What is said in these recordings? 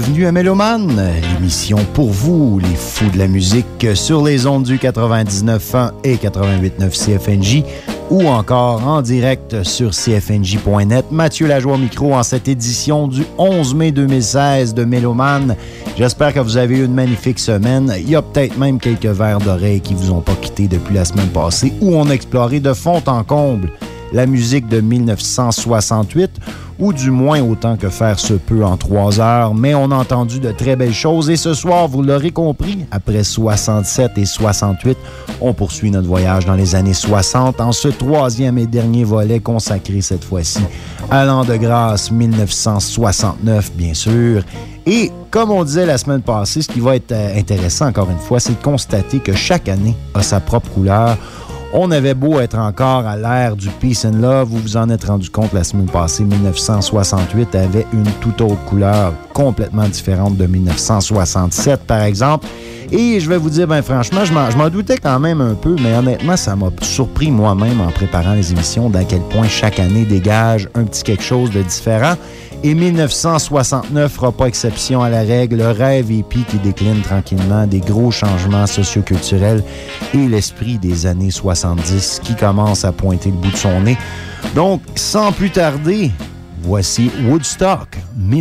bienvenue à Mélomane, l'émission pour vous, les fous de la musique, sur les ondes du 99.1 et 88.9 CFNJ, ou encore en direct sur cfnj.net. Mathieu Lajoie au micro en cette édition du 11 mai 2016 de Mélomane. J'espère que vous avez eu une magnifique semaine. Il y a peut-être même quelques vers d'oreilles qui vous ont pas quitté depuis la semaine passée, où on a exploré de fond en comble la musique de 1968, ou du moins autant que faire se peut en 3 heures, mais on a entendu de très belles choses. Et ce soir, vous l'aurez compris, après 67 et 68, on poursuit notre voyage dans les années 60 en ce 3e et dernier volet consacré cette fois-ci à l'an de grâce 1969, bien sûr. Et comme on disait la semaine passée, ce qui va être intéressant encore une fois, c'est de constater que chaque année a sa propre couleur. On avait beau être encore à l'ère du Peace and Love, vous vous en êtes rendu compte la semaine passée, 1968 avait une toute autre couleur, complètement différente de 1967, par exemple. Et je vais vous dire, ben franchement, je m'en doutais quand même un peu, mais honnêtement, ça m'a surpris moi-même en préparant les émissions d'à quel point chaque année dégage un petit quelque chose de différent. Et 1969 fera pas exception à la règle. Le rêve hippie qui décline tranquillement, des gros changements socioculturels et l'esprit des années 70 qui commence à pointer le bout de son nez. Donc, sans plus tarder, voici Woodstock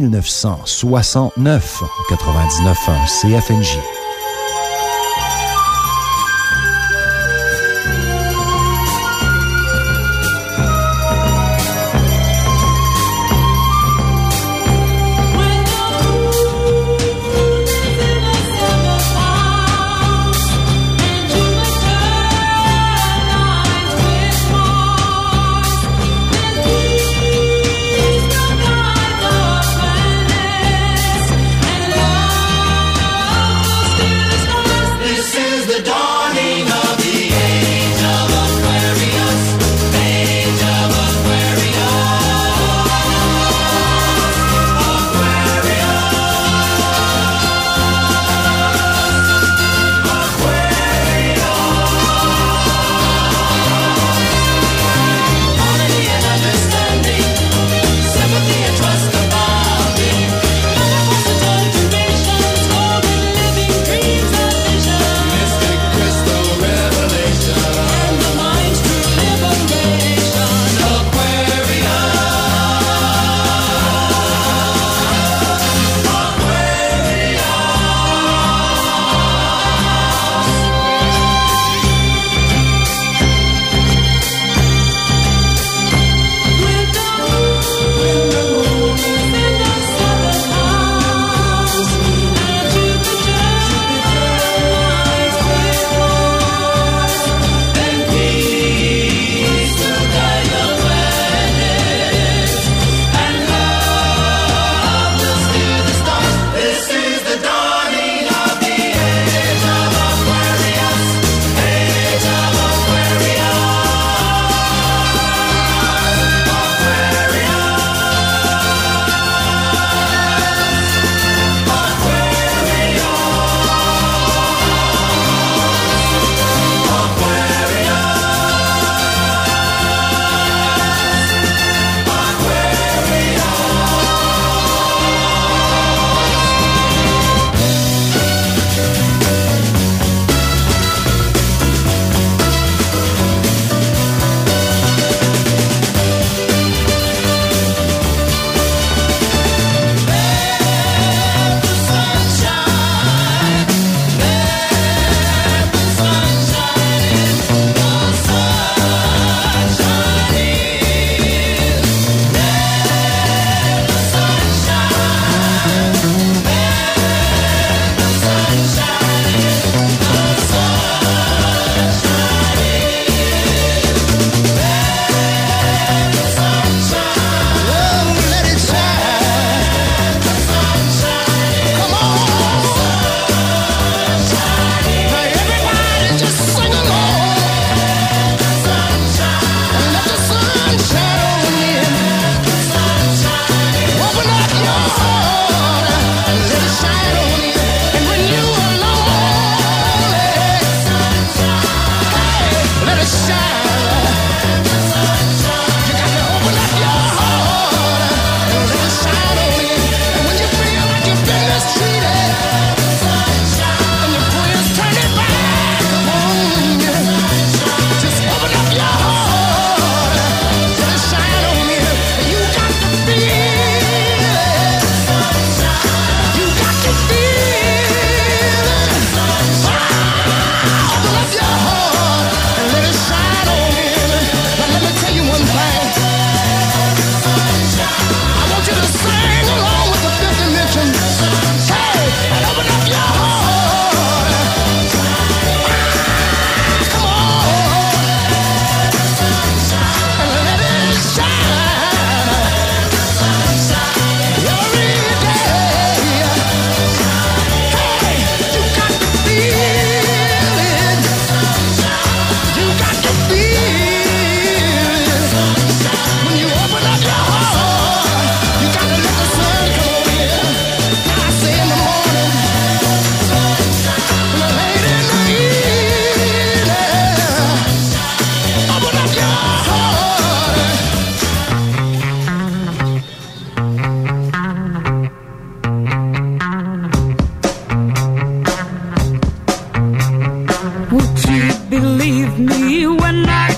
1969, 99.1 CFNJ. Love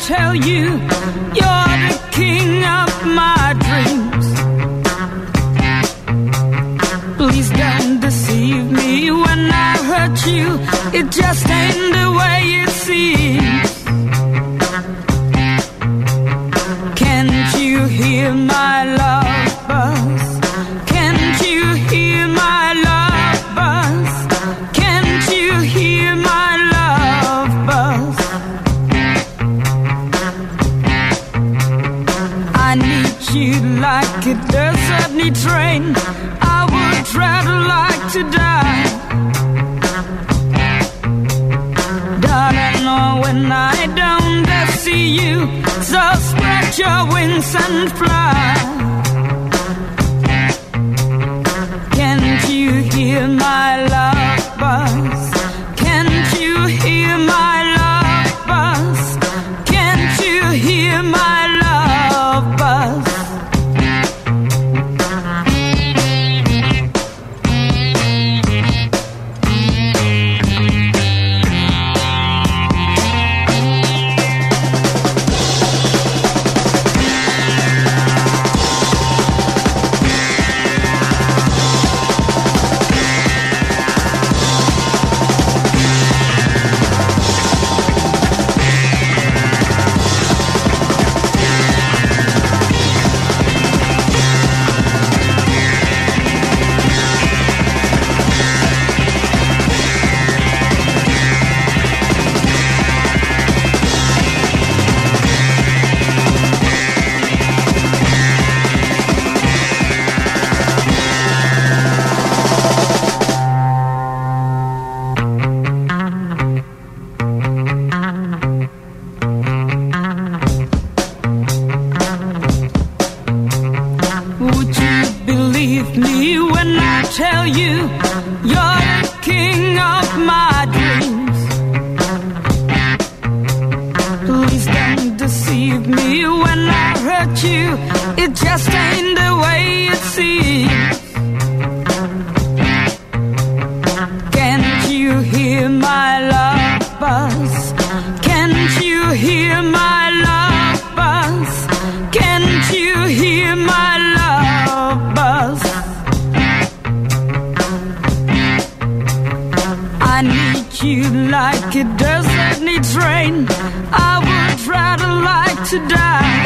tell you you're the king of my dreams. Please don't deceive me when I hurt you. It just ain't the way it seems. Can't you hear my love buzz? Can't you hear my love buzz? Can't you hear my love buzz? I need you like a desert need train. I would rather like to die. Darling, oh, when I don't see you, so spread your wings and fly. Can't you hear my love buzz? Can't you hear my love buzz? Can't you hear my love buzz? Tell you you're the king of my dreams. Please don't deceive me when I hurt you. It just ain't the way it seems. Can't you hear my love buzz? Can't you hear my love buzz? Can't you hear my love buzz? I need you like a desert needs rain. I would rather like to die.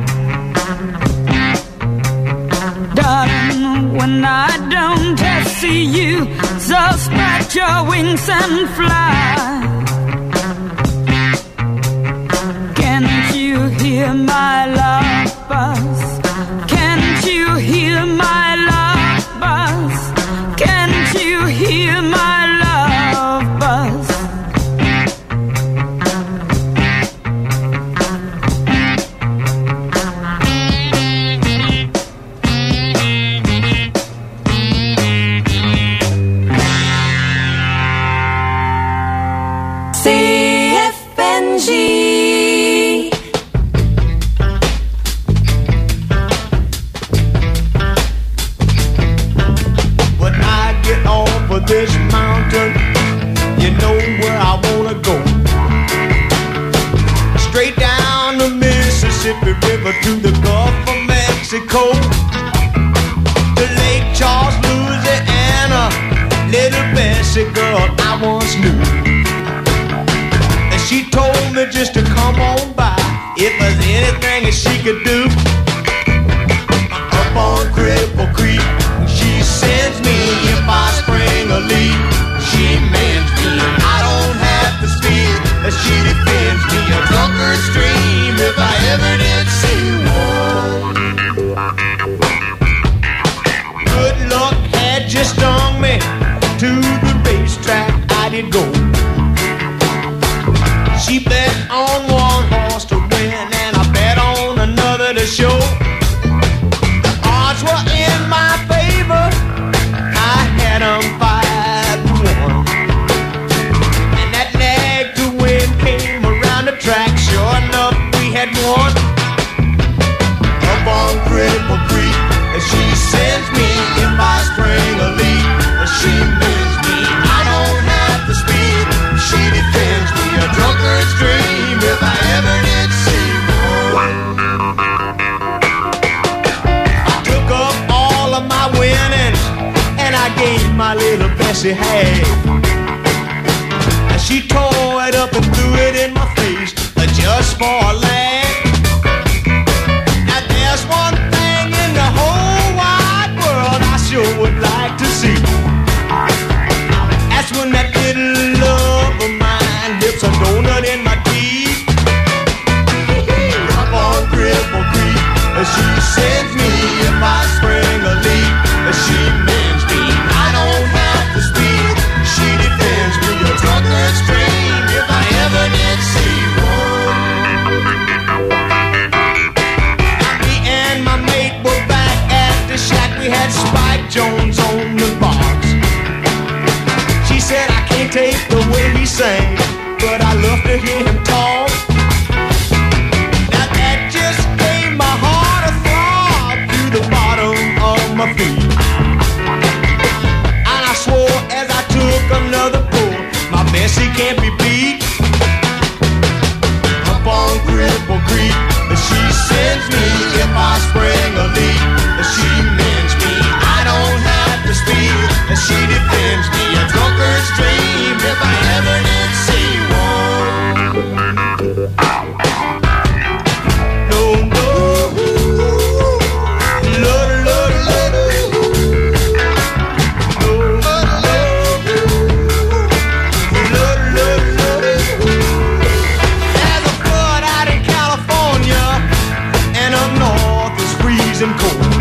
Darling, when I don't see you, so spread your wings and fly. Can't you hear my love buzz? Can't you hear my love buzz? Can't you hear my love buzz? CFNG. When I get off of this mountain, you know where I wanna go. Straight down the Mississippi River to the Gulf of Mexico, to Lake Charles, Louisiana. Little Bessie girl I once knew, and she told me just to come on by if there's anything that she could do. Up on Cripple Creek, she sends me if I spring a leak. She mends me, I don't have to speak, as she defends me. A drunkard stream if I ever did see one. Good luck had just stung me. To the racetrack I did go. She bet on one horse to win, and I bet on another to show. she had. And she tore it up and threw it in my face, just for a laugh. Now there's one thing in the whole wide world I sure would like to see. That's when that little love of mine dips a donut in my teeth. Up on Cripple Creek, she sends me if I spring a leak. She mends me, I don't have to speak. She defends me, a drunkard stream, if I ever did see one. Me and my mate were back at the shack. We had Spike Jones on the box. She said I can't take the way he sang, but I love to hear him talk. Now that just gave my heart a throb through the bottom of my feet. And I swore as I took another pull, my Bessie can't be beat. Up on Cripple Creek, she sends me if I spring a leak. She mends me, I don't have to speak. She defends me, a drunkard's dream, if I ever did see one. No, no, Lord, Lord, Lord. No, Lord, Lord, Lord. There's a flood out in California, and up north is freezing cold.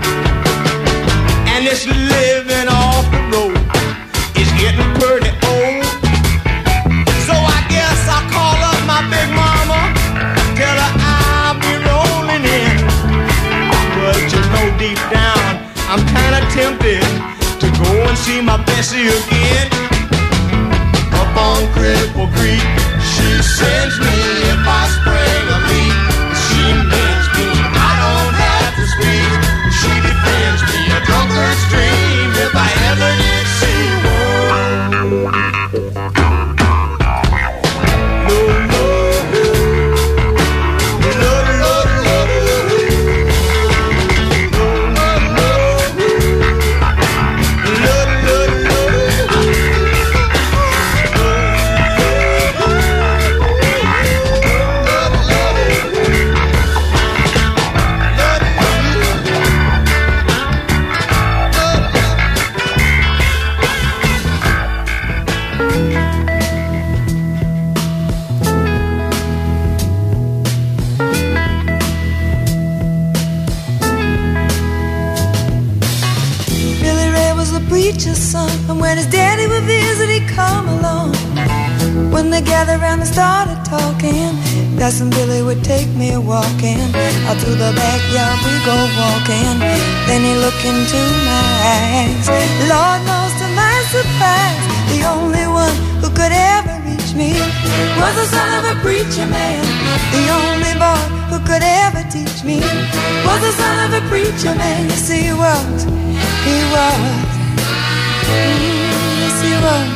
And this living off the road is getting pretty old. So I guess I'll call up my big mama, tell her I'll be rolling in. But you know deep down I'm kinda tempted to go and see my Bessie again. Up on Cripple Creek, she sends me if I spring a leak. She mends me, I don't have to speak. She defends me, a drunkard's dream, if I ever did see one. No, no, Lord, Lord, Lord. No, no, Lord, Lord, Lord. Billy Ray was the preacher's son, and when his daddy would visit, he'd come along. When they gathered around and started talking, that's when Billy would take me walking. Out through the backyard we go walking. Then he looked into my eyes. Lord knows to my surprise, the only one who could ever reach me was the son of a preacher man. The only boy who could ever teach me was the son of a preacher man. Yes, he was. He was. Yes, he was.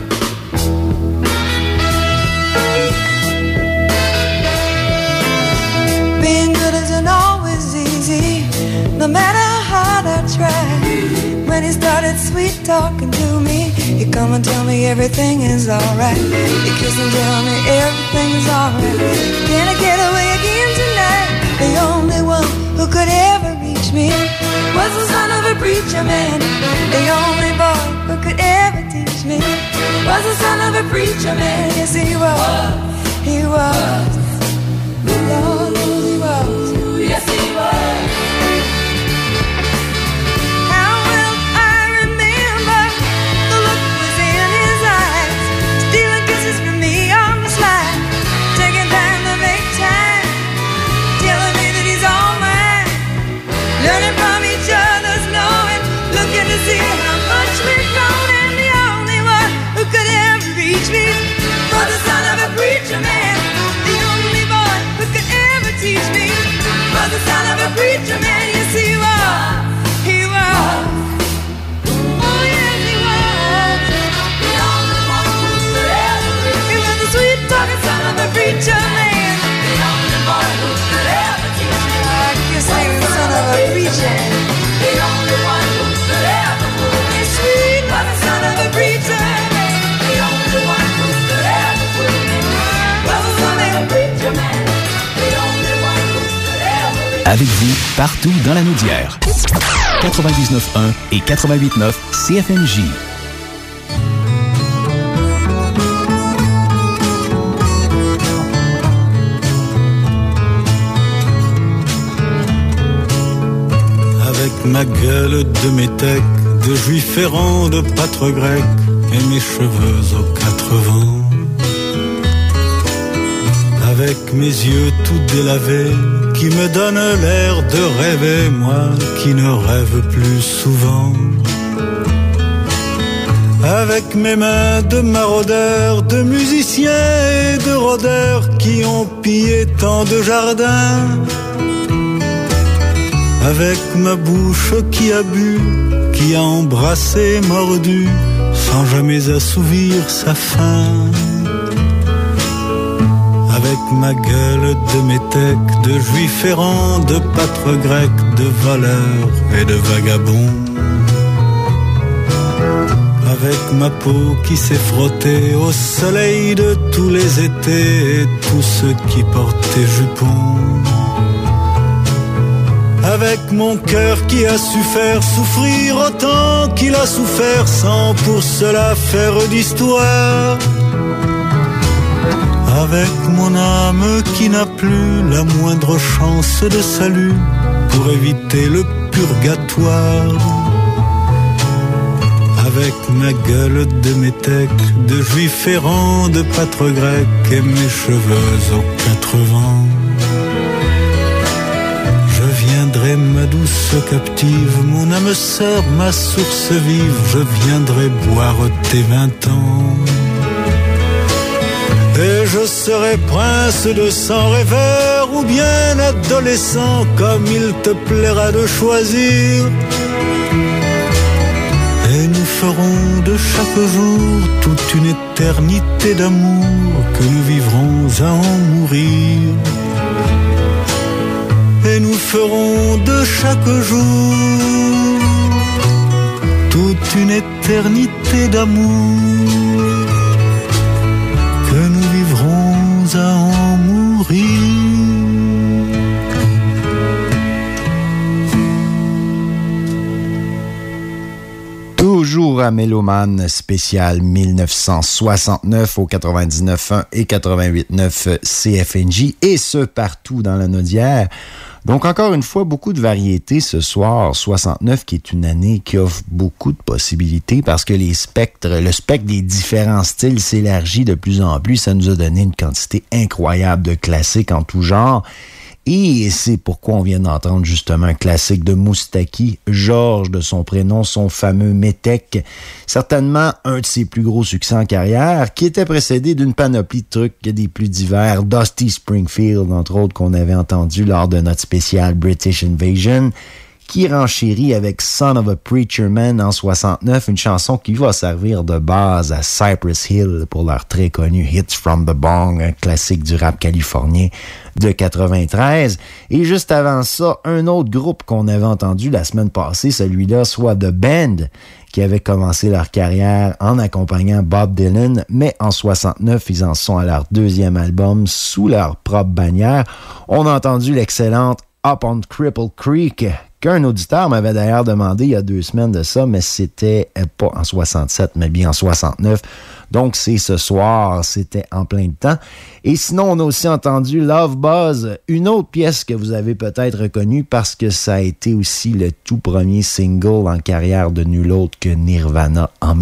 Being good isn't always easy, no matter how hard I try. When he started sweet talking to me, he'd come and tell me everything is alright. He'd kiss and tell me everything is alright. Can I get away again tonight? The only one who could ever reach me was the son of a preacher man. The only boy who could ever teach me was the son of a preacher man. Yes, he was. He was. Lord, he was. Yes, he was. How will I remember the look was in his eyes, stealing kisses from me on the slide, taking time to make time, telling me that he's all mine, learning from each other's knowing, looking to see how much we've grown, and the only one who could ever reach me was the son of a preacher man. The only Avec vous, partout dans la Naudière. 99.1 et 88.9 CFMJ. Avec ma gueule de métèque, de juif errant, de pâtre grec, et mes cheveux aux 80. Avec mes yeux tout délavés, qui me donnent l'air de rêver, moi qui ne rêve plus souvent. Avec mes mains de maraudeurs, de musiciens et de rôdeurs qui ont pillé tant de jardins. Avec ma bouche qui a bu, qui a embrassé, mordu, sans jamais assouvir sa faim. Avec ma gueule de métèque, de juif errant, de pâtre grec, de voleur et de vagabond. Avec ma peau qui s'est frottée au soleil de tous les étés et tous ceux qui portaient jupons. Avec mon cœur qui a su faire souffrir autant qu'il a souffert sans pour cela faire d'histoire. Avec mon âme qui n'a plus la moindre chance de salut pour éviter le purgatoire. Avec ma gueule de métèque, de juif errant, de pâtre grec et mes cheveux aux 80. Je viendrai ma douce captive, mon âme sœur, ma source vive, je viendrai boire tes 20 ans. Et je serai prince de sang rêveur ou bien adolescent comme il te plaira de choisir. Et nous ferons de chaque jour toute une éternité d'amour que nous vivrons à en mourir. Et nous ferons de chaque jour toute une éternité d'amour que nous vivrons à en mourir. Toujours à Méloman spécial 1969 au 99.1 et 88.9 CFNJ et ce partout dans la Naudière. Donc, encore une fois, beaucoup de variétés ce soir. 69 qui est une année qui offre beaucoup de possibilités parce que le spectre des différents styles s'élargit de plus en plus. Ça nous a donné une quantité incroyable de classiques en tout genre. Et c'est pourquoi on vient d'entendre justement un classique de Moustaki, Georges de son prénom, son fameux Métèque. Certainement un de ses plus gros succès en carrière, qui était précédé d'une panoplie de trucs des plus divers. Dusty Springfield, entre autres, qu'on avait entendu lors de notre spécial British Invasion, qui renchérit avec Son of a Preacher Man en 69, une chanson qui va servir de base à Cypress Hill pour leur très connu Hits from the Bong, un classique du rap californien de 93. Et juste avant ça, un autre groupe qu'on avait entendu la semaine passée, celui-là, soit The Band, qui avait commencé leur carrière en accompagnant Bob Dylan, mais en 69, ils en sont à leur deuxième album sous leur propre bannière. On a entendu l'excellente Up on Cripple Creek, qu'un auditeur m'avait d'ailleurs demandé il y a 2 semaines de ça, mais c'était pas en 67, mais bien en 69. Donc, c'est ce soir, c'était en plein temps. Et sinon, on a aussi entendu Love Buzz, une autre pièce que vous avez peut-être reconnue parce que ça a été aussi le tout premier single en carrière de nul autre que Nirvana en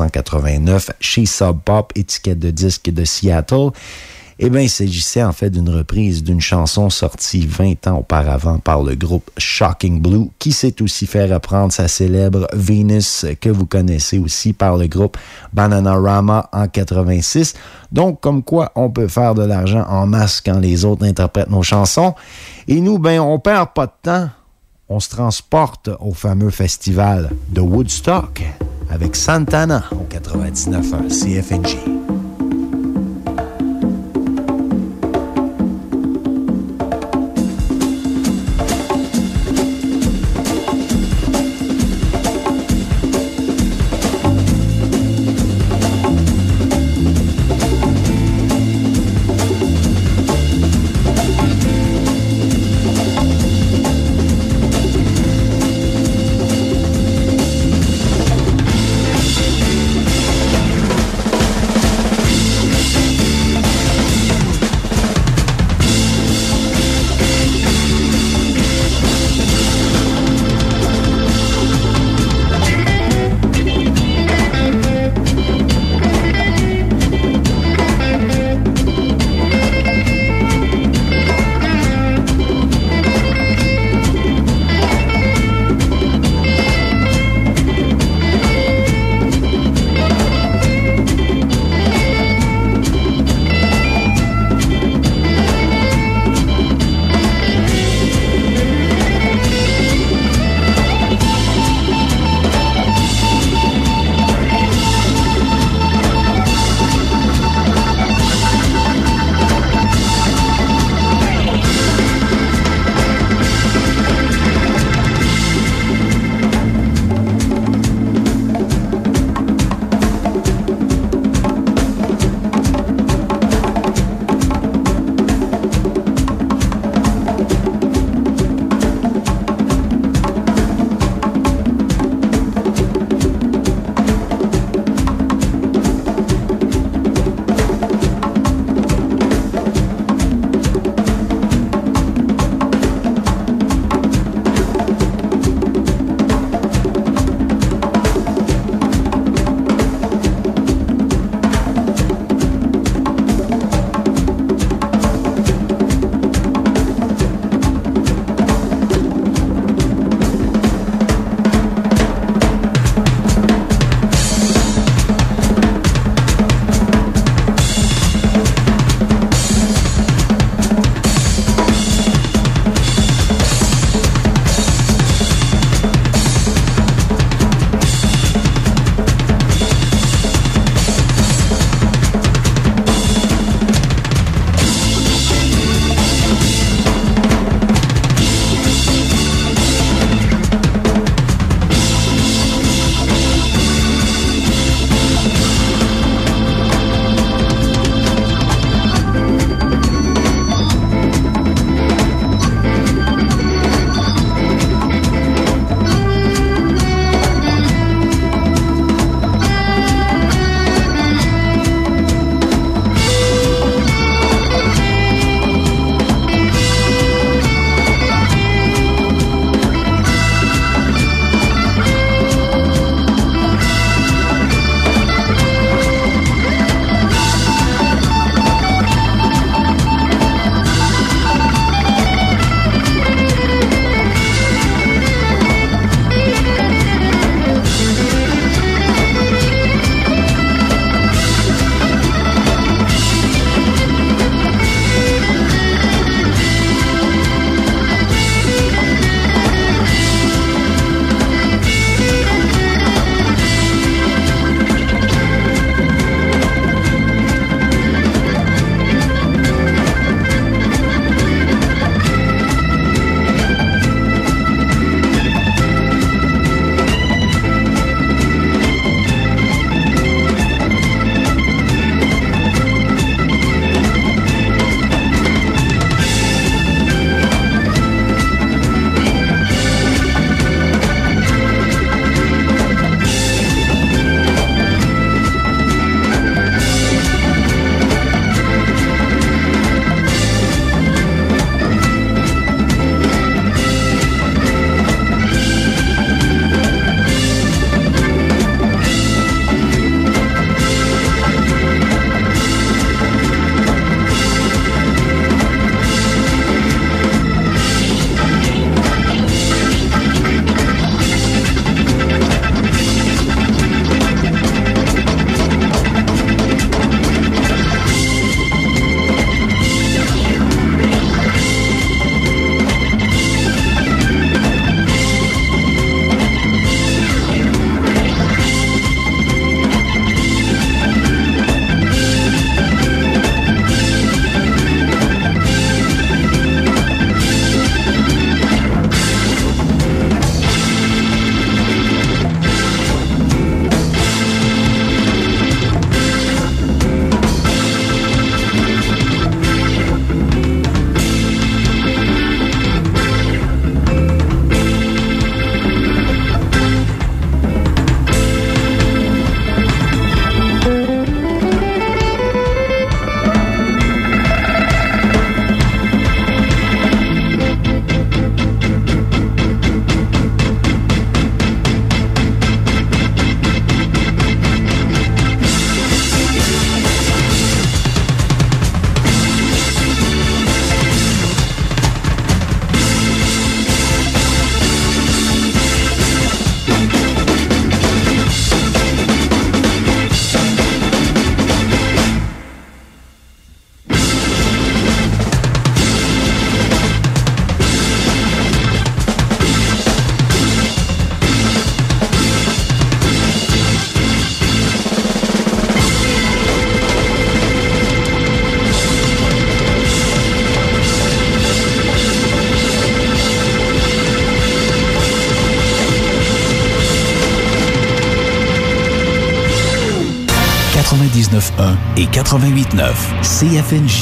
1989 chez Sub Pop, étiquette de disque de Seattle. Eh bien, il s'agissait en fait d'une reprise d'une chanson sortie 20 ans auparavant par le groupe Shocking Blue, qui s'est aussi fait reprendre sa célèbre Venus, que vous connaissez aussi par le groupe Bananarama en 86. Donc, comme quoi, on peut faire de l'argent en masse quand les autres interprètent nos chansons. Et nous, ben, on perd pas de temps. On se transporte au fameux festival de Woodstock avec Santana au 99.1 CFNJ. 99.1 et 88.9 CFNJ.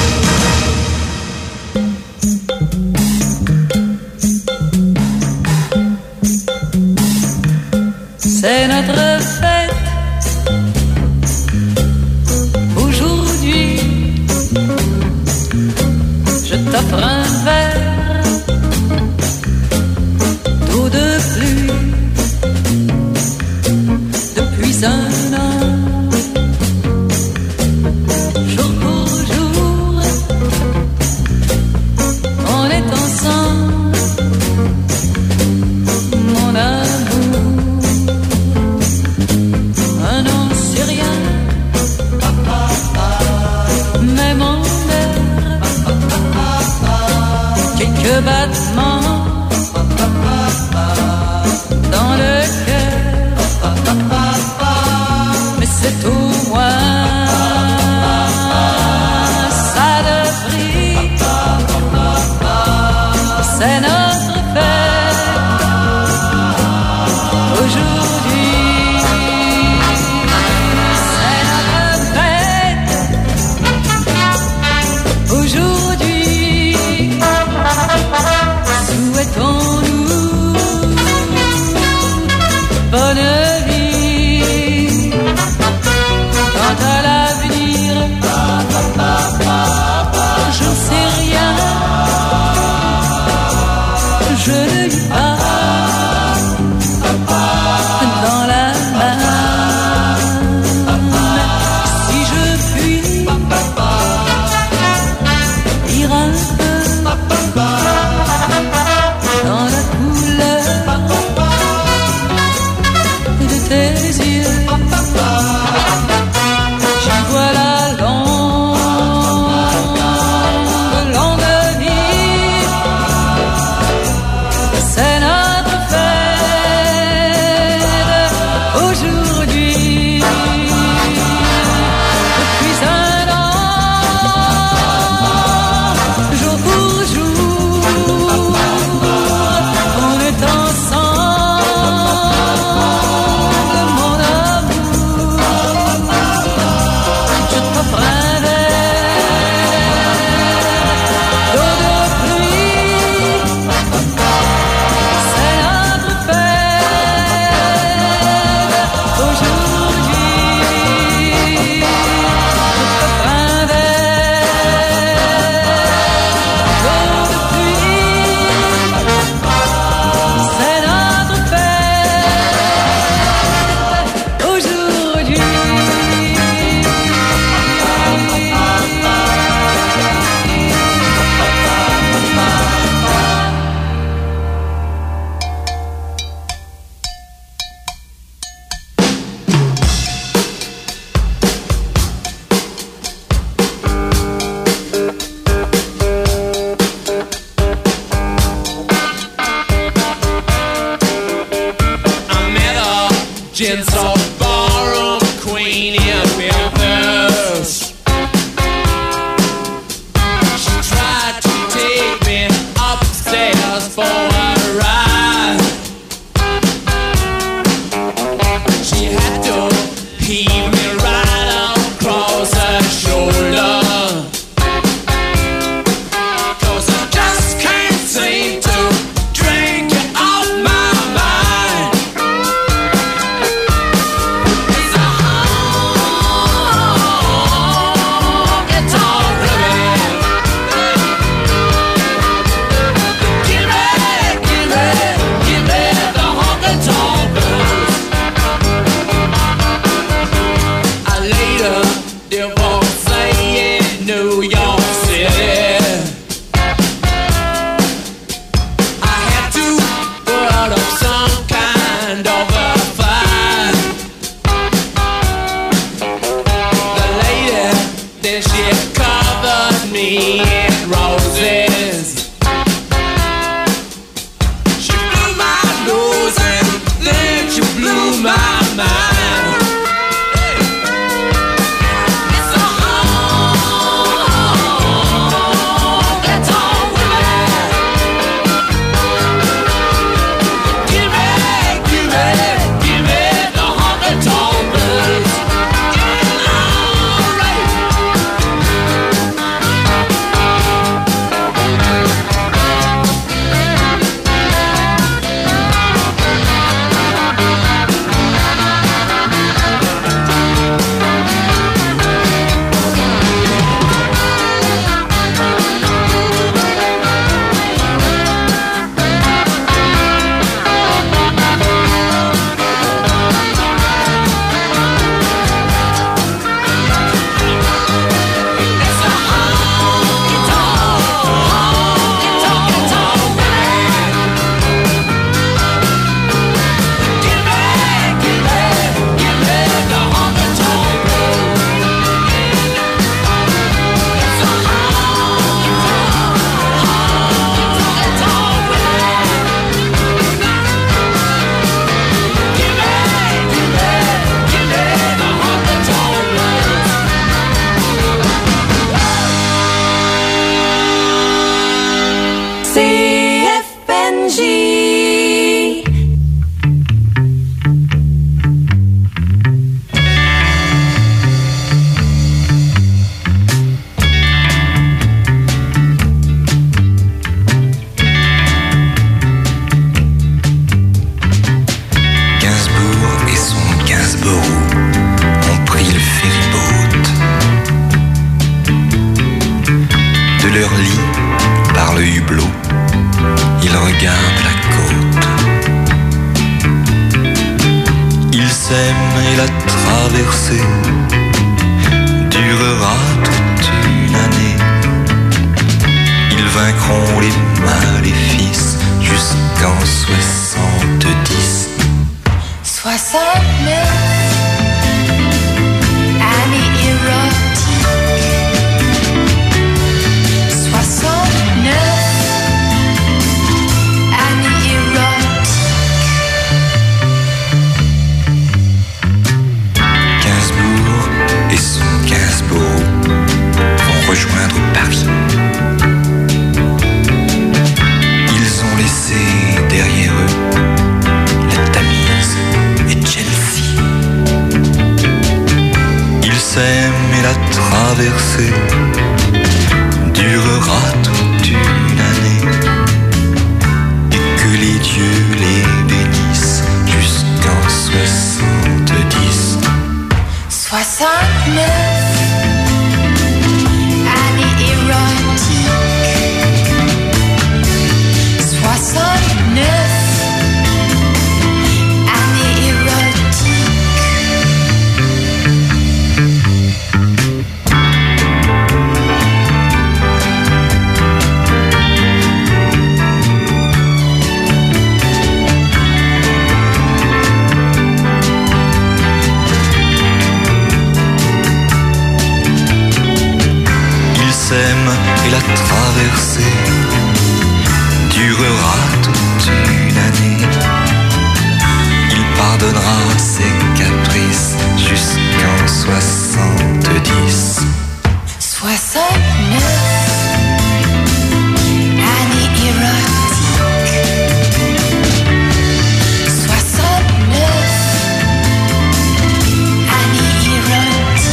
C'est notre fête aujourd'hui. Je t'offre un verre d'eau de pluie. Depuis un an, jour pour jour, on est ensemble, mon amour. Un an c'est rien, même en mer, quelques battements dans le cœur, mais c'est au moins ça de prix. C'est notre fête aujourd'hui. C'est notre fête aujourd'hui. Souhaitons-nous bonne vie. Quant à l'avenir, j'en sais rien. Je ne lis pas dans la main. Si je puis lire un peu dans la couleur de tes yeux, j'y vois la longue vie. C'est notre fête aujourd'hui. Depuis un an, jour pour jour, on est ensemble, mon amour. Je t'offre un verre d'eau de pluie. C'est notre fête aujourd'hui. Je t'offre un verre d'eau de pluie. C'est notre fête aujourd'hui. I met a gents of ballroom queen in Memphis. She tried to take me upstairs for a ride. She had to heave me right across her shoulder. 'Cause I just can't seem to drink you off my mind. Et la traversée durera toute une année. Ils vaincront les maléfices jusqu'en 70. 69 années érotiques. 69 années érotiques. Gainsbourg et son Gainsbourg vont rejoindre Paris. Ils ont laissé derrière eux la Tamise et Chelsea. Ils s'aiment et la traversée durera toute une année. Et que les dieux les bénissent jusqu'en 70. 69 années érotiques. 69 années érotiques. Et la traversée durera toute une année. Il pardonnera ses caprices jusqu'en 70. 69 années érotiques. 69 années érotiques.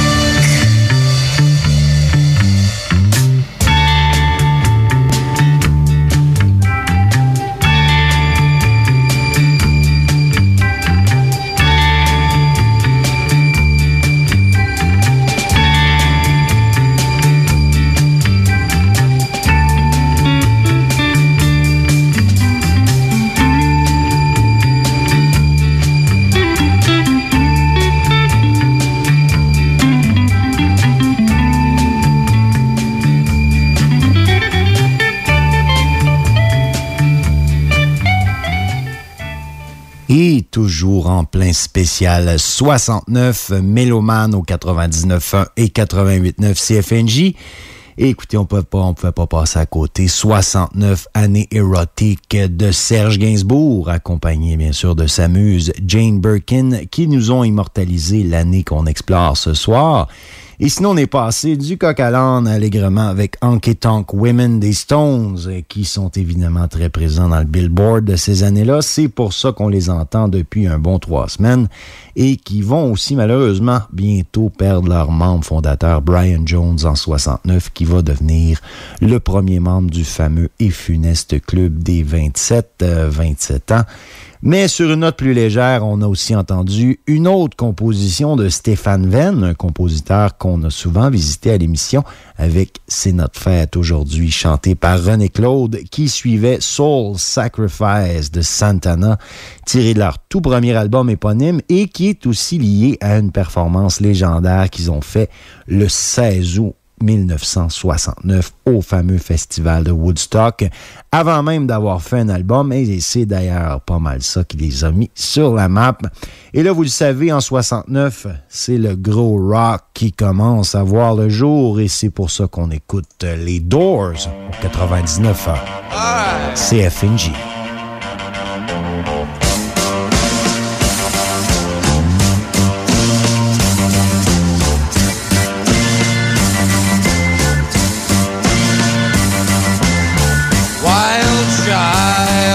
Et toujours en plein spécial 69, Mélomane au 99.1 et 88.9 CFNJ. Et écoutez, on pouvait pas passer à côté. 69 années érotiques de Serge Gainsbourg, accompagné bien sûr de sa muse Jane Birkin, qui nous ont immortalisé l'année qu'on explore ce soir. Et sinon, on est passé du coq à l'âne allègrement avec Honky Tonk Women des Stones, qui sont évidemment très présents dans le Billboard de ces années-là. C'est pour ça qu'on les entend depuis un bon 3 semaines et qui vont aussi malheureusement bientôt perdre leur membre fondateur Brian Jones en 69, qui va devenir le premier membre du fameux et funeste club des 27 ans. Mais sur une note plus légère, on a aussi entendu une autre composition de Stéphane Venn, un compositeur qu'on a souvent visité à l'émission avec C'est notre fête aujourd'hui, chanté par René Claude, qui suivait Soul Sacrifice de Santana, tiré de leur tout premier album éponyme et qui est aussi lié à une performance légendaire qu'ils ont fait le 16 août 1969 au fameux festival de Woodstock, avant même d'avoir fait un album, et c'est d'ailleurs pas mal ça qui les a mis sur la map. Et là, vous le savez, en 69, c'est le gros rock qui commence à voir le jour, et c'est pour ça qu'on écoute les Doors au 99 CFNJ. Wild child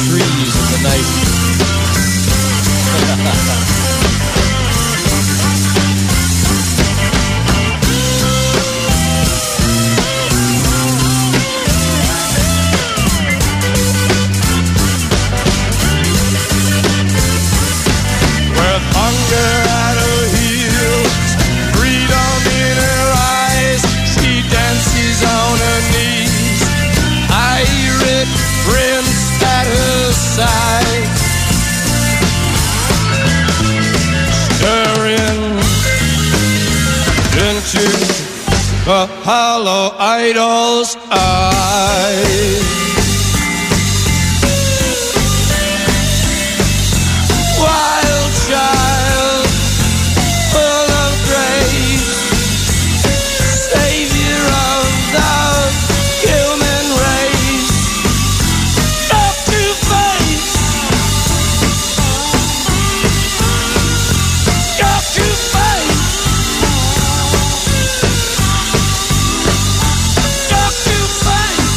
trees in the night. With hunger at her heels, freedom in her eyes, she dances on her knees, pirate prince at her side, stirring into the hollow idol's eyes. Wild child, full of grace, savior of the human race. Up to face, up to face, up to face.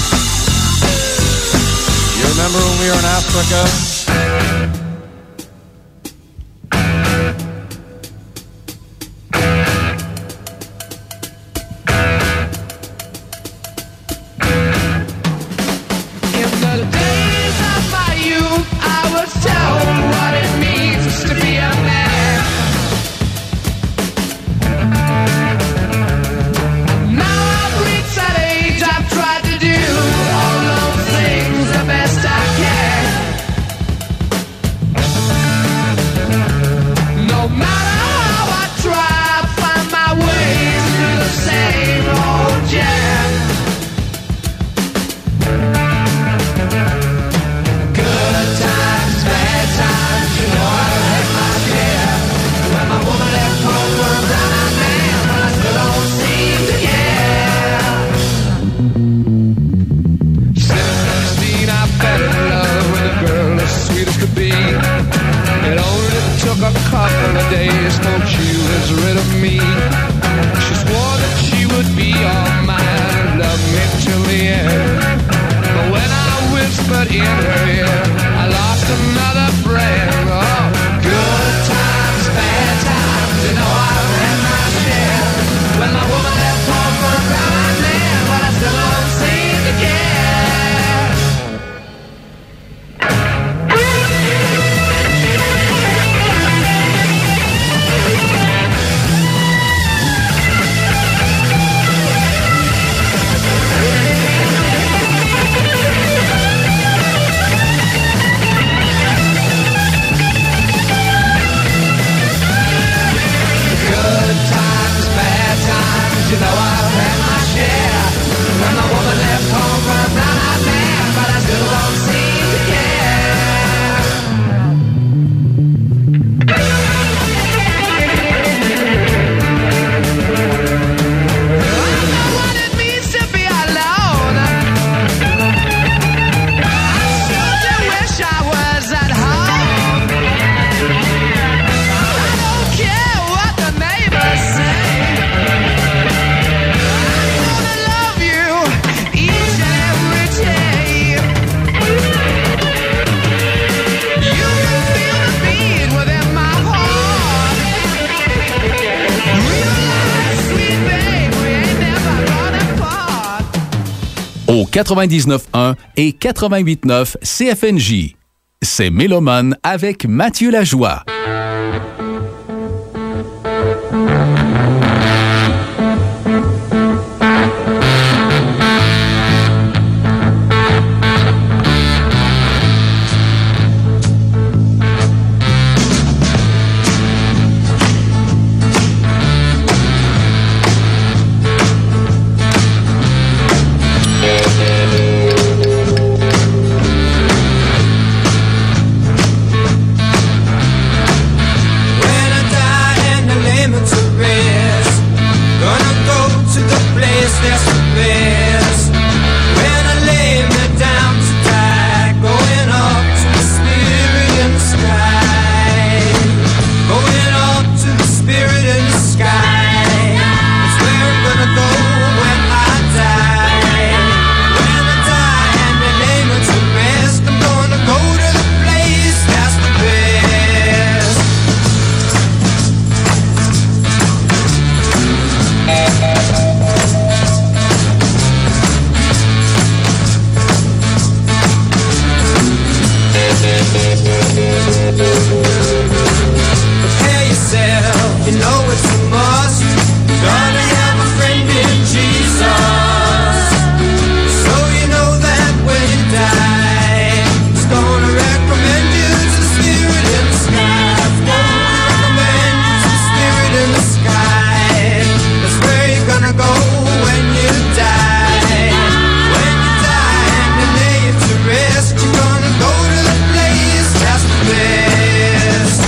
You remember when we were in Africa? Au 99.1 et 88.9 CFNJ. C'est Mélomane avec Mathieu Lajoie. Prepare yourself, you know it's a must. Gonna have a friend in Jesus. So you know that when you die, He's gonna recommend you to the Spirit in the sky. Recommend you to the Spirit in the sky. That's where you're gonna go when you die. When you die and you lay it to rest, you're gonna go to the place that's the best.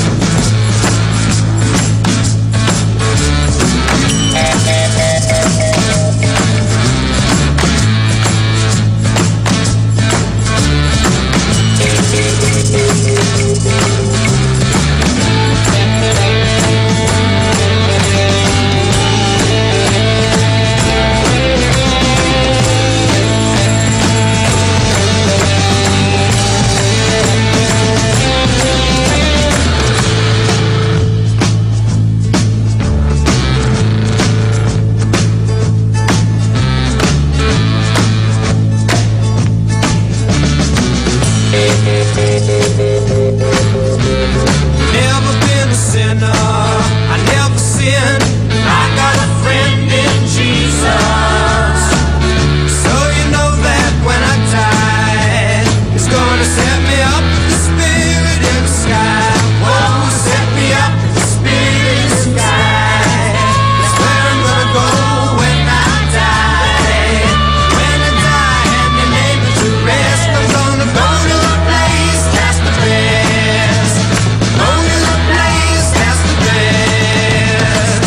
Never been a sinner, I never sinned. I got a friend in Jesus. So you know that when I die, He's gonna set me up with the Spirit in the sky. Oh, set me up with the Spirit in the sky. That's where I'm gonna go when I die. When I die and you lay me to rest, I'm gonna go to the place that's the best. Go to the place that's the best.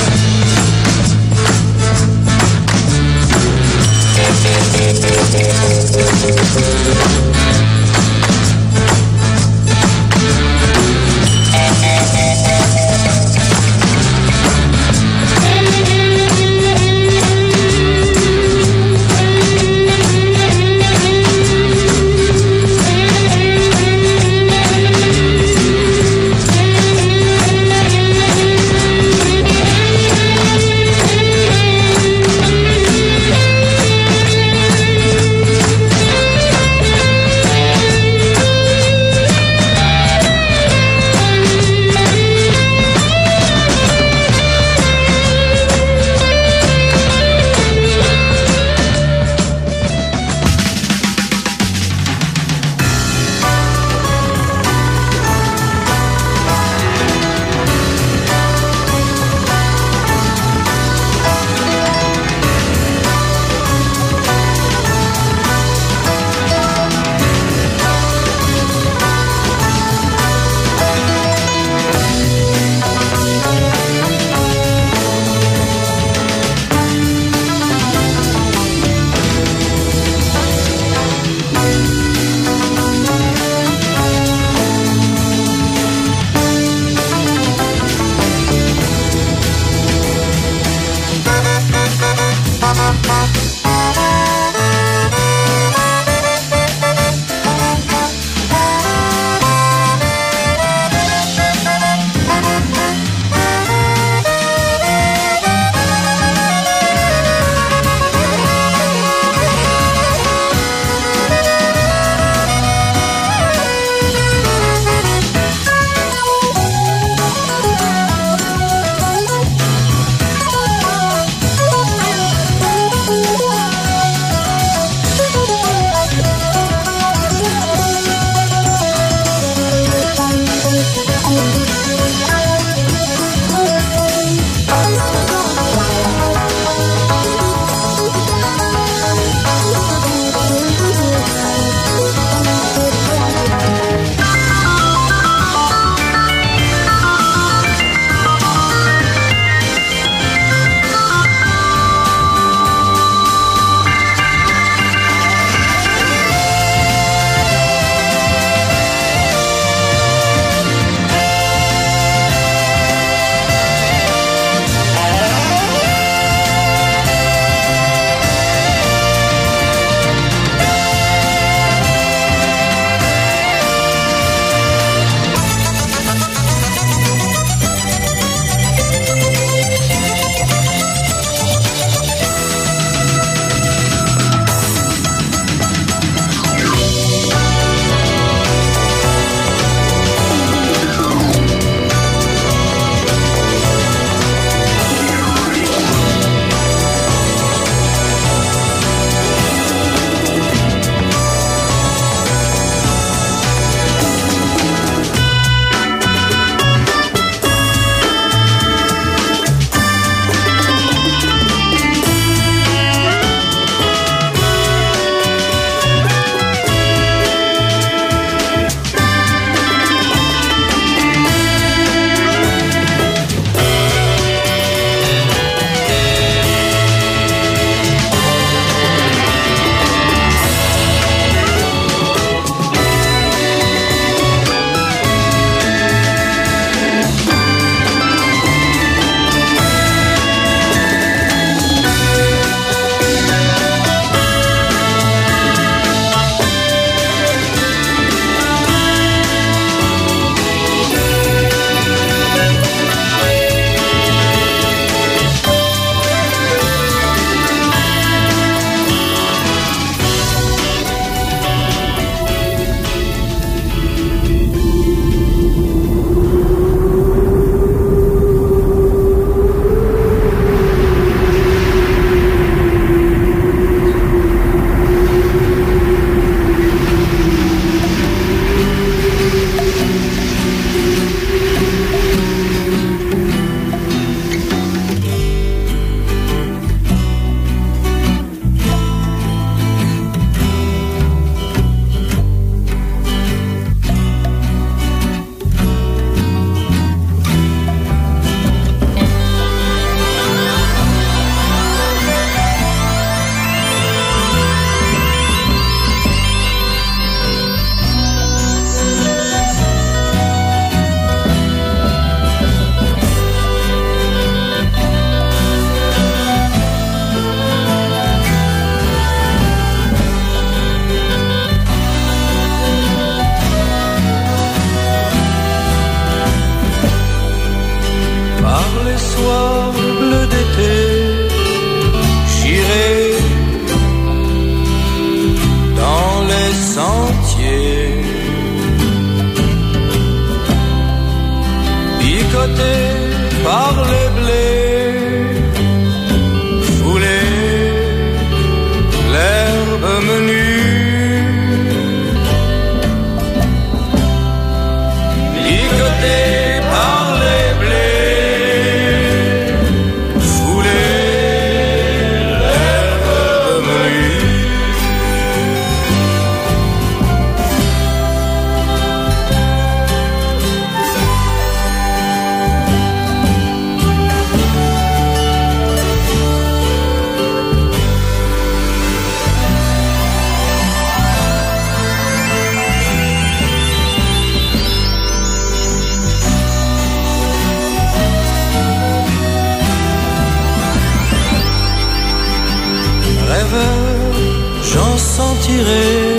retirer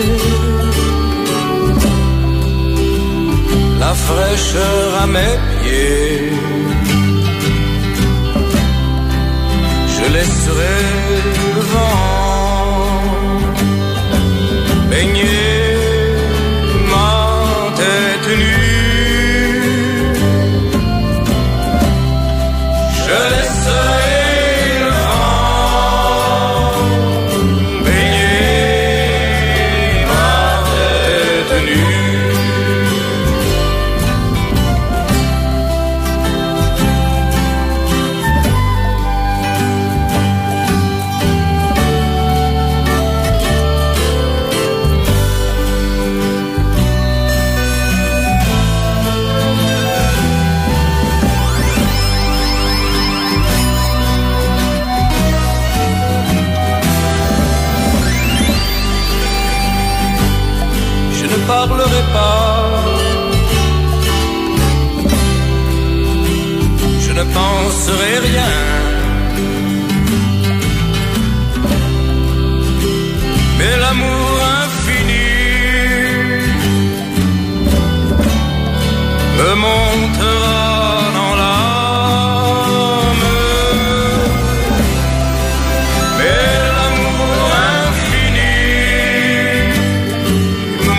la fraîcheur à mes pieds. Je laisserai le vent baigner ma tête nue. Je laisserai le vent baigner ma tête nue. Parlerai pas, je ne penserai rien. Mais l'amour infini me montera dans l'âme. Mais l'amour infini me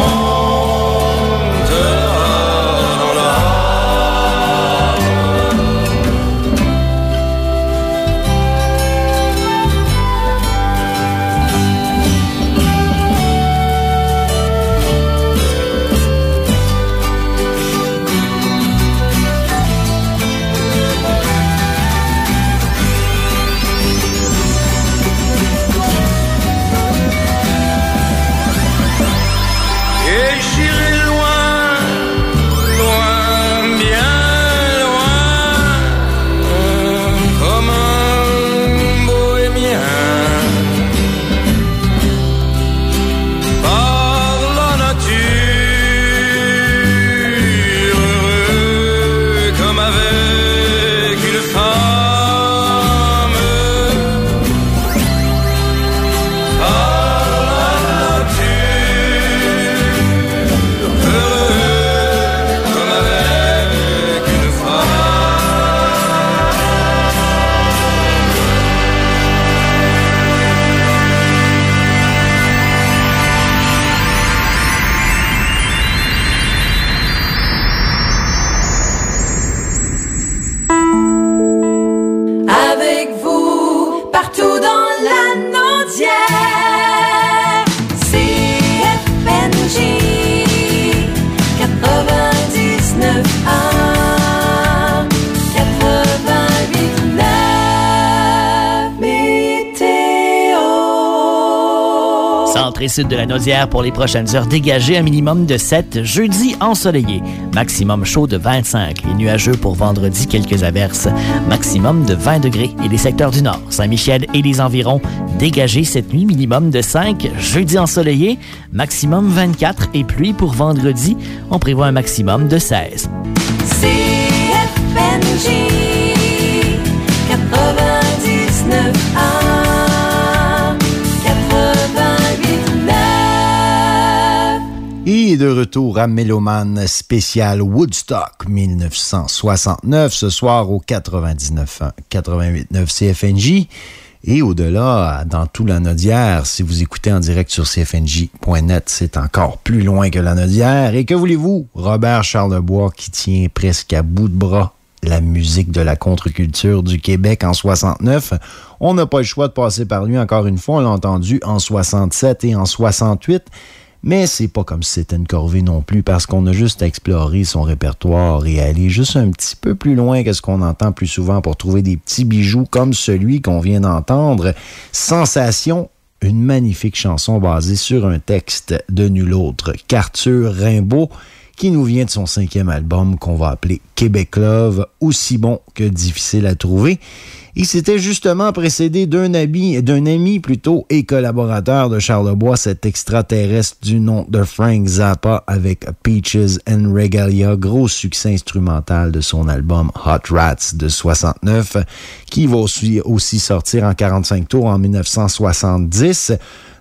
Sud de la Naudière pour les prochaines heures dégagées, un minimum de 7. Jeudi, ensoleillé. Maximum chaud de 25. Les nuageux pour vendredi, quelques averses. Maximum de 20 degrés. Et les secteurs du Nord, Saint-Michel et les environs, dégagés cette nuit, minimum de 5. Jeudi, ensoleillé. Maximum 24. Et pluie pour vendredi, on prévoit un maximum de 16. CFNJ 99 Et de retour à Méloman spécial Woodstock 1969, ce soir au 99.1, 88.9 CFNJ. Et au-delà, dans tout la Naudière, si vous écoutez en direct sur cfnj.net, c'est encore plus loin que la Naudière. Et que voulez-vous? Robert Charlebois qui tient presque à bout de bras la musique de la contre-culture du Québec en 69. On n'a pas le choix de passer par lui encore une fois. On l'a entendu en 67 et en 68. Mais c'est pas comme si c'était une corvée non plus, parce qu'on a juste à explorer son répertoire et aller juste un petit peu plus loin que ce qu'on entend plus souvent pour trouver des petits bijoux comme celui qu'on vient d'entendre. Sensation, une magnifique chanson basée sur un texte de nul autre qu'Arthur Rimbaud, qui nous vient de son 5e album qu'on va appeler Québec Love, aussi bon que difficile à trouver. Il s'était justement précédé d'un ami et collaborateur de Charlebois, cet extraterrestre du nom de Frank Zappa avec Peaches and Regalia, gros succès instrumental de son album Hot Rats de 69, qui va aussi sortir en 45 tours en 1970.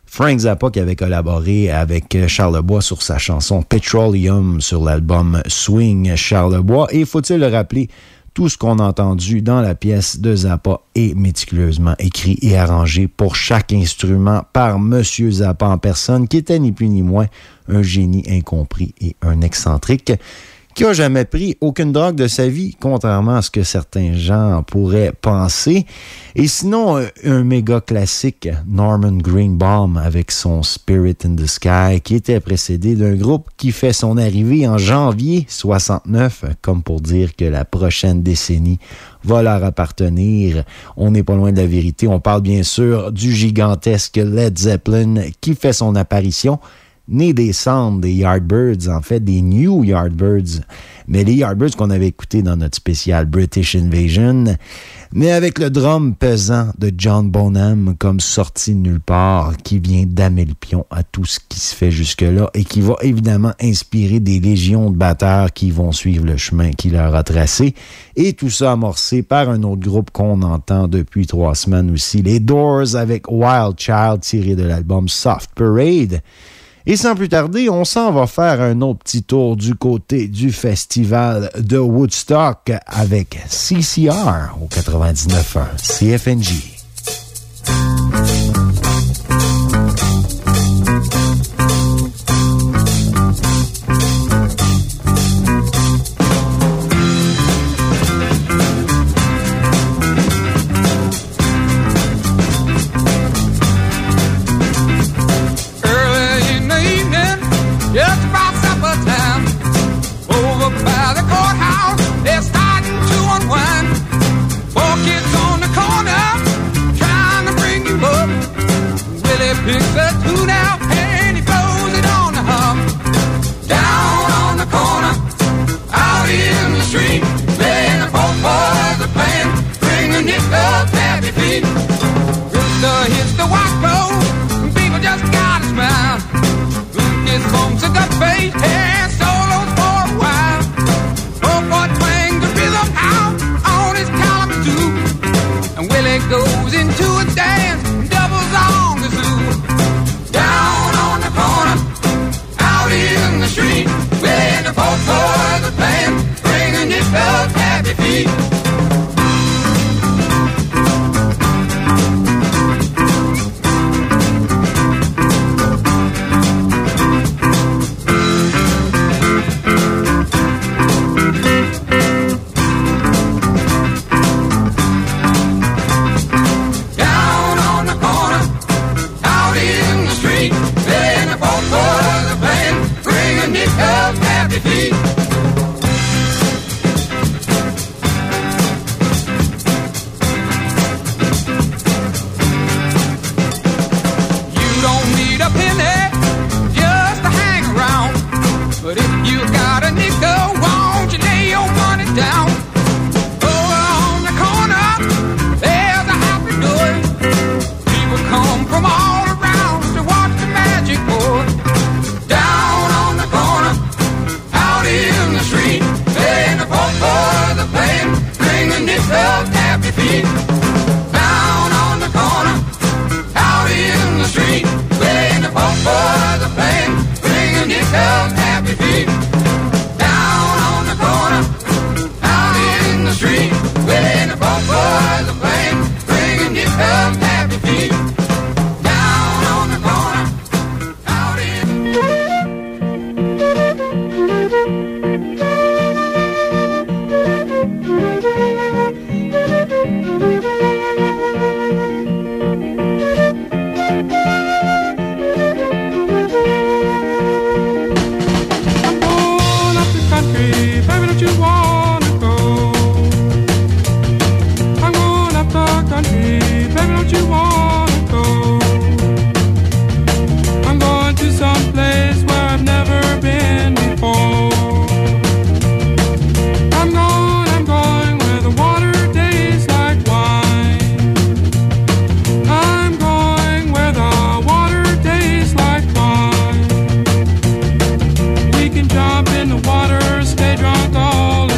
Frank Zappa qui avait collaboré avec Charlebois sur sa chanson Petroleum sur l'album Swing Charlebois. Et faut-il le rappeler, tout ce qu'on a entendu dans la pièce de Zappa est méticuleusement écrit et arrangé pour chaque instrument par Monsieur Zappa en personne, qui était ni plus ni moins un génie incompris et un excentrique, qui n'a jamais pris aucune drogue de sa vie, contrairement à ce que certains gens pourraient penser. Et sinon, un méga classique, Norman Greenbaum, avec son Spirit in the Sky, qui était précédé d'un groupe qui fait son arrivée en janvier 69, comme pour dire que la prochaine décennie va leur appartenir. On n'est pas loin de la vérité. On parle bien sûr du gigantesque Led Zeppelin, qui fait son apparition, né des cendres des Yardbirds, en fait, des New Yardbirds. Mais les Yardbirds qu'on avait écoutés dans notre spécial British Invasion, mais avec le drum pesant de John Bonham comme sorti de nulle part, qui vient damer le pion à tout ce qui se fait jusque-là et qui va évidemment inspirer des légions de batteurs qui vont suivre le chemin qu'il leur a tracé. Et tout ça amorcé par un autre groupe qu'on entend depuis 3 semaines aussi, les Doors avec Wild Child, tiré de l'album Soft Parade. Et sans plus tarder, on s'en va faire un autre petit tour du côté du festival de Woodstock avec CCR au 99.1 CFNJ. Picks the tune out and he blows it on the hum. Down on the corner, out in the street, playing the folk boys are playing, bringing it up happy feet. Rooster hits the white clothes, people just gotta smile. Lucas bumps a gut bass and solos for a while. Folk boy twangs the rhythm out on his calamitoo, and Willie goes into a dance, doubles on the zoo. Down on the corner, out in the street, where the folk boys are playing, bringing it up happy feet. In the water, stay drunk all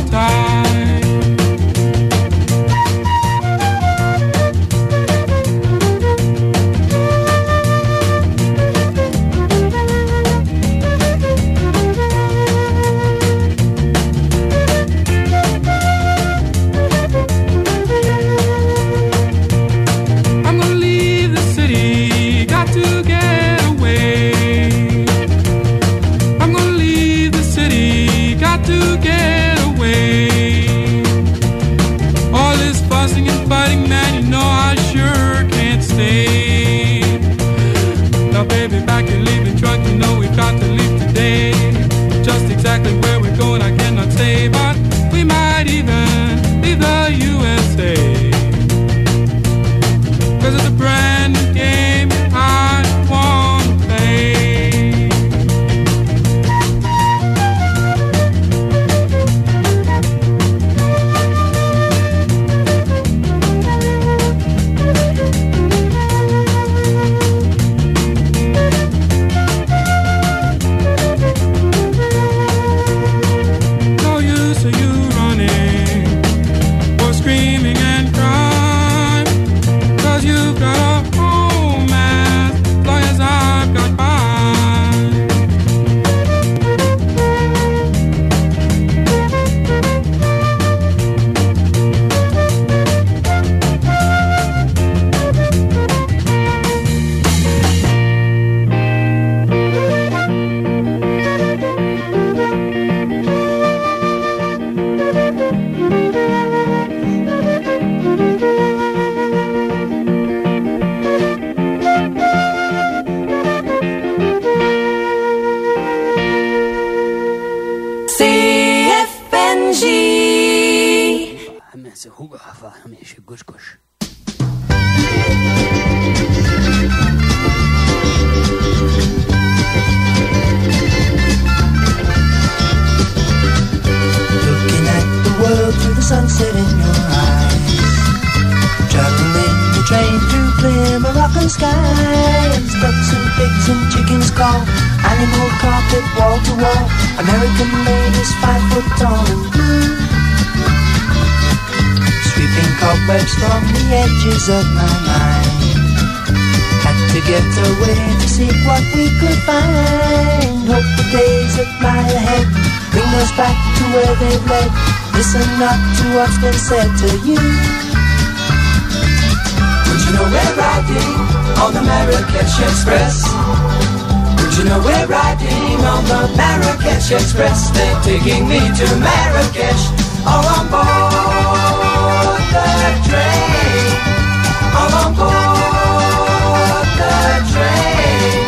CFNJ. Looking at the world through the sunset in your eyes, traveling the train through clear Moroccan skies. Ducks and pigs and chickens call, animal carpet wall to wall. American ladies 5 foot tall and blue, sweeping cobwebs from the edges of my mind. Had to get away to see what we could find. Hope the days that lie ahead bring us back to where they've led. Listen not to what's been said to you. Would you know we're riding on the Marrakesh Express? Would you know we're riding on the Marrakesh Express? They're taking me to Marrakesh, all on board the train, all on board the train.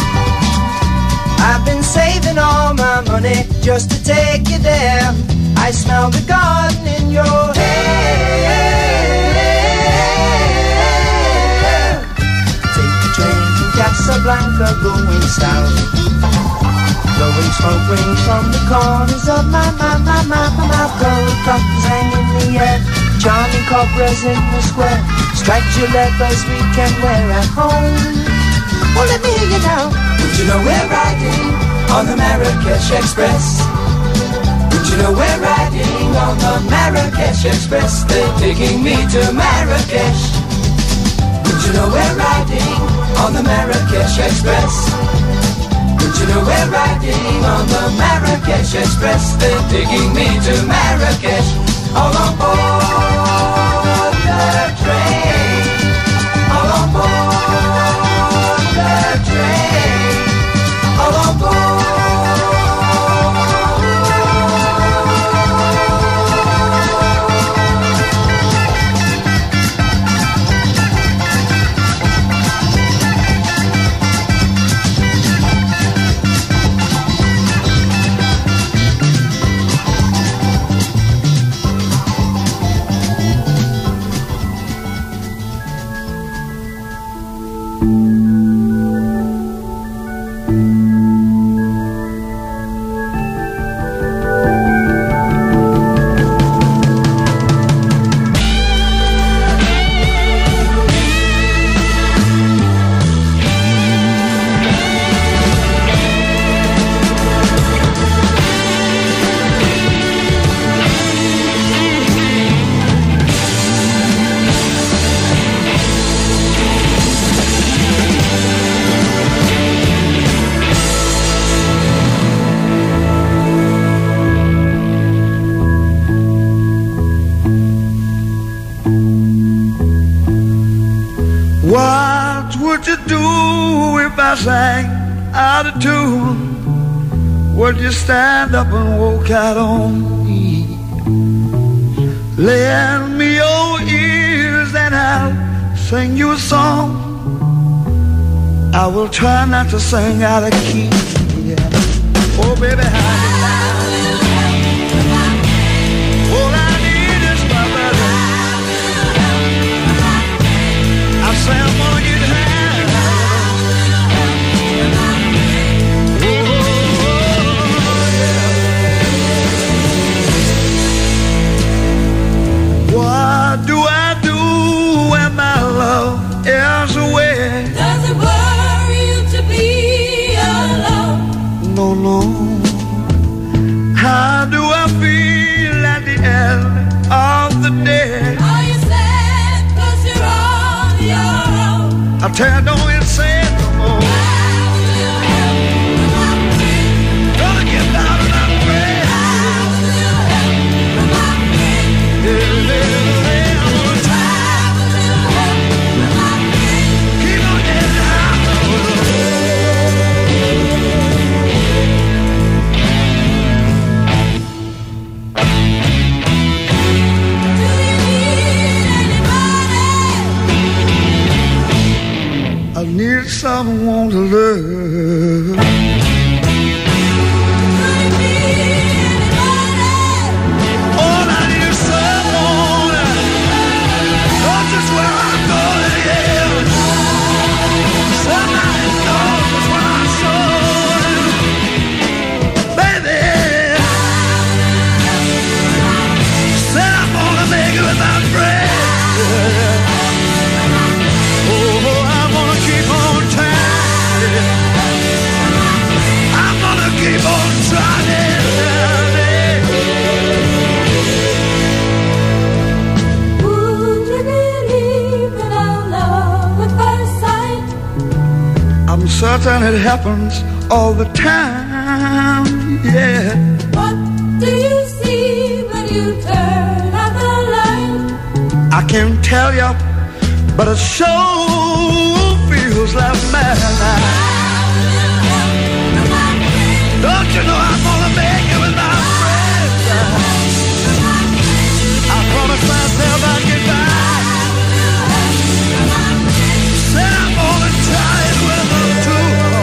I've been saving all my money just to take you there. I smell the garden in your hair. Take the train from Casablanca going south. Blowing smoke rings from the corners of my mouth. Gold buttons hang in the air, charming cobras in the square. Striped Gillettas we can wear at home. Well, let me hear you now. Would you know we're riding on the Marrakesh Express? Would you know we're riding on the Marrakesh Express? They're taking me to Marrakesh. Would you know we're riding on the Marrakesh Express? Would you know we're riding on the Marrakesh Express? They're taking me to Marrakesh, all on board the train, all on board the train, all on board. What would you do if I sang out of tune? Would you stand up and walk out on me? Lend me your ears and I'll sing you a song. I will try not to sing out of key. Yeah. Oh, baby, all I need is my brother. I say I'm gonna get high. What do I do when my love is away? Does it worry you to be alone? No, no. How do I feel at the end of the day? Are you sad 'cause you're on your own? I tell you, don't even say it no more. Gonna get down and I'm ready. Keep on getting down. and it happens all the time, yeah. What do you see when you turn out the light? I can't tell you, but it sure feels like madness. Don't you know I'm gonna make it with my friends? I promised myself I'd get back. Said I'm gonna try it with them too.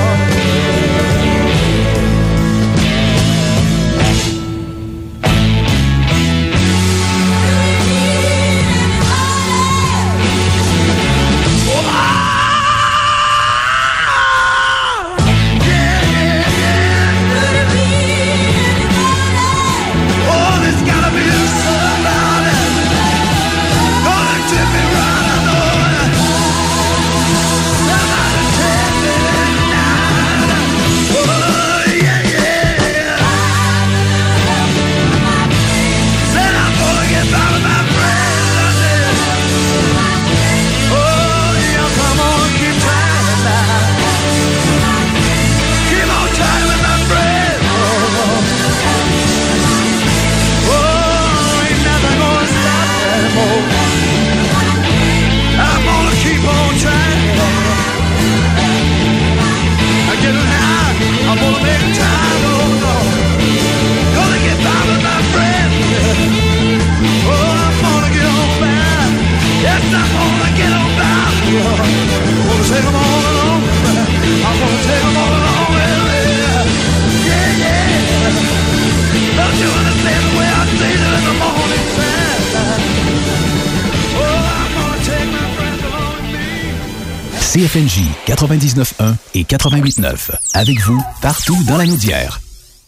CFNJ 99.1 et 88.9. Avec vous, partout dans la Naudière.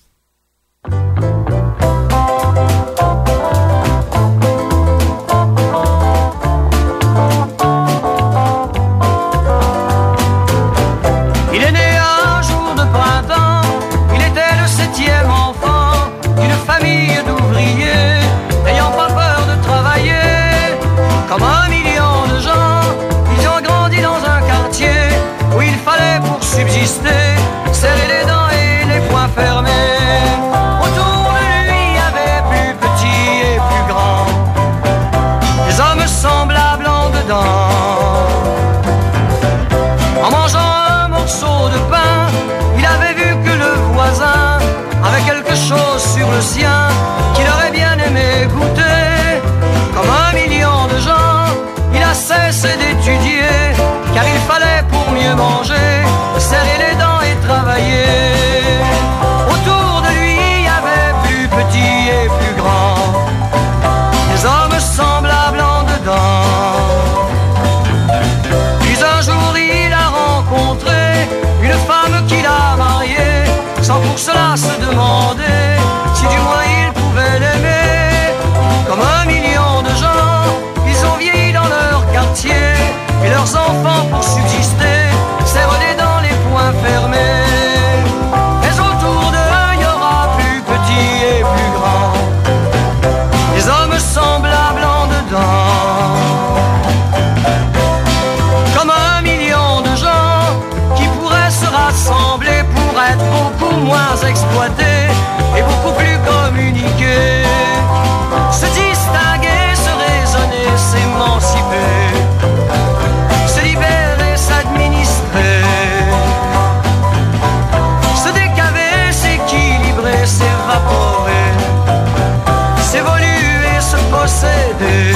Il est né un jour de printemps, il était le 7e enfant d'une famille d'ouvriers, n'ayant pas peur de travailler, comme 1 million de gens. Ils ont grandi dans un quartier où il fallait pour subsister serrer les dents et les poings fermés. Autour de lui il y avait plus petits et plus grands, des hommes semblables en dedans. En mangeant un morceau de pain, il avait vu que le voisin avait quelque chose sur le sien qu'il aurait bien aimé goûter. Comme 1 million de gens, il a cessé d'étudier, car il fallait pour mieux manger serrer les dents et travailler. Autour de lui il y avait plus petits et plus grands, des hommes semblables en dedans. Puis un jour il a rencontré une femme qu'il a mariée, sans pour cela se demander si du moins il pouvait l'aimer. Comme 1 million de gens, ils ont vieilli dans leur quartier, et leurs enfants pour subsister serrent les dents, les poings fermés. Mais autour d'eux il y aura plus petits et plus grands, des hommes semblables en dedans. Comme 1 million de gens qui pourraient se rassembler pour être beaucoup moins exploités et beaucoup plus communiqués, se distinguer, se raisonner, s'émanciper, se libérer, s'administrer, se décaver, s'équilibrer, s'évaporer, s'évoluer, se posséder.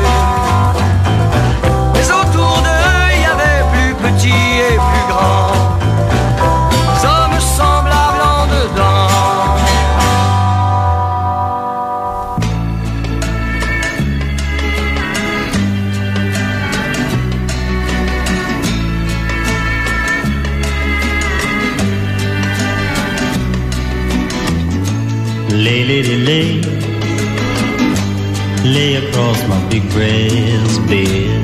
Mais autour d'eux il y avait plus petits et plus grands, des hommes semblables en dedans. Lay, lady, lay, lay across my big brass bed.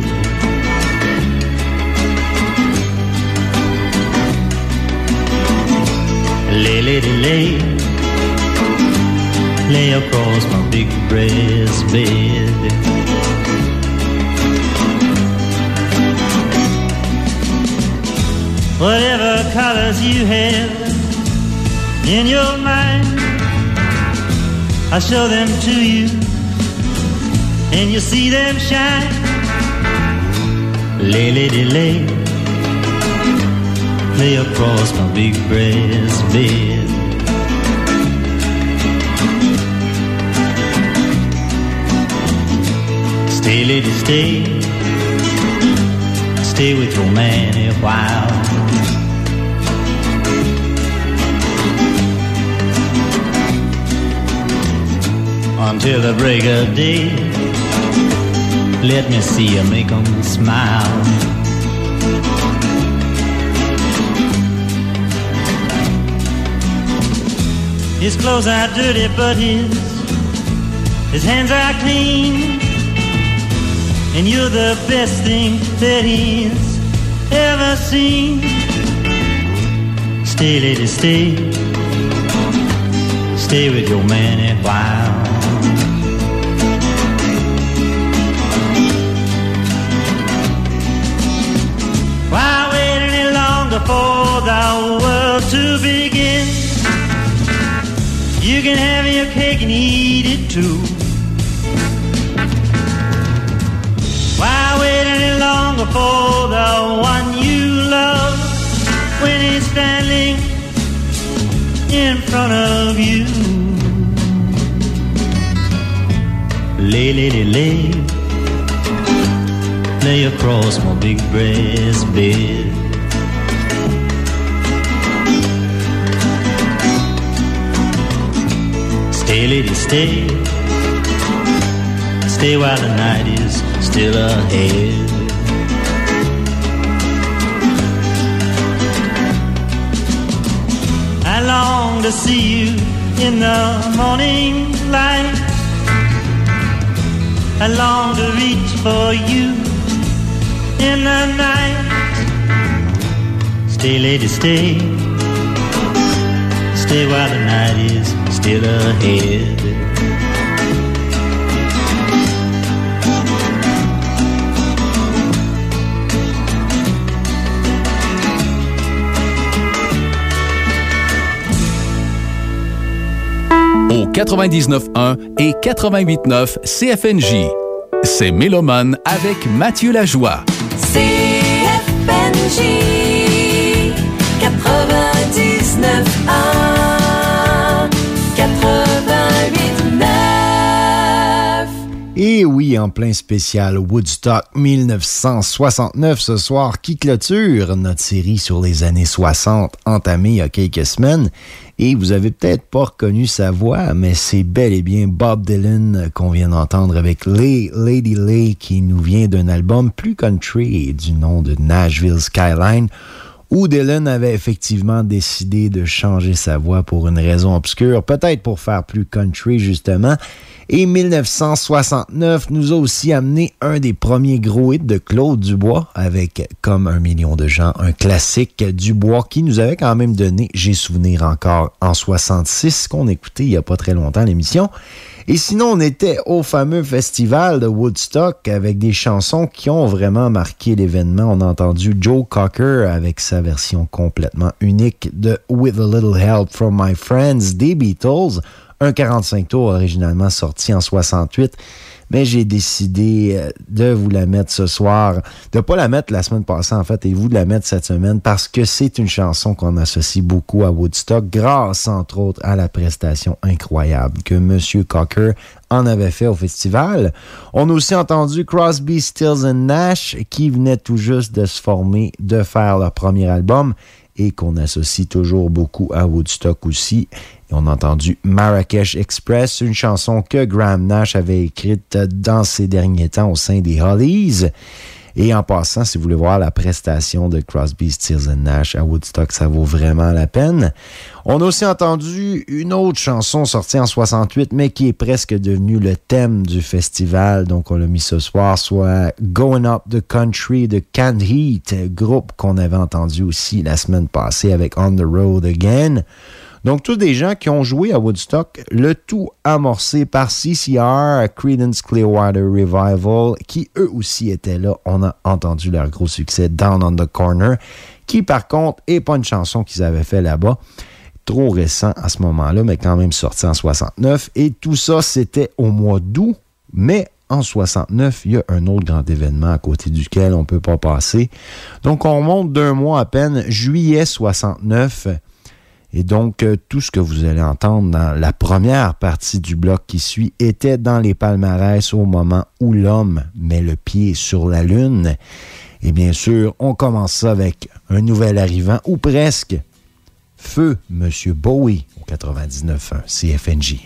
Lay, lady, lay, lay across my big brass bed. whatever colors you have in your mind, I'll show them to you, and you'll see them shine. Lay, lady, lay, lay across my big brass bed. Stay, lady, stay, stay with your man a while. Until the break of day, let me see you make 'em smile. His clothes are dirty, but his hands are clean, and you're the best thing that he's ever seen. Stay, lady, stay, stay with your man a while. Why wait any longer for the world to begin? You can have your cake and eat it too. Why wait any longer for the one you love when he's standing in front of you? Lay, lady, lay, lay across my big brass bed. Stay, lady, stay, stay while the night is still ahead. I long to see you in the morning light. I long to reach for you in the night. Stay, lady, stay, stay while the night is still ahead. Au 99.1 et 88.9 CFNJ. C'est Mélomane avec Mathieu Lajoie. CFNJ 99.1 88.9. Et oui, en plein spécial Woodstock 1969 ce soir qui clôture notre série sur les années 60 entamée il y a quelques semaines. Et vous avez peut-être pas reconnu sa voix, mais c'est bel et bien Bob Dylan qu'on vient d'entendre avec Lay, Lady Lay, qui nous vient d'un album plus country du nom de Nashville Skyline, où Dylan avait effectivement décidé de changer sa voix pour une raison obscure, peut-être pour faire plus country justement. Et 1969 nous a aussi amené un des premiers gros hits de Claude Dubois avec Comme 1 million de gens, un classique Dubois qui nous avait quand même donné J'ai souvenir encore en 66 qu'on écoutait il y a pas très longtemps l'émission. Et sinon, on était au fameux festival de Woodstock avec des chansons qui ont vraiment marqué l'événement. On a entendu Joe Cocker avec sa version complètement unique de With a Little Help from My Friends des Beatles. Un 45 tours originalement sorti en 68, mais j'ai décidé de vous la mettre ce soir, de pas la mettre la semaine passée en fait, et vous de la mettre cette semaine parce que c'est une chanson qu'on associe beaucoup à Woodstock grâce entre autres à la prestation incroyable que M. Cocker en avait fait au festival. On a aussi entendu Crosby, Stills & Nash qui venait tout juste de se former, de faire leur premier album et qu'on associe toujours beaucoup à Woodstock aussi. Et on a entendu Marrakech Express, une chanson que Graham Nash avait écrite dans ses derniers temps au sein des Hollies. Et en passant, si vous voulez voir la prestation de Crosby, Stills & Nash à Woodstock, ça vaut vraiment la peine. On a aussi entendu une autre chanson sortie en 68, mais qui est presque devenue le thème du festival. Donc, on l'a mis ce soir, soit Going Up the Country de Canned Heat, groupe qu'on avait entendu aussi la semaine passée avec On the Road Again. Donc, tous des gens qui ont joué à Woodstock, le tout amorcé par CCR, Creedence Clearwater Revival, qui eux aussi étaient là. On a entendu leur gros succès Down on the Corner, qui par contre n'est pas une chanson qu'ils avaient fait là-bas. Trop récent à ce moment-là, mais quand même sorti en 69. Et tout ça, c'était au mois d'août, mais en 69, il y a un autre grand événement à côté duquel on ne peut pas passer. Donc, on remonte d'un mois à peine, juillet 69. Et donc, tout ce que vous allez entendre dans la première partie du bloc qui suit était dans les palmarès au moment où l'homme met le pied sur la Lune. Et bien sûr, on commence ça avec un nouvel arrivant, ou presque. Feu, Monsieur Bowie, au 99.1 CFNJ.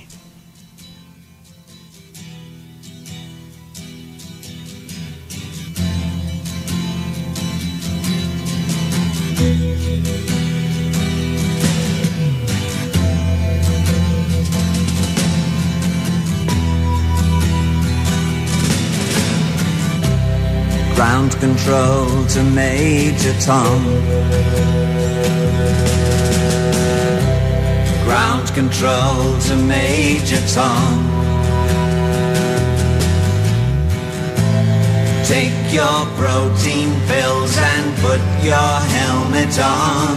Ground control to Major Tom. Ground control to Major Tom. Take your protein pills and put your helmet on.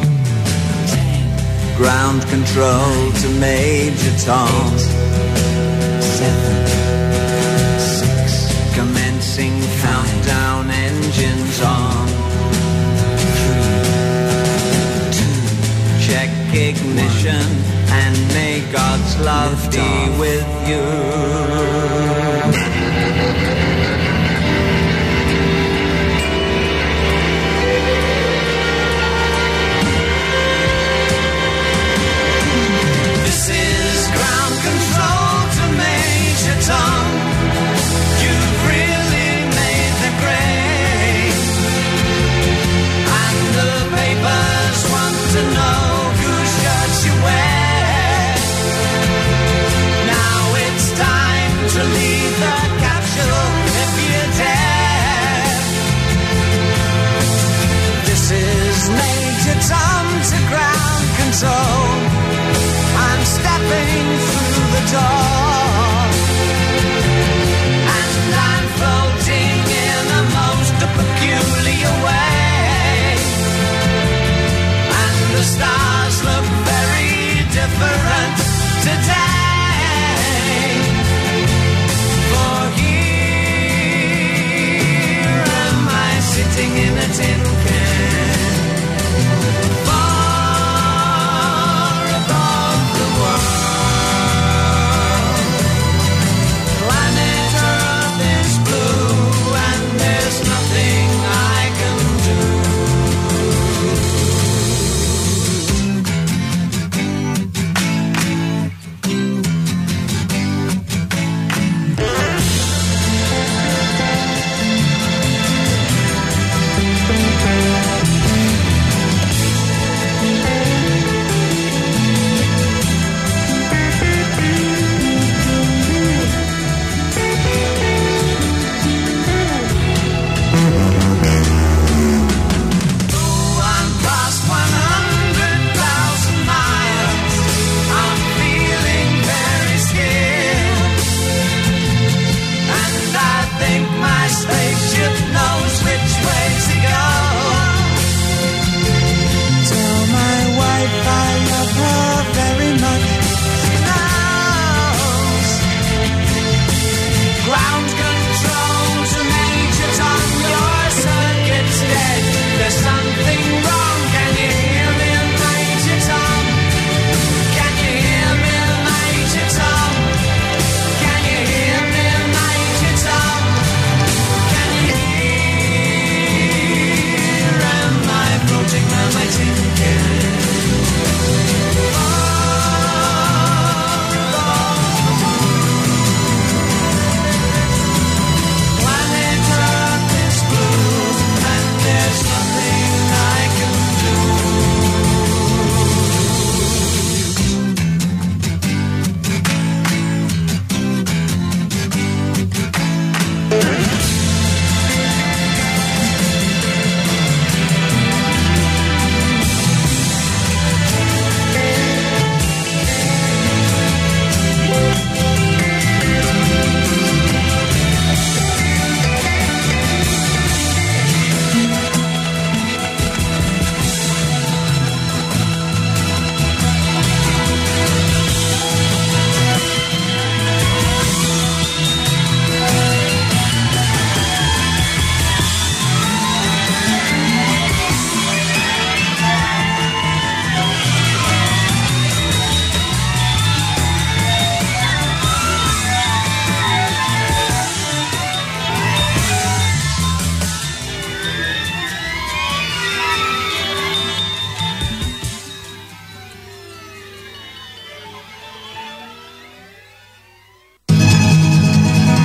Ground control to Major Tom. 7, 6, commencing countdown, engines on. 3, 2, check ignition and may God's love be with you. This is ground control to Major Tom. You've really made the grade, and the papers want to know whose shirts you wear. Now it's time to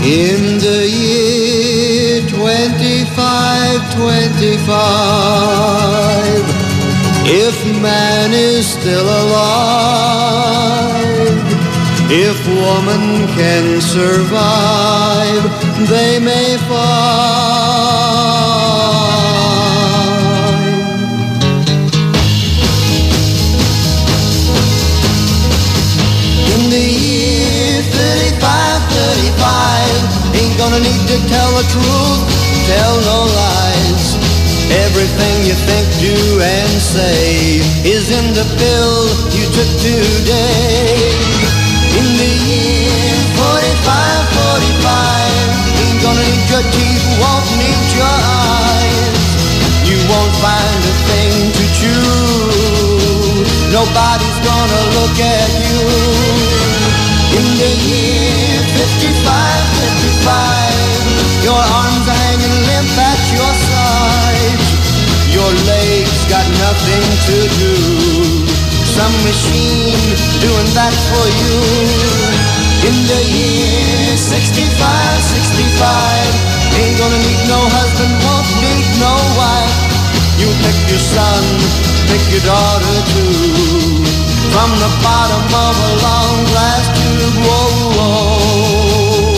In the year 2525, if man is still alive, if woman can survive, they may find. In the year 3535, ain't gonna need to tell the truth, tell no lies. Everything you think, do, and say is in the pill you took today. In the year 4545, ain't gonna need your teeth, won't need your eyes. You won't find a thing to chew, nobody's gonna look at you. In the year 5555, your arms are hanging limp at your sides. Your legs got nothing to do, some machine doing that for you. In the year 6565, ain't gonna need no husband, won't need no wife. You pick your son, pick your daughter too, from the bottom of a long glass tube. Whoa, whoa.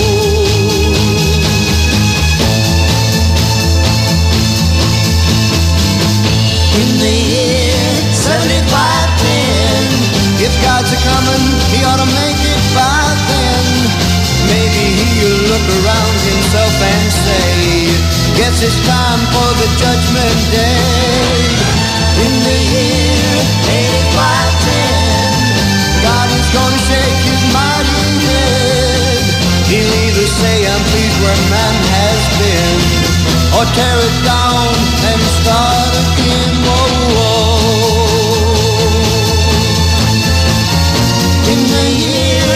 In the year 7510, if God's a-comin', he ought to make it by then. Maybe he'll look around himself and say, guess it's time for the judgment day. In the year 8510, God is gonna shake his mighty head. He'll either say, I'm pleased where man has been, or tear it down and start again. Whoa, whoa. In the year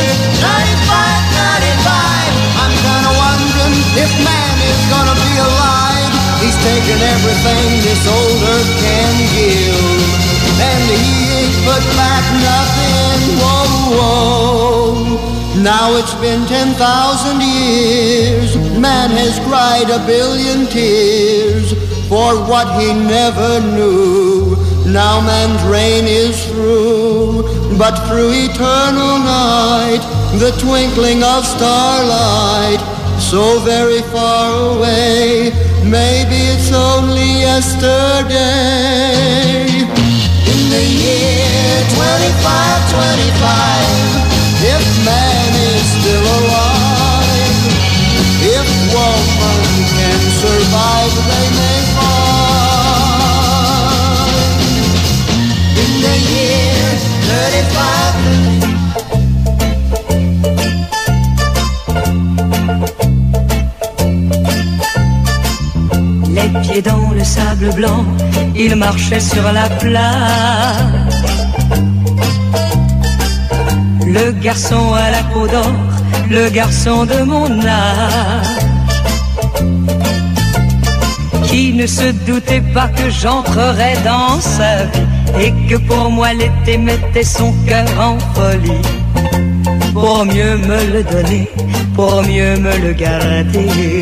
9595, I'm kinda wondering if man is gonna be alive. He's taken everything this old earth can give, and he ain't put back nothing. Whoa, whoa. Now it's been 10,000 years, man has cried a billion tears for what he never knew. Now man's reign is through, but through eternal night, the twinkling of starlight, so very far away, maybe it's only yesterday. In the year 2525, if man is still alive, if woman can survive, they may find. In the year 35. Les pieds dans le sable blanc, il marchait sur la plage. Le garçon à la peau d'or, le garçon de mon âge, qui ne se doutait pas que j'entrerais dans sa vie, et que pour moi l'été mettait son cœur en folie, pour mieux me le donner, pour mieux me le garder.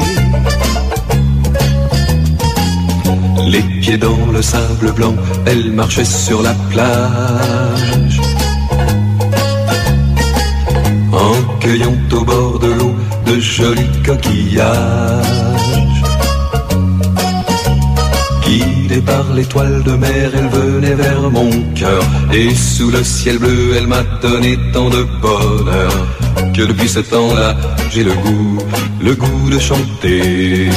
Les pieds dans le sable blanc, elle marchait sur la plage, en cueillant au bord de l'eau de jolis coquillages. Guidée par l'étoile de mer, elle venait vers mon cœur, et sous le ciel bleu, elle m'a donné tant de bonheur, que depuis ce temps-là, j'ai le goût de chanter.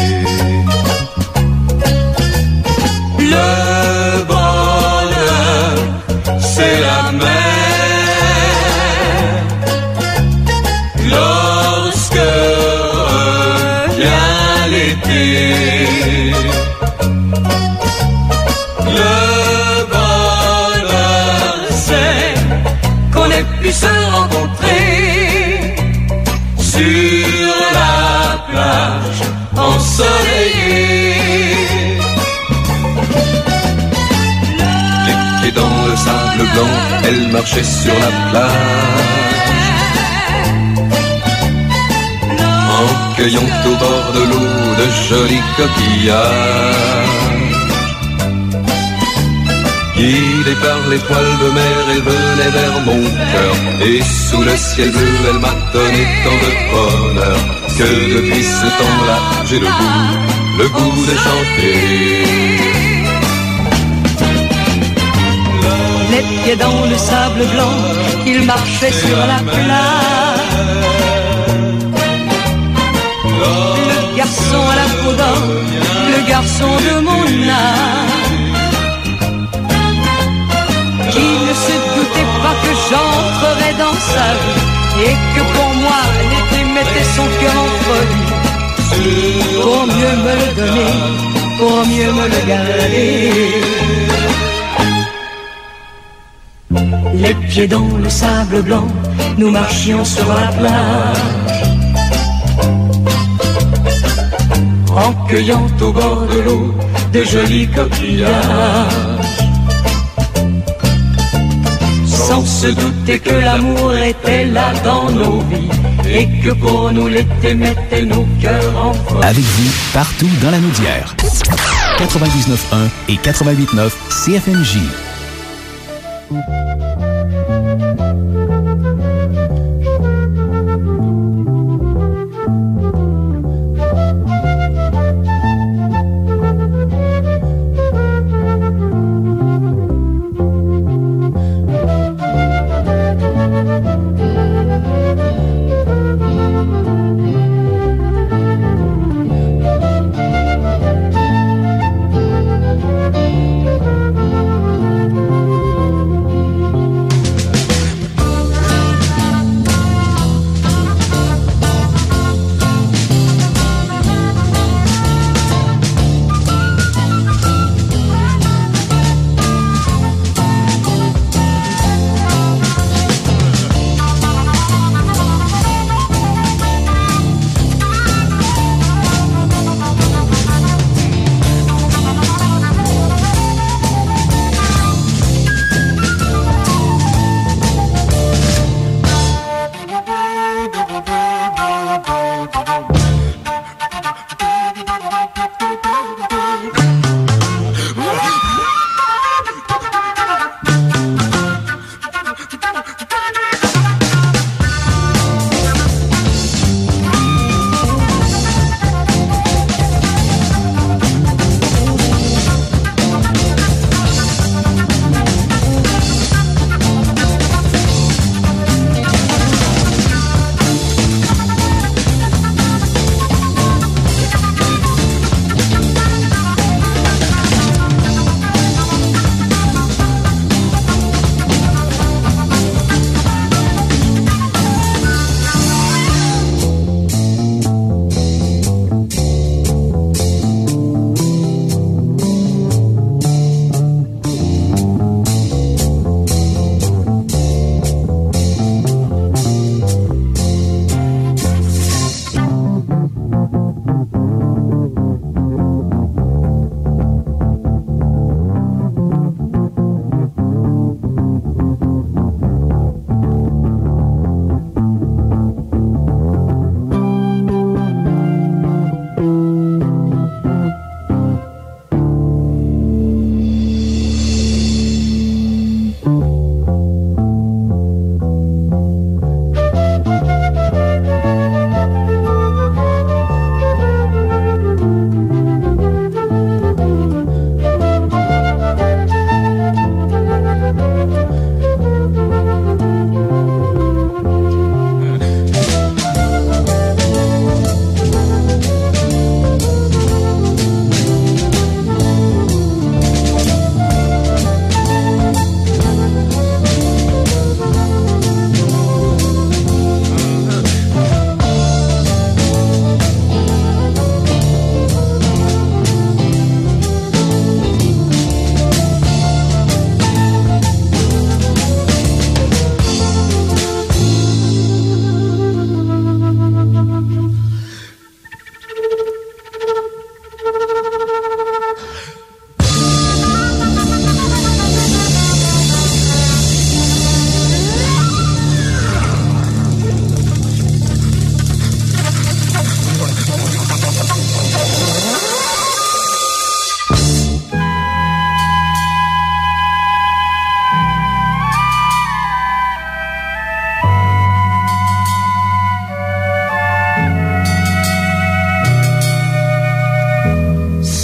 Le bonheur, c'est la mer, lorsque revient l'été. Le bonheur, c'est qu'on ait pu se rencontrer sur la plage ensoleillée. Dans le sable blanc, elle marchait sur la plage, en cueillant au bord de l'eau de jolis coquillages. Guidée par l'étoile de mer, elle venait vers mon cœur, et sous le ciel bleu, elle m'a donné tant de bonheur, que depuis ce temps-là, j'ai le goût de chanter. Les pieds dans le sable blanc, il marchait sur la plage. Le garçon à la peau d'or, le garçon de mon âge, qui ne se doutait pas que j'entrerais dans sa vie, et que pour moi l'été mettait son cœur en folie, pour mieux me le donner, pour mieux me le garder. Les pieds dans le sable blanc, nous marchions sur la plage, en cueillant au bord de l'eau de jolis coquillages, sans se douter que l'amour était là dans nos vies, et que pour nous l'été mettait nos cœurs en folie. Avec vous, partout dans la Naudière. 99.1 et 88.9 CFMJ.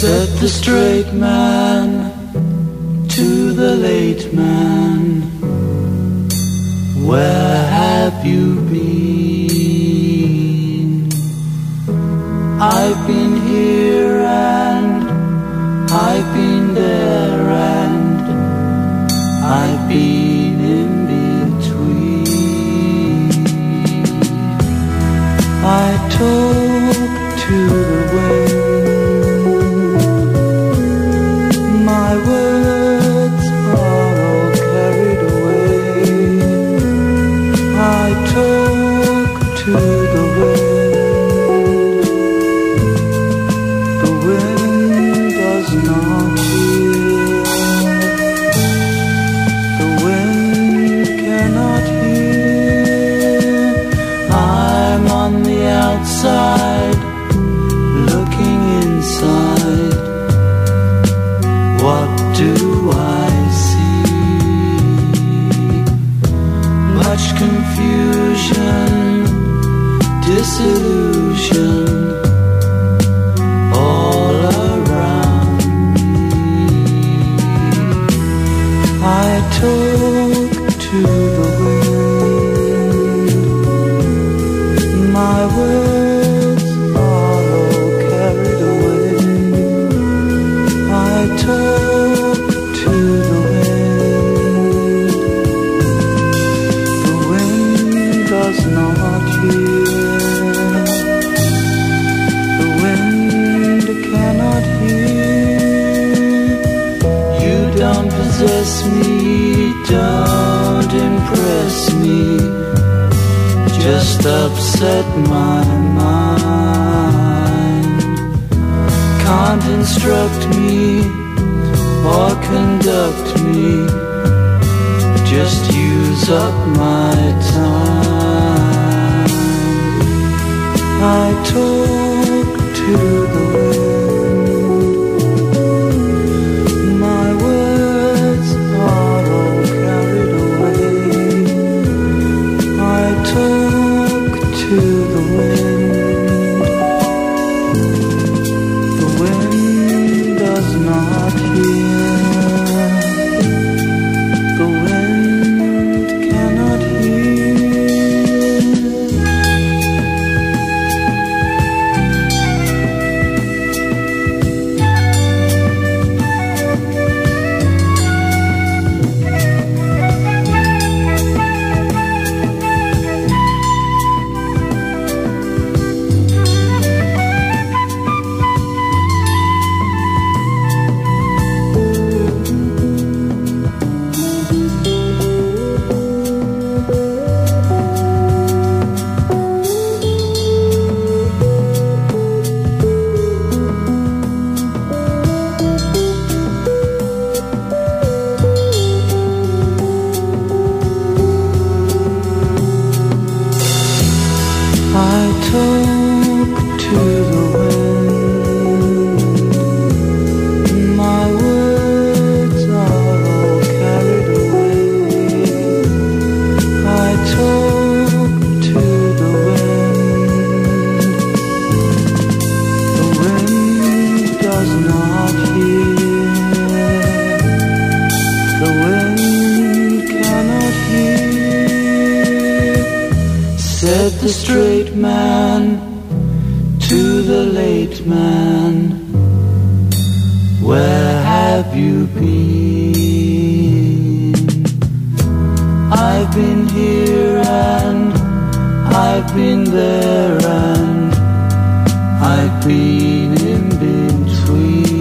Said the straight man to the late man, where have you been? I've been here and I've been there and I've been in between. I talk to the wind, my words are all carried away. I talk to the wind does not hear, the wind cannot hear. I'm on the outside, looking inside. What do I see? Much confusion, disillusion all around me. I talk to the wind, my words are all carried away. I talk to the wind does not hear, the wind cannot hear. You don't possess me, don't impress me, just upset my mind. Can't instruct me or conduct me, just use up my time. I talk to the wind, my words are all carried away. I talk to the wind does not hear, the wind cannot hear. The straight man to the late man, where have you been? I've been here and I've been there and I've been in between.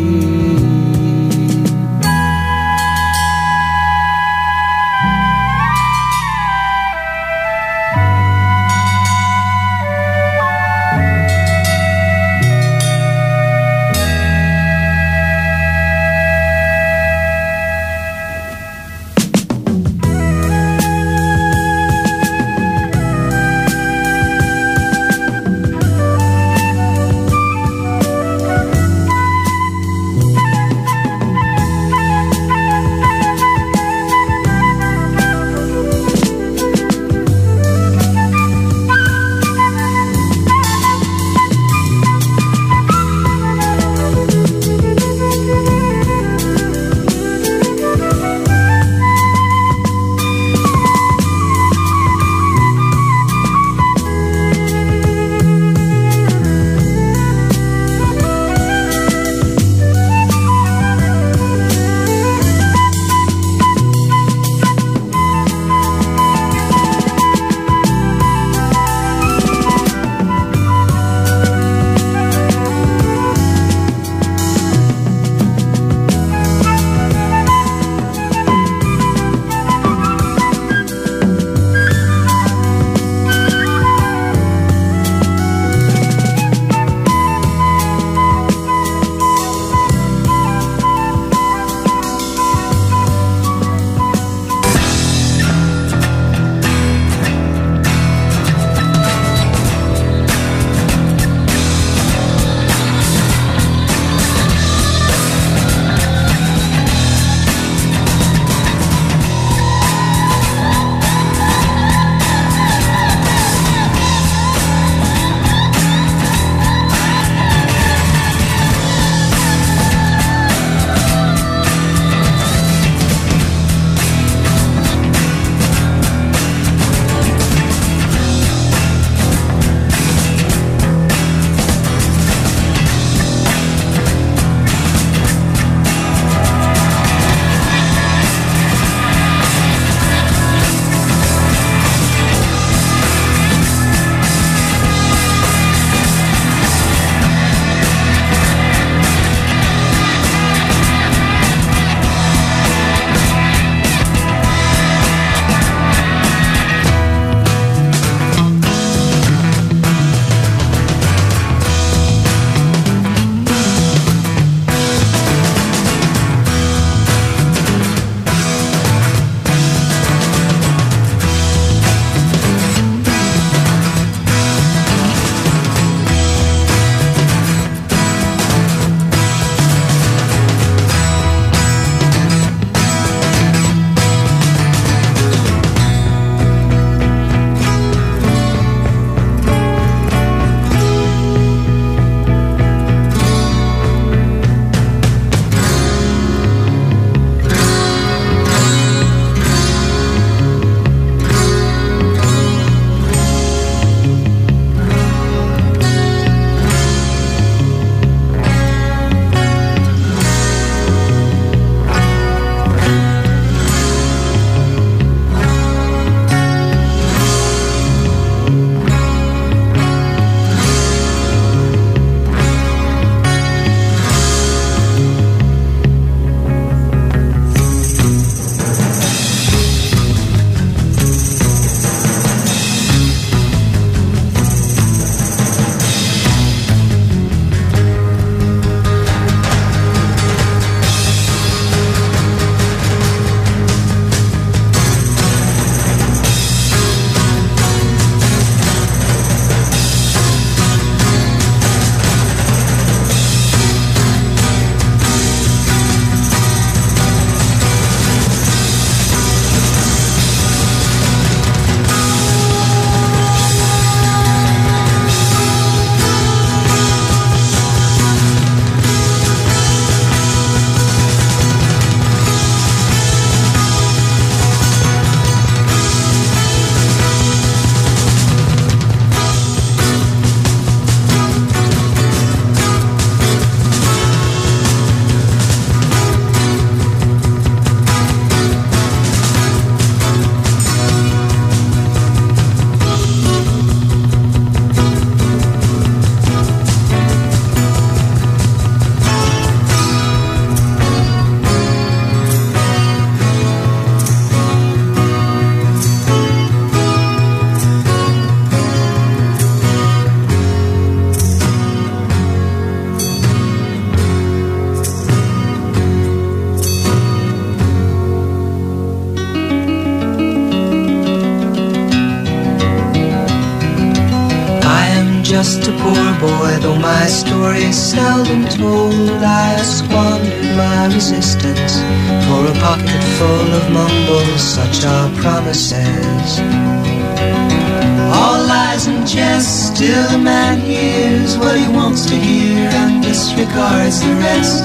just a poor boy, though my story is seldom told. I squandered my resistance for a pocket full of mumbles, such are promises. All lies and jest, still a man hears what he wants to hear and disregards the rest.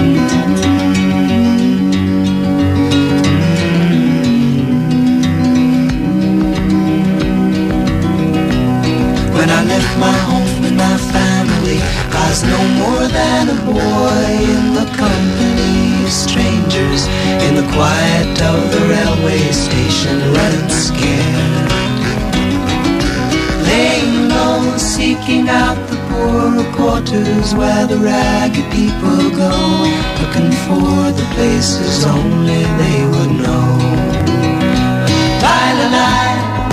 When I left my home and my family, I was no more than a boy in the company of strangers, in the quiet of the railway station, running scared. Laying low, seeking out the poorer quarters where the ragged people go, looking for the places only they would know. Lie-la-lie,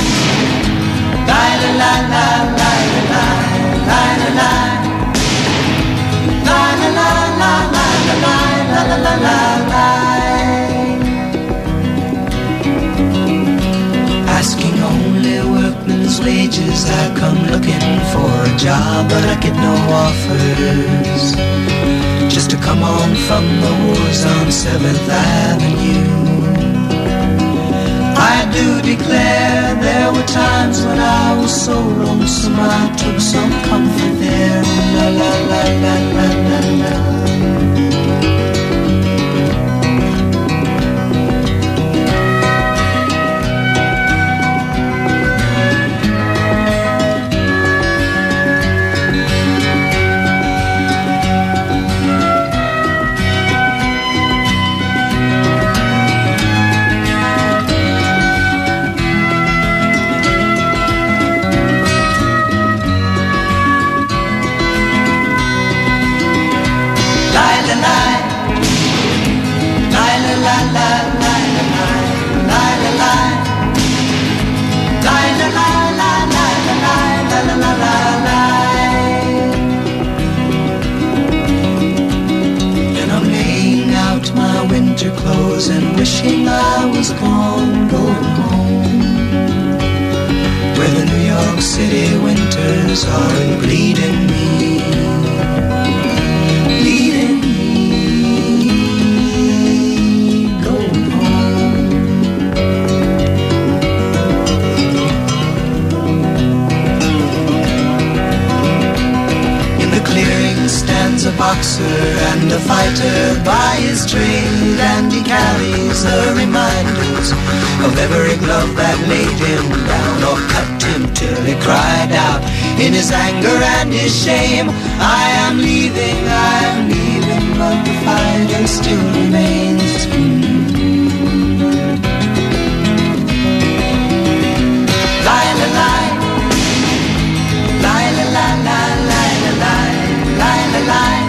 lie-la-lie-lie, lie-la-lie, lie-la-lie, lie-la-lie, lie-la-lie. Asking only workmen's wages, I come looking for a job, but I get no offers. Just to come on from the wars on 7th Avenue. I do declare there were times when I was so lonesome I took some comfort there. La la la la la la la. Clothes and wishing I was gone, going home, where the New York City winters are bleeding me, bleeding me, going home. In the clearing stands a boxer and a fighter by his trade, and he carries the reminders of every glove that laid him down or cut him till he cried out in his anger and his shame, I am leaving, but the fighter still remains. Lie-la-lie, lie-la-la-la, lie-la-lie, lie-la-lie,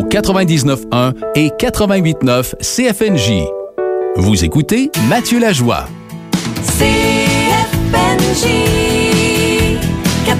99.1 et 88.9 CFNJ. Vous écoutez Mathieu Lajoie. CFNJ 99.1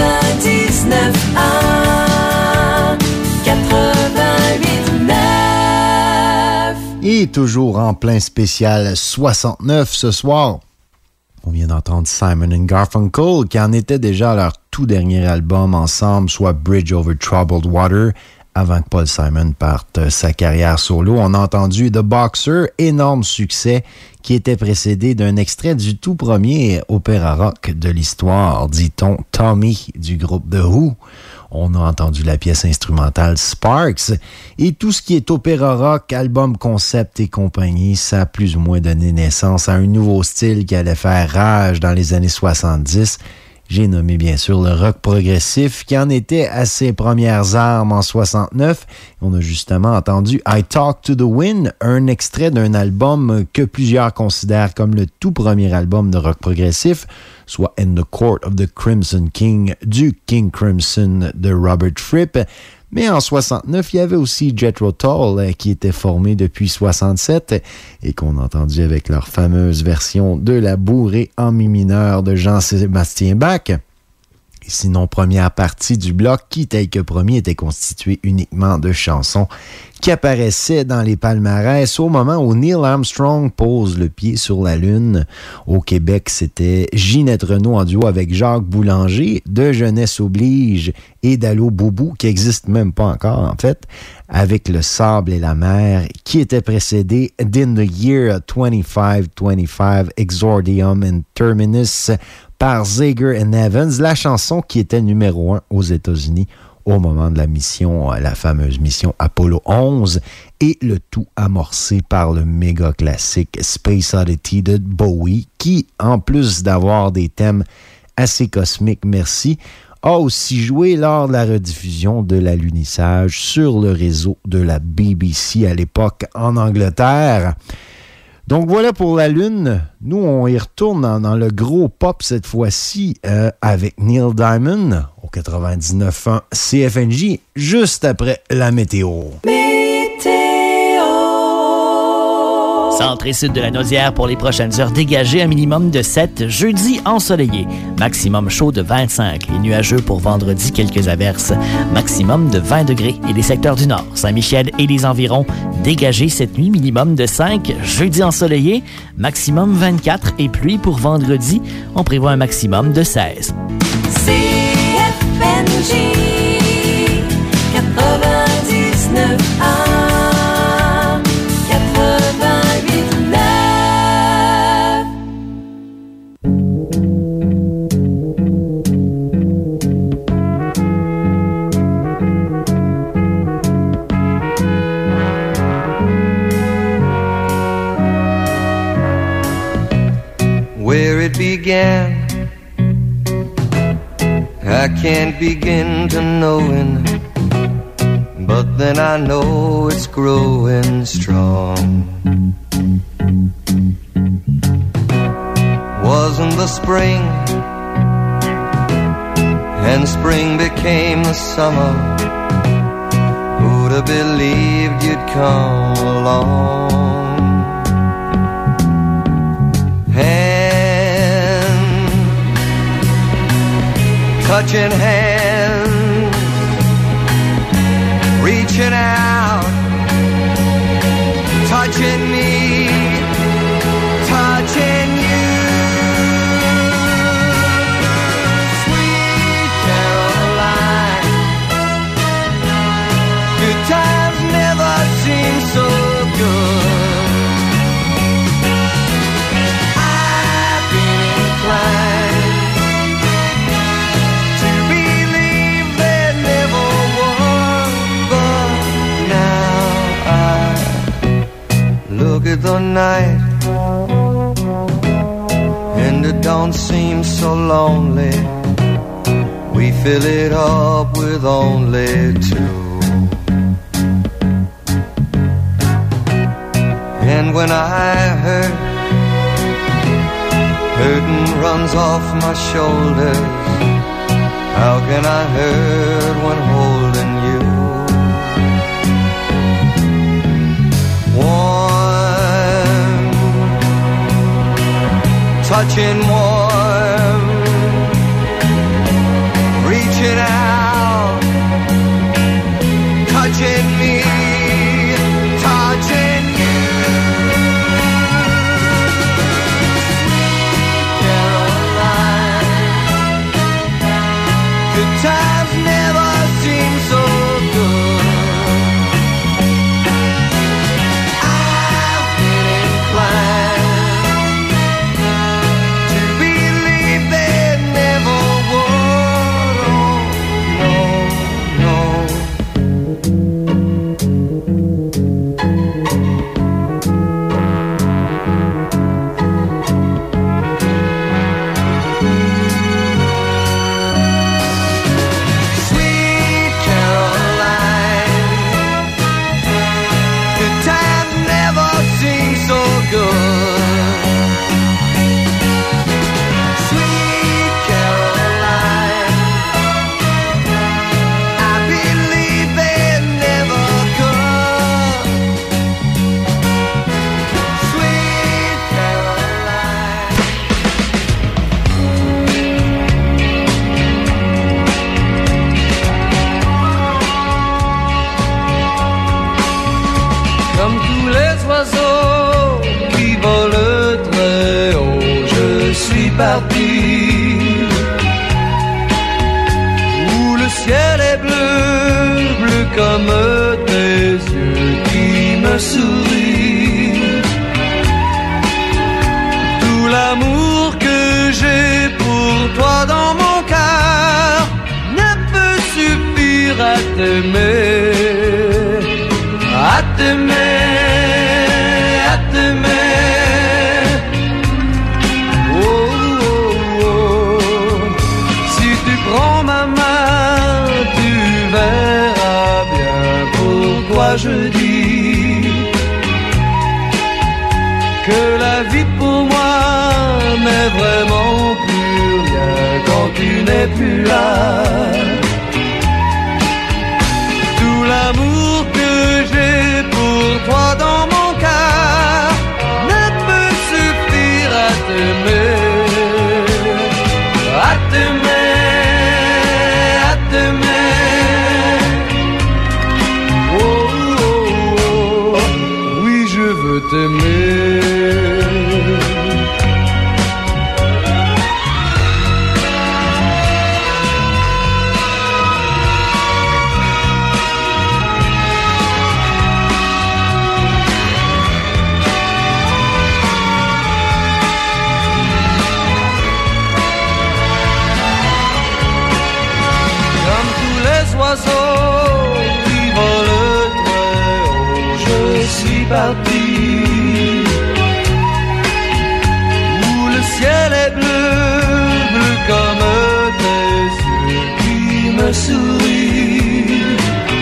88.9. Et toujours en plein spécial 69 ce soir. On vient d'entendre Simon & Garfunkel, qui en était déjà à leur tout dernier album ensemble, soit Bridge Over Troubled Water, avant que Paul Simon parte sa carrière solo. On a entendu The Boxer, énorme succès, qui était précédé d'un extrait du tout premier opéra rock de l'histoire, dit-on, Tommy, du groupe The Who. On a entendu la pièce instrumentale Sparks. Et tout ce qui est opéra rock, album concept et compagnie, ça a plus ou moins donné naissance à un nouveau style qui allait faire rage dans les années 70. J'ai nommé bien sûr le rock progressif qui en était à ses premières armes en 69. On a justement entendu I Talk to the Wind, un extrait d'un album que plusieurs considèrent comme le tout premier album de rock progressif, soit In the Court of the Crimson King du King Crimson de Robert Fripp. Mais en 69, il y avait aussi Jethro Tull qui était formé depuis 67 et qu'on a entendu avec leur fameuse version de la bourrée en mi mineur de Jean-Sébastien Bach. Et sinon, première partie du bloc qui, tel que promis, était constituée uniquement de chansons qui apparaissaient dans les palmarès au moment où Neil Armstrong pose le pied sur la Lune. Au Québec, c'était Ginette Renault en duo avec Jacques Boulanger, de Jeunesse oblige, et d'Allo Boubou, qui n'existe même pas encore en fait, avec Le Sable et la Mer, qui était précédé d'In the Year 2525, Exordium and Terminus, par Zager and Evans, la chanson qui était numéro 1 aux États-Unis au moment de la mission, la fameuse mission Apollo 11, et le tout amorcé par le méga classique Space Oddity de Bowie, qui, en plus d'avoir des thèmes assez cosmiques, merci, a aussi joué lors de la rediffusion de l'alunissage sur le réseau de la BBC à l'époque en Angleterre. Donc voilà pour la Lune. Nous, on y retourne dans le gros pop cette fois-ci avec Neil Diamond au 99.1 CFNJ, juste après la météo. Centre et sud de la Naudière pour les prochaines heures dégagées, un minimum de 7. Jeudi, ensoleillé. Maximum chaud de 25. Et nuageux pour vendredi, quelques averses. Maximum de 20 degrés. Et les secteurs du nord, Saint-Michel et les environs, dégagés cette nuit, minimum de 5. Jeudi, ensoleillé. Maximum 24. Et pluie pour vendredi, on prévoit un maximum de 16. CFNJ 99.1 Where it began, I can't begin to knowing, but then I know it's growing strong. Wasn't the spring, and spring became the summer. Who'd have believed you'd come along? Touching hands, reaching out, touching me, touching you. Sweet Caroline, good times never seem so good. I've been inclined look at the night, and it don't seem so lonely. We fill it up with only two. And when I hurt, hurting runs off my shoulders. How can I hurt when holding you? touching warm, reaching out, touching me, touching you. Caroline, good times never seem so good. I've been inclined to believe they never would. Oh, no, Sweet Caroline, good times never seem so good. Sweet Caroline, I believe they never could. Sweet Caroline. Comme tous les oiseaux qui volent très haut, je suis parti. Où le ciel est bleu, bleu comme tes yeux qui me sourient. Tout l'amour que j'ai pour toi dans mon cœur ne peut suffire à t'aimer. À t'aimer, à t'aimer. Oh, oh, oh. Si tu prends ma main, tu verras bien pourquoi je dis que la vie pour moi n'est vraiment plus rien quand tu n'es plus là. Tout l'amour que j'ai pour toi dans mon cœur ne peut suffire à t'aimer, à t'aimer, à t'aimer. Oh, oh, oh, oui, je veux t'aimer. Comme tous les oiseaux qui volent très haut, je suis parti. Où le ciel est bleu, bleu comme tes yeux qui me sourient.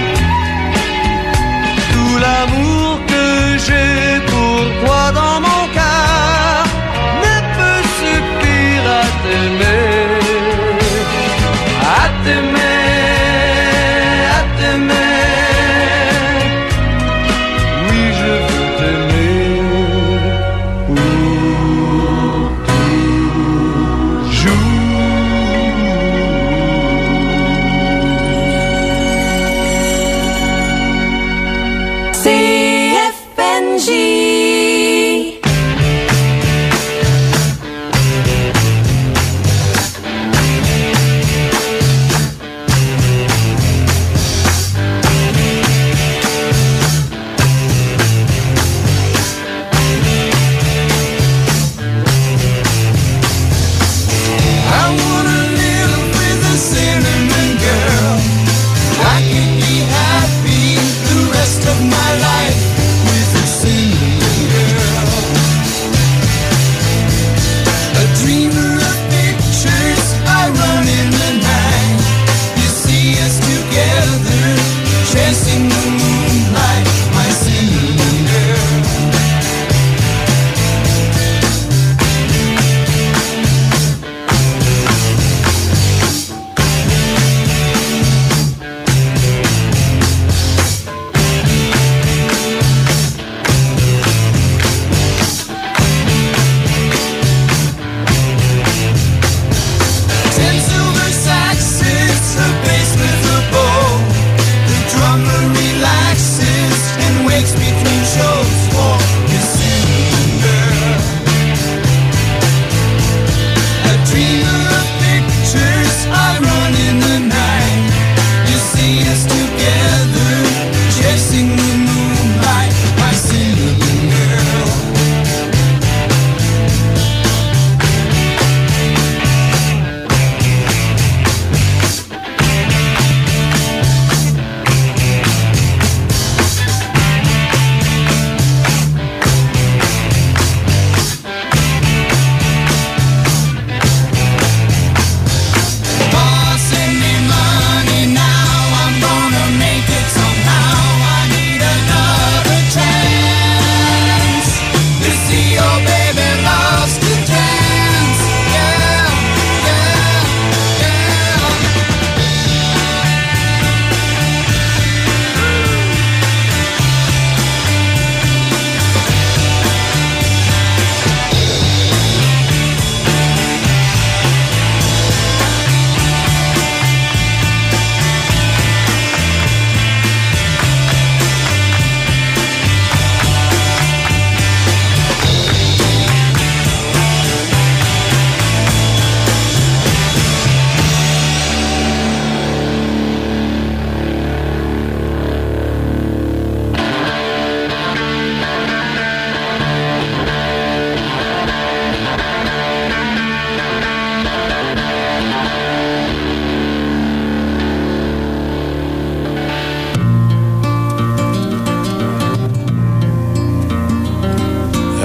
Tout l'amour que j'ai pour toi dans mon cœur ne peut suffire à t'aimer. À t'aimer, à t'aimer. Oui, je veux t'aimer pour toujours. CFNJ. I wanna live with a cinnamon girl. I can be happy the rest of my life with a cinnamon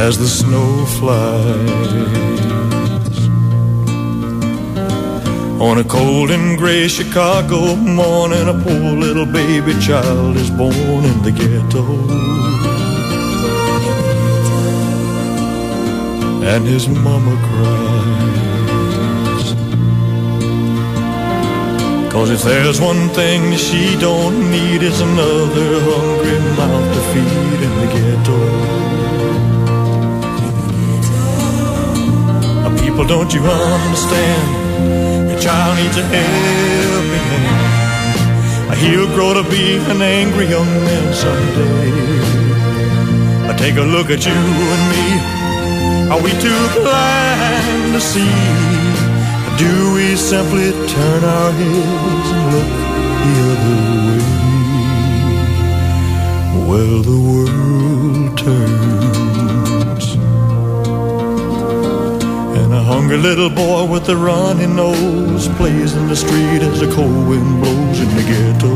as the snow flies. On a cold and gray Chicago morning, a poor little baby child is born in the ghetto. And his mama cries, 'cause if there's one thing that she don't need, is another hungry mouth to feed in the ghetto. People, don't you understand? Your child needs a helping hand. He'll grow to be an angry young man someday. Take a look at you and me. Are we too blind to see? Do we simply turn our heads and look the other way? Well, the world turns, and a hungry little boy with a runny nose plays in the street as the cold wind blows in the ghetto.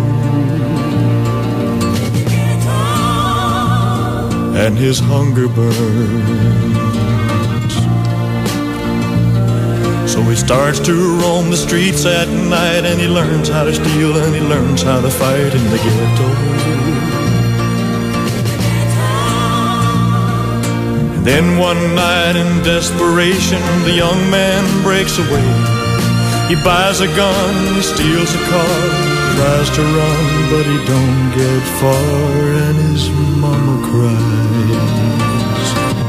And his hunger burns, so he starts to roam the streets at night, and he learns how to steal and he learns how to fight in the ghetto. And then one night in desperation, the young man breaks away. He buys a gun, he steals a car, tries to run, but he don't get far, and his mama cries.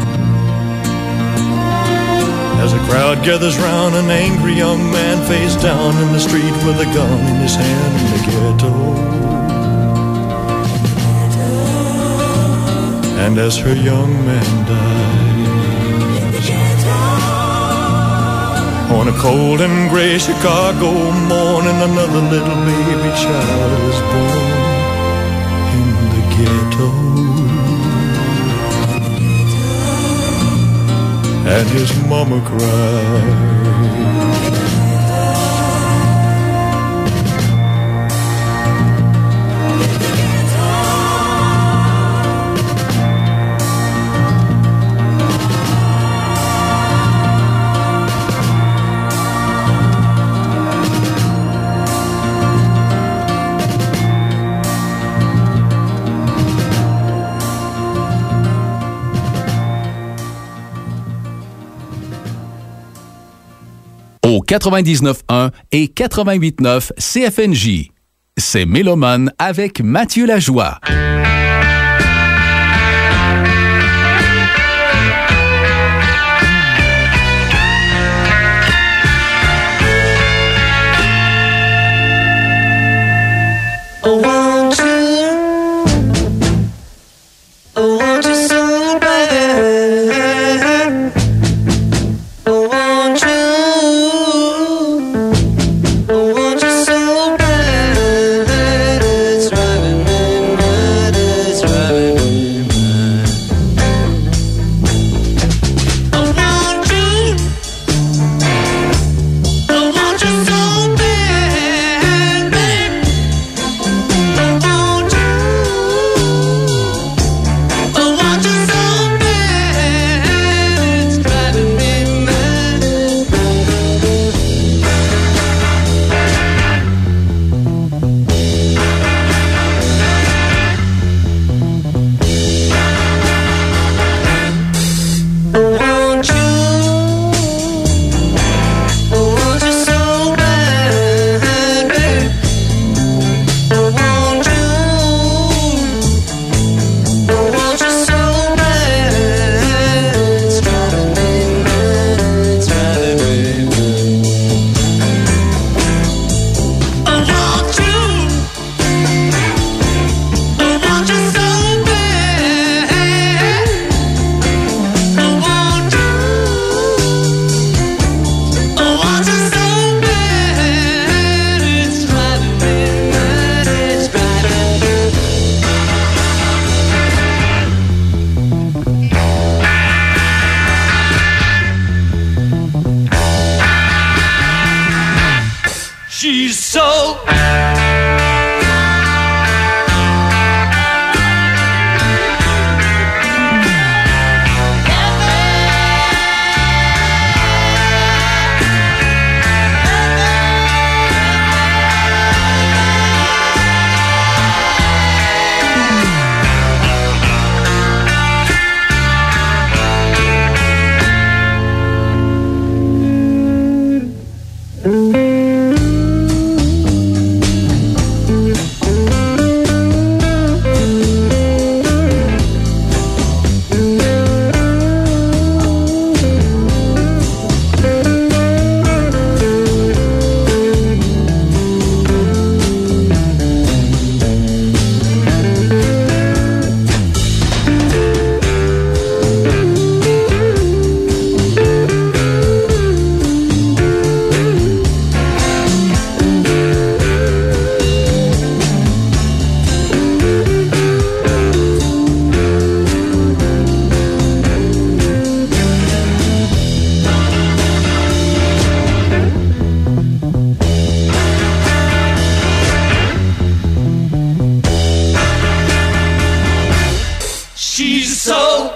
As a crowd gathers round, an angry young man face down in the street with a gun in his hand in the ghetto. And as her young man dies, on a cold and gray Chicago morning, another little baby child is born in the ghetto. And his mama cried. Au 99.1 et 88.9 CFNJ. C'est Mélomane avec Mathieu Lajoie. So bad, it's driving me mad. She's so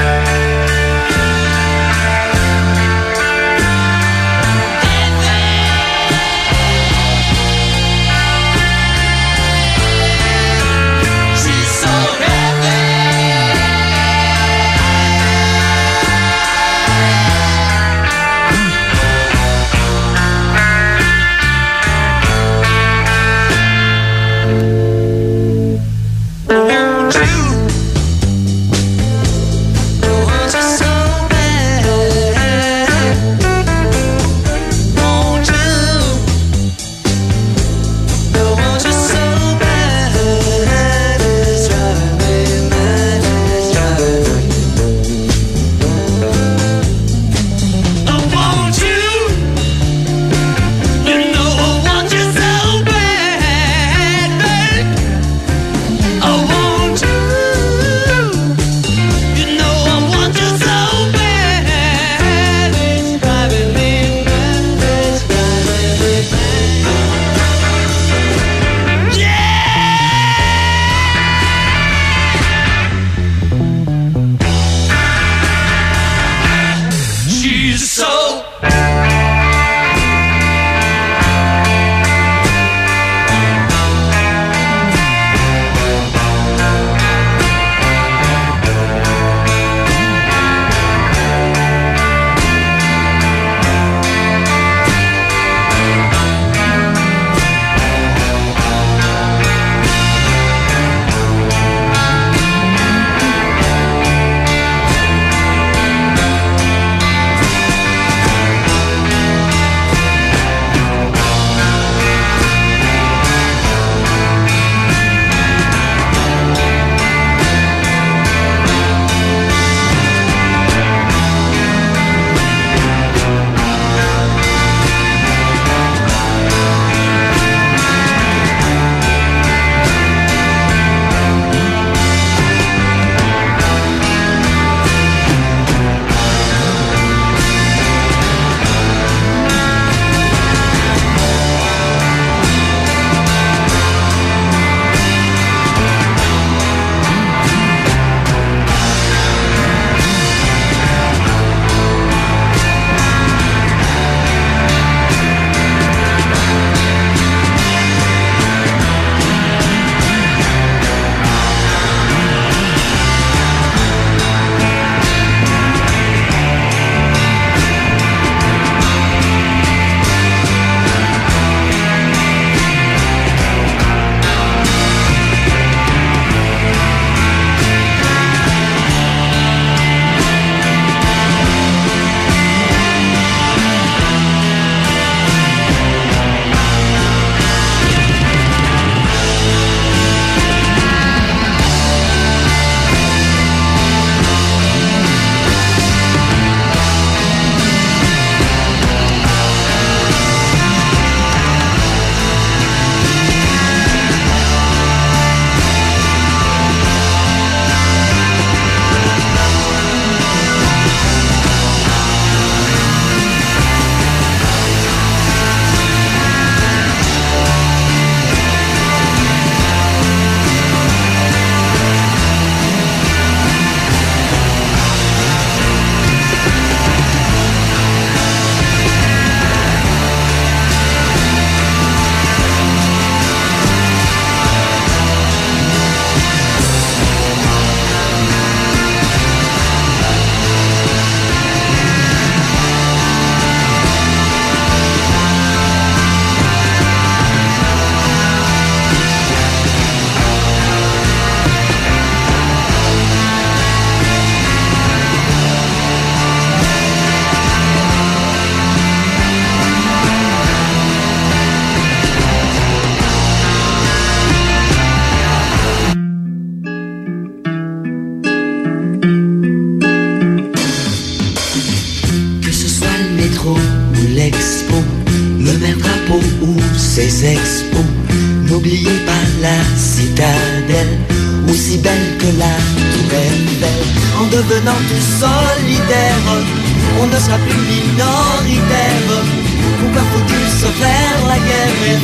ces expos. N'oubliez pas la citadelle, aussi belle que la tour Eiffel. En devenant tout solidaire, on ne sera plus minoritaire. Pourquoi faut-il se faire la guerre, mes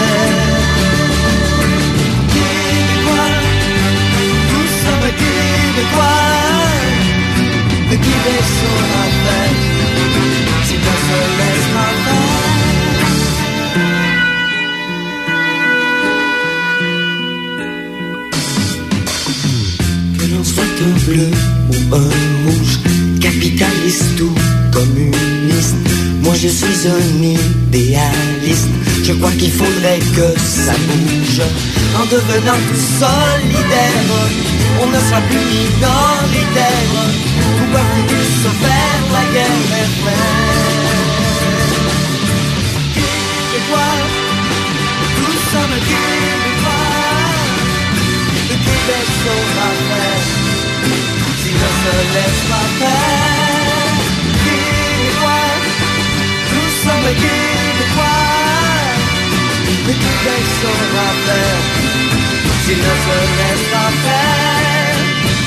frères? Québécois, nous sommes Québécois. Québec saura faire si l'on se laisse pas faire. Que l'on soit un bleu ou un rouge, capitaliste ou communiste, moi je suis un idéaliste. Je crois qu'il faudrait que ça bouge. En devenant tout solidaire, on ne sera plus minoritaire. Pourquoi faut-il se faire la guerre, mes frères? Québécois, nous sommes Québécois. Le Québec saura faire si l'on se laisse pas faire. Québécois, nous sommes Québécois. Le Québec saura faire si l'on se laisse pas faire.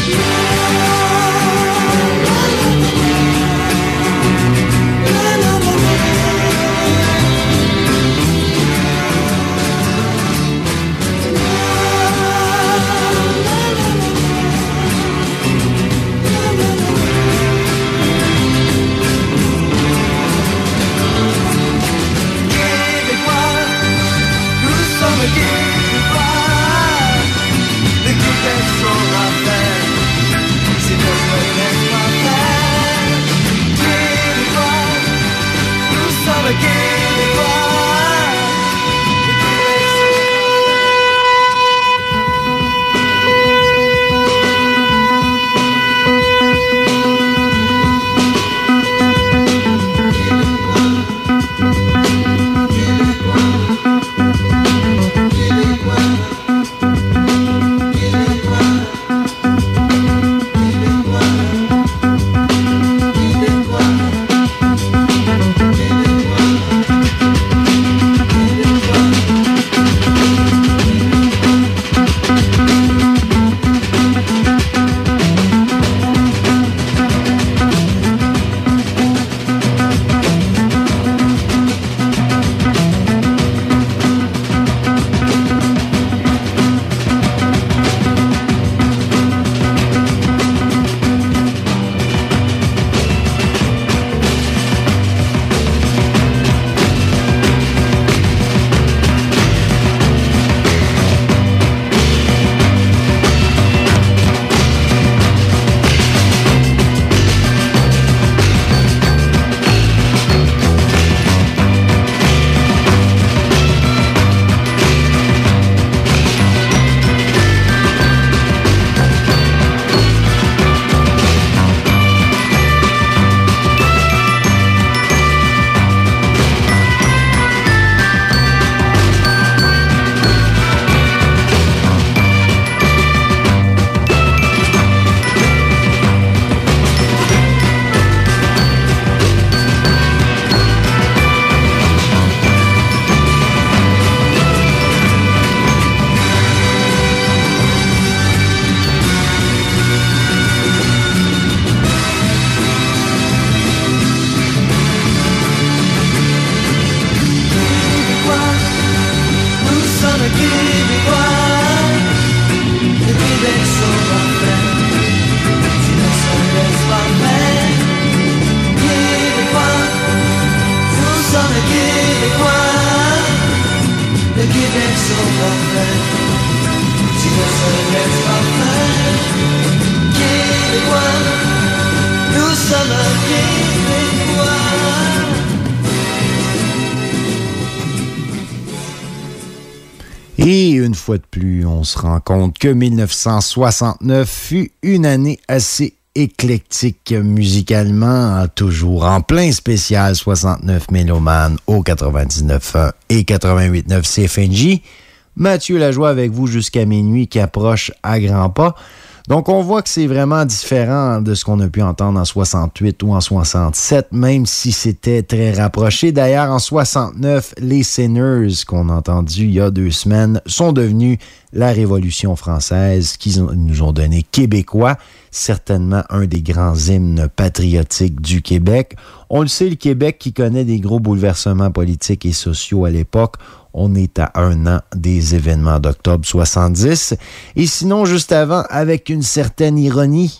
Et une fois de plus, on se rend compte que 1969 fut une année assez éclectique musicalement, toujours en plein spécial 69 Mélomanes au 99.1 et 88.9 CFNJ. Mathieu Lajoie avec vous jusqu'à minuit qui approche à grands pas. Donc, on voit que c'est vraiment différent de ce qu'on a pu entendre en 68 ou en 67, même si c'était très rapproché. D'ailleurs, en 69, les Sinners qu'on a entendus il y a 2 semaines sont devenus la Révolution française qui nous ont donné Québécois, certainement un des grands hymnes patriotiques du Québec. On le sait, le Québec qui connaît des gros bouleversements politiques et sociaux à l'époque. On est à 1 an des événements d'octobre 70. Et sinon, juste avant, avec une certaine ironie,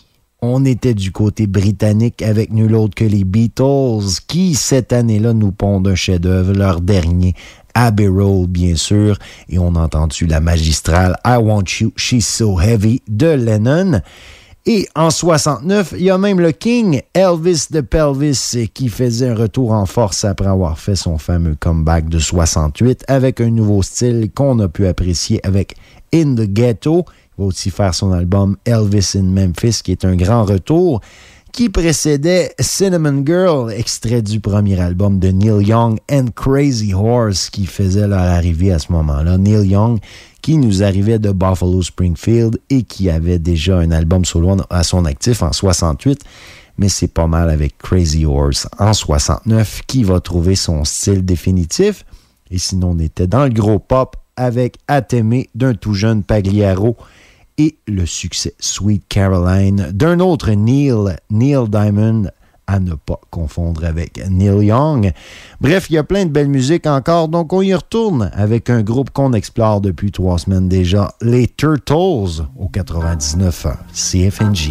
on était du côté britannique avec nul autre que les Beatles qui, cette année-là, nous pondent un chef-d'œuvre, leur dernier, Abbey Road, bien sûr. Et on a entendu la magistrale I Want You, She's So Heavy de Lennon. Et en 69, il y a même le King, Elvis de Pelvis, qui faisait un retour en force après avoir fait son fameux comeback de 68 avec un nouveau style qu'on a pu apprécier avec In the Ghetto. Il va aussi faire son album Elvis in Memphis, qui est un grand retour, qui précédait Cinnamon Girl, extrait du premier album de Neil Young and Crazy Horse, qui faisait leur arrivée à ce moment-là. Neil Young, qui nous arrivait de Buffalo Springfield et qui avait déjà un album solo à son actif en 68, mais c'est pas mal avec Crazy Horse en 69 qui va trouver son style définitif. Et sinon, on était dans le gros pop avec Atemé d'un tout jeune Pagliaro et le succès Sweet Caroline d'un autre Neil Diamond, à ne pas confondre avec Neil Young. Bref, il y a plein de belles musiques encore, donc on y retourne avec un groupe qu'on explore depuis 3 semaines déjà, les Turtles, au 99 CFNJ.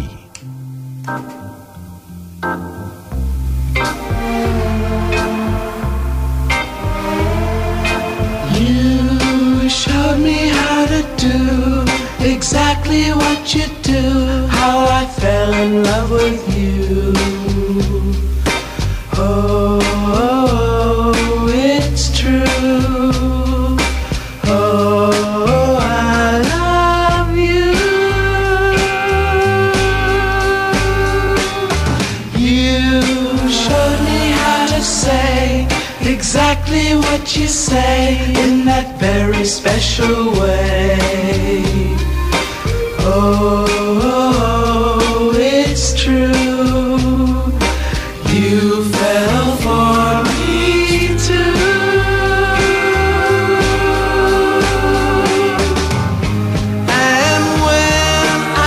You showed me how to do exactly what you do, how I fell in love with you. Oh, oh, it's true. Oh, I love you. You showed me how to say exactly what you say in that very special way. Oh, oh, it's true. You fell for me too. And when I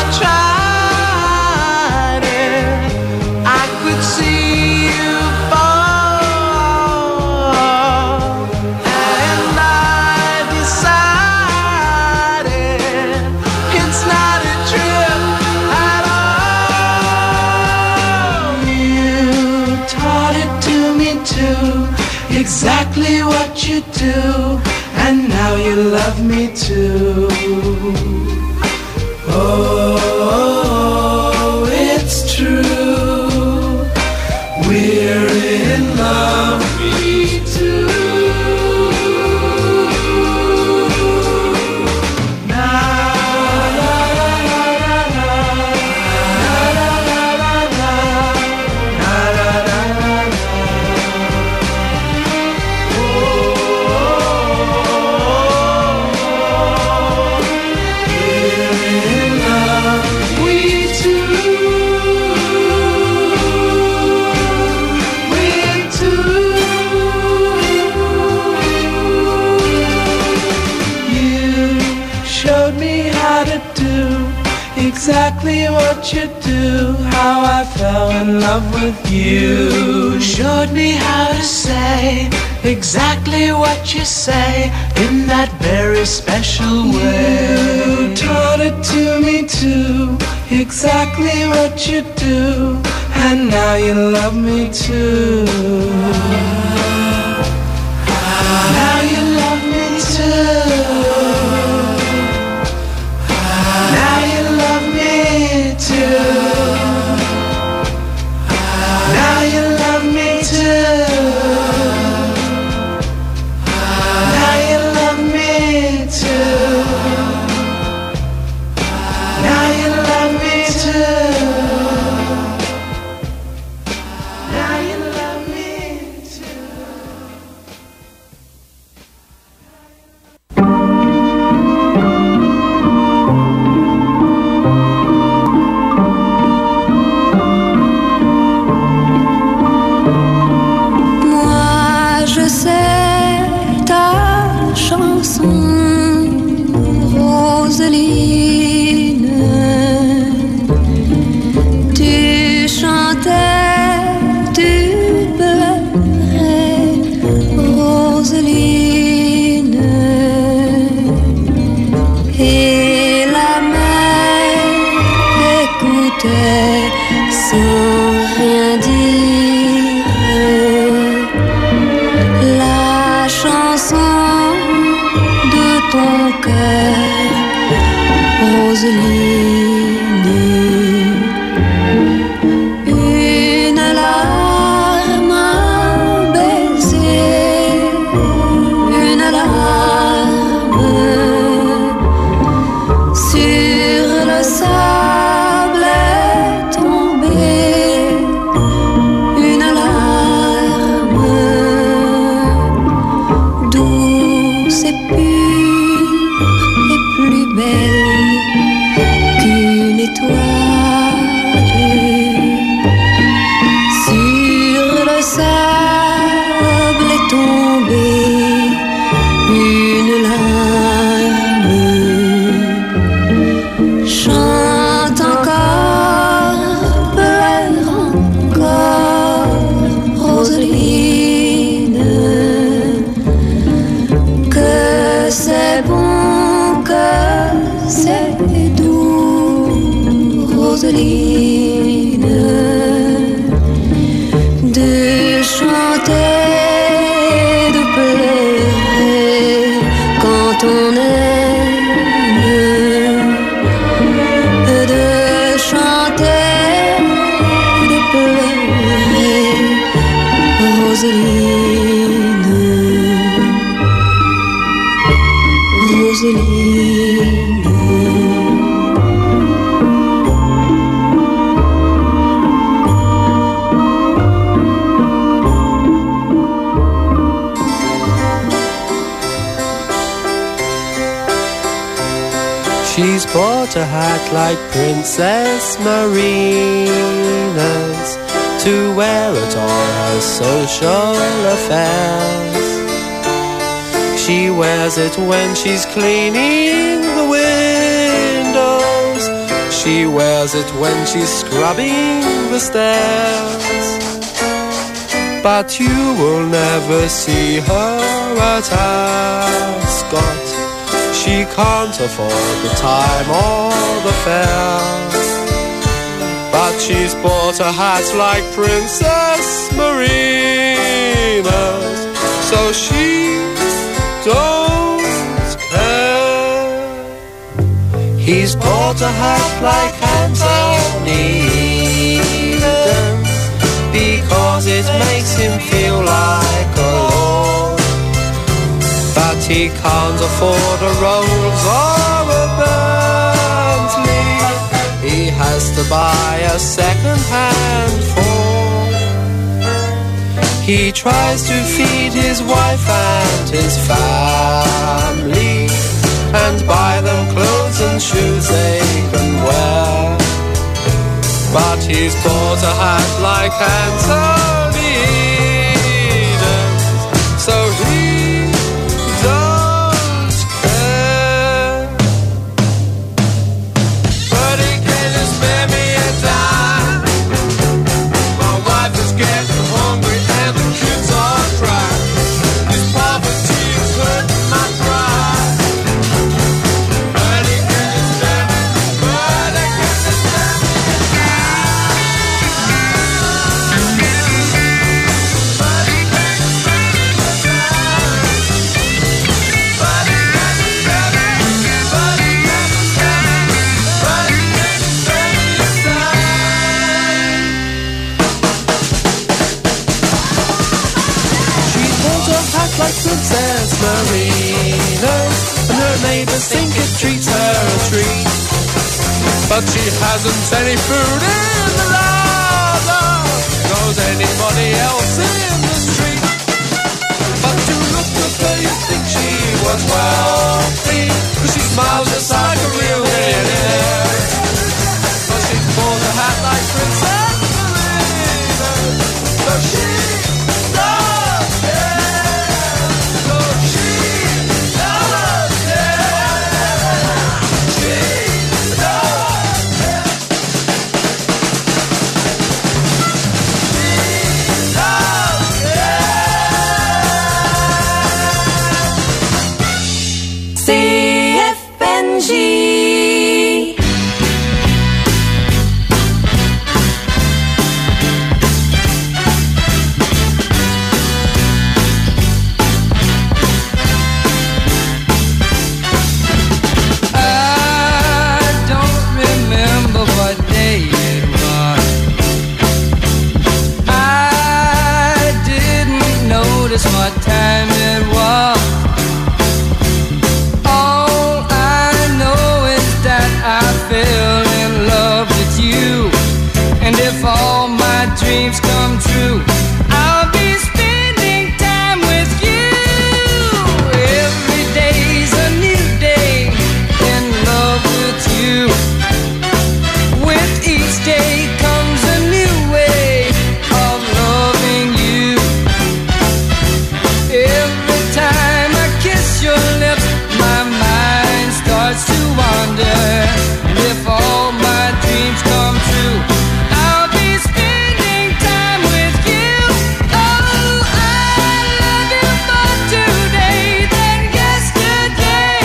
tried it, I could see you fall. And I decided it's not a trip at all. You taught it to me too, exactly what you do, and now you love me too. Oh, it's true, we're in love, me too. Exactly what you do, how I fell in love with you. Showed me how to say exactly what you say in that very special way. You taught it to me too, exactly what you do, and now you love me too. Now you love me too. Now you love me too. Now you love me too. Now you love me too. Now you love me too. j'écoutais sans rien dire la chanson de ton cœur, Roseline. Une larme, un baiser, une larme sur le sable est tombée, une larme douce et pure et plus belle qu'une étoile. Sur le sable est tombée une larme. Chante encore, pleure encore, Roseline, que c'est bon, que c'est doux, Roseline, de chanter, de pleurer quand on aime, de chanter, de pleurer, Roseline, Roseline. She's bought a hat like Princess Marina's to wear at all her social affairs. She wears it when she's cleaning the windows. She wears it when she's scrubbing the stairs. But you will never see her at Ascot. She can't afford the time or the fare. But she's bought a hat like Princess Marina's, so she don't care. He's bought a hat like Anthony because it makes him feel like a lord. But he can't afford a Rolls or a Bentley. He has to buy a second-hand Ford. He tries to feed his wife and his family and buy them clothes and shoes they can wear. But he's bought a hat like Anthony Eden, so he don't care. But he can just spare me a dime. My wife is getting hungry and the kids are crying. This poverty is hurting my pride. But he can just spare me, but he can just spare me a like Princess Marina, and her neighbors think it treats her a treat. But she hasn't any food in the larder, knows anybody else in the street. But to look at her you'd think she was wealthy, cause she smiles just like a real millionaire. But she's bought a hat like Princess Marina, so she does it. CFNG dreams come true, I'll be spending time with you. Every day's a new day in love with you. With each day comes a new way of loving you. Every time I kiss your lips, my mind starts to wander. And if all my dreams come true, I'll be spending time with you. Oh, I love you more today than yesterday,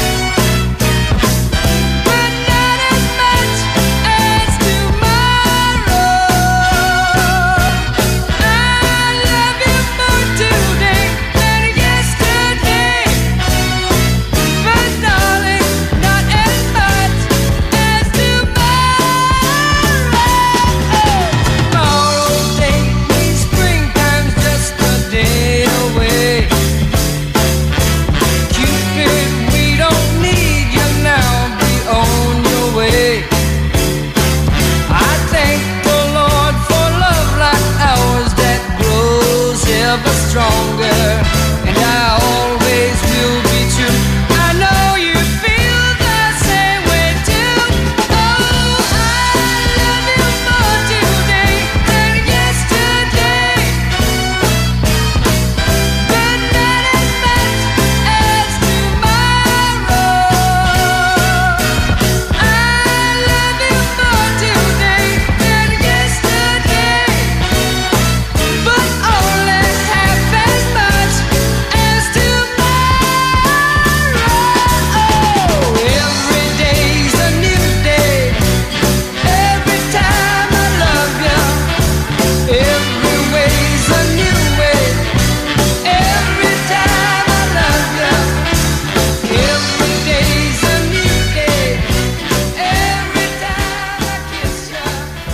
but not as much as tomorrow. I love you more today than yesterday, but darling, not as much as tomorrow. Tomorrow day means springtime's just a day away. Cupid, we don't need you now, be on your way. I thank the Lord for love like ours that grows ever stronger, and I always will be true. I know you feel the same way too. Oh, I love you more today than yesterday, but not as much as tomorrow. I love you more today than yesterday, but only half as much as tomorrow. Every day's a new day. Every time I love you, every way's a new way. Every time I love you, every day's a new day. Every time I kiss you.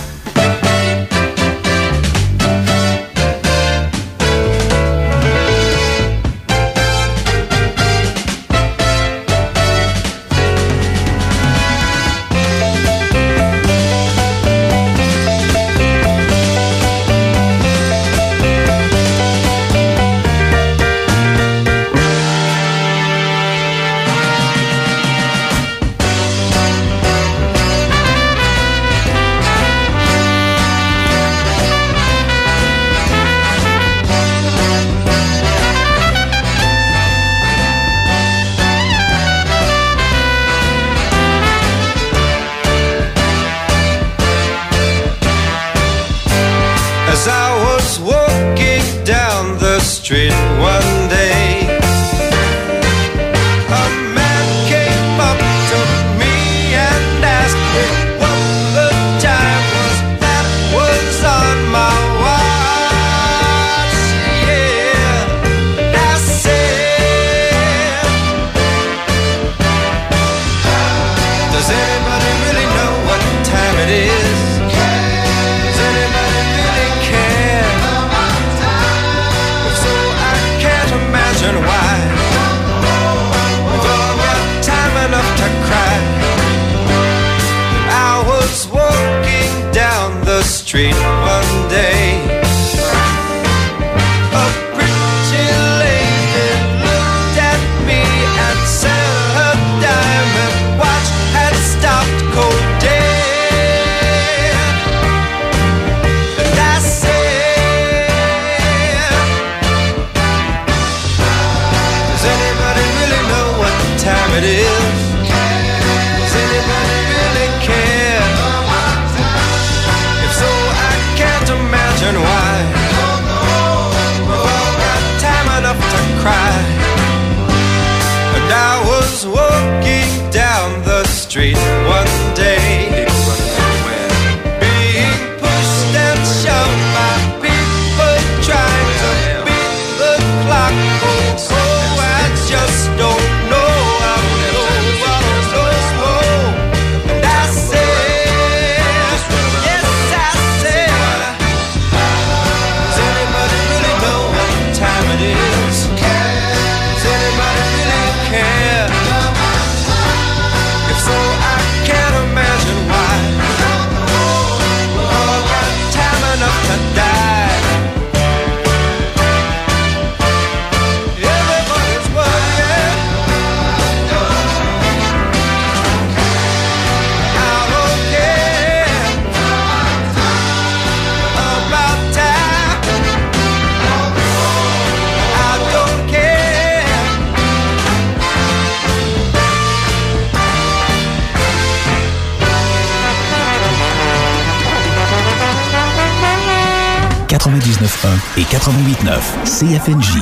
As I was walking down the street one day, a man came up to me and asked me what the time was that was on my watch. Yeah, I said, does anybody really know what time it is? Does anybody really care? If so, I can't imagine why. We've all got time enough to cry. I was walking down the street one day. A pretty lady looked at me and said her diamond watch had stopped cold dead. And I said, does anybody really know what time it is? Does anybody really care? If so, I 99.1 et 88.9 CFNJ.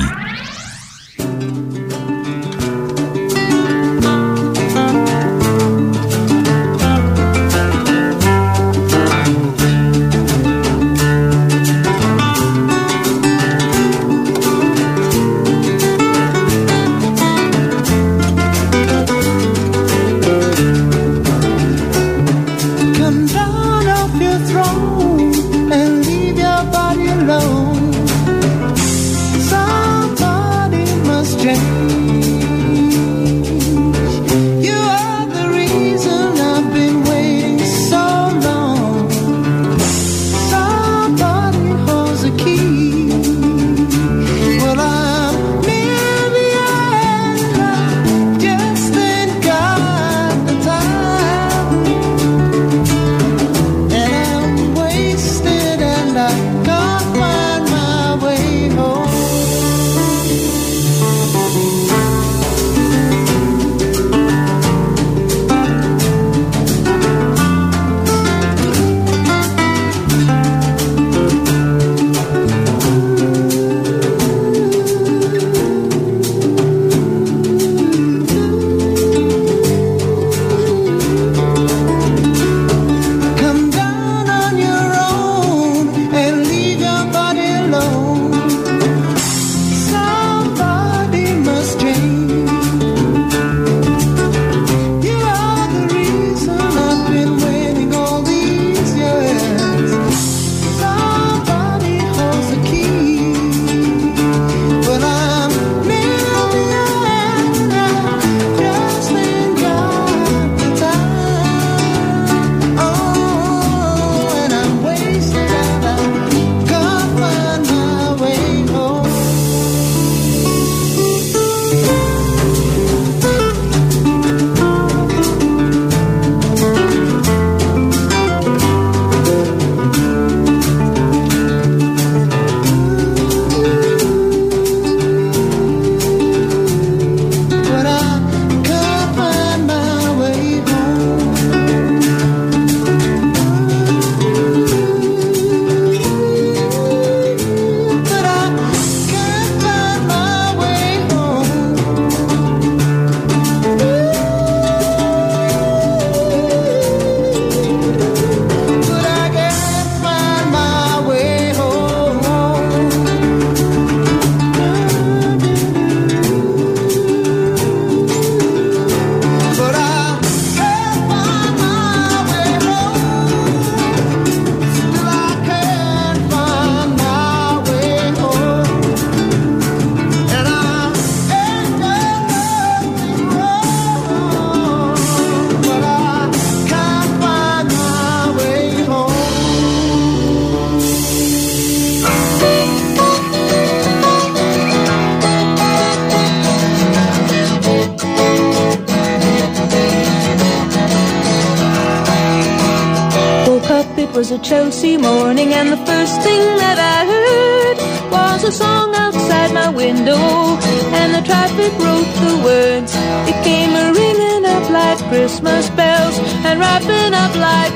was a Chelsea morning, and the first thing that I heard was a song outside my window, and the traffic wrote the words. It came ringing up like Christmas bells and wrapping up like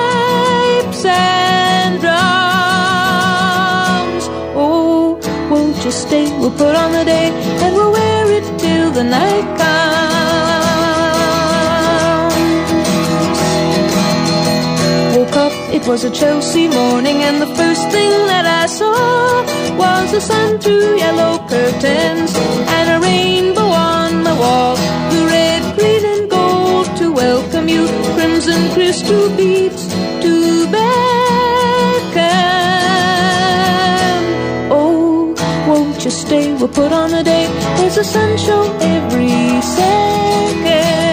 pipes and drums. Oh, won't you stay? We'll put on the day and we'll wear it till the night comes. Woke up, it was a Chelsea morning, and the first thing that I saw was the sun through yellow curtains and a rainbow on the wall. The red, green and gold to welcome you, crimson crystal beads to beckon. Oh, won't you stay? We'll put on a day. There's a sun show every second.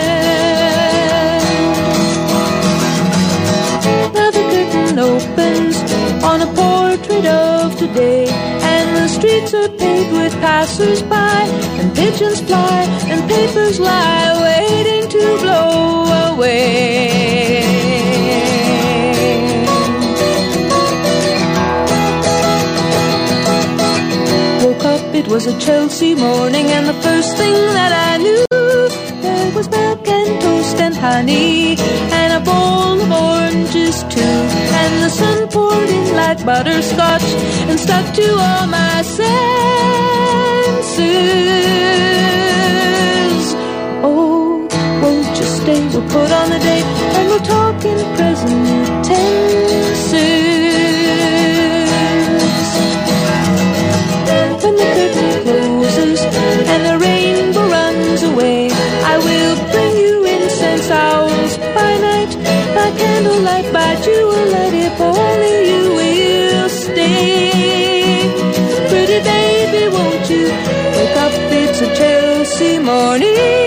Now the curtain opens on a portrait of today, and the streets are paved with passers-by, and pigeons fly, and papers lie waiting to blow away. Woke up, it was a Chelsea morning, and the first thing that I knew, there was milk and toast and honey, and a bowl of oranges too, and the sun poured in like butterscotch and stuck to all my senses. Oh, won't you stay? We'll put on a date and we'll talk in present tenses. When the curtain closes and the rainbow runs away, I will bring you incense owls by night, by candlelight, by jewellight, if only you will stay. Pretty baby, won't you wake up? It's a Chelsea morning.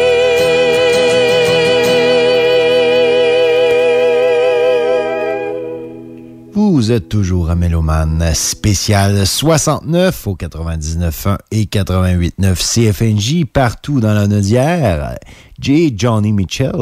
Vous êtes toujours à Mélomane spécial 69 au 99.1 et 88.9 CFNJ partout dans la Naudière. Johnny Mitchell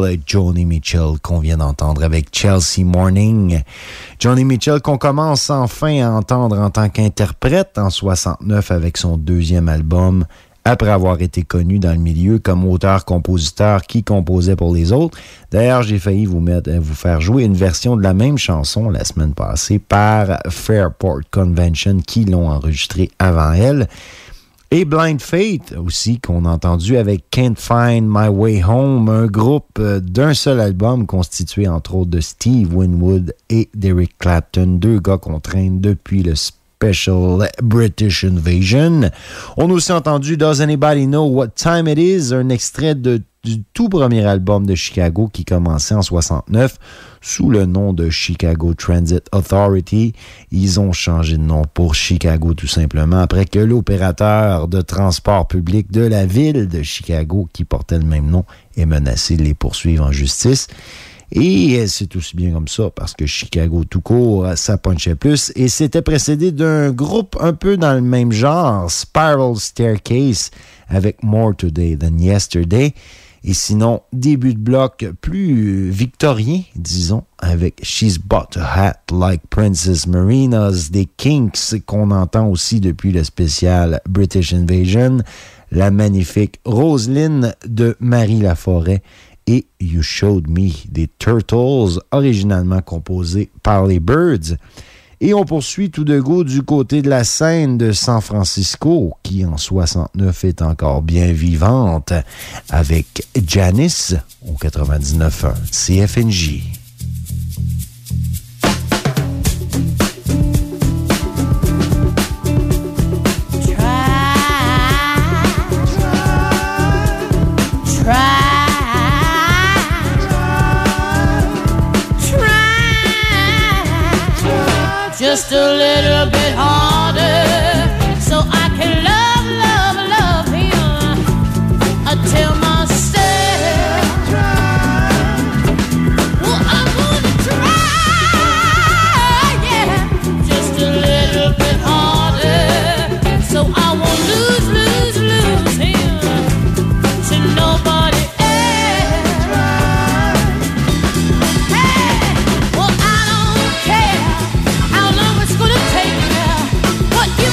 qu'on vient d'entendre avec Chelsea Morning. Johnny Mitchell qu'on commence enfin à entendre en tant qu'interprète en 69 avec son deuxième album, après avoir été connu dans le milieu comme auteur-compositeur qui composait pour les autres. D'ailleurs, j'ai failli vous faire jouer une version de la même chanson la semaine passée par Fairport Convention qui l'ont enregistrée avant elle. Et Blind Faith aussi, qu'on a entendu avec Can't Find My Way Home, un groupe d'un seul album constitué entre autres de Steve Winwood et d'Eric Clapton, deux gars qu'on traîne depuis le Special British Invasion. On a aussi entendu Does Anybody Know What Time It Is, un extrait du tout premier album de Chicago qui commençait en 69 sous le nom de Chicago Transit Authority. Ils ont changé de nom pour Chicago tout simplement après que l'opérateur de transport public de la ville de Chicago qui portait le même nom est menacé de les poursuivre en justice. Et c'est aussi bien comme ça, parce que Chicago tout court, ça punchait plus. Et c'était précédé d'un groupe un peu dans le même genre, Spiral Staircase, avec More Today Than Yesterday. Et sinon, début de bloc plus victorien, disons, avec She's Bought a Hat Like Princess Marina's, des Kinks, qu'on entend aussi depuis le spécial British Invasion, la magnifique Roselyne de Marie Laforêt, et You Showed Me des Turtles, originalement composés par les Byrds. Et on poursuit tout de go du côté de la scène de San Francisco, qui en 69 est encore bien vivante, avec Janice au 99.1 CFNJ. Just a little bit harder, so I can love him until myself. Well, I'm gonna try, yeah, just a little bit harder, so I won't lose him to nobody else. Hey, well, I don't care how long it's gonna take, what you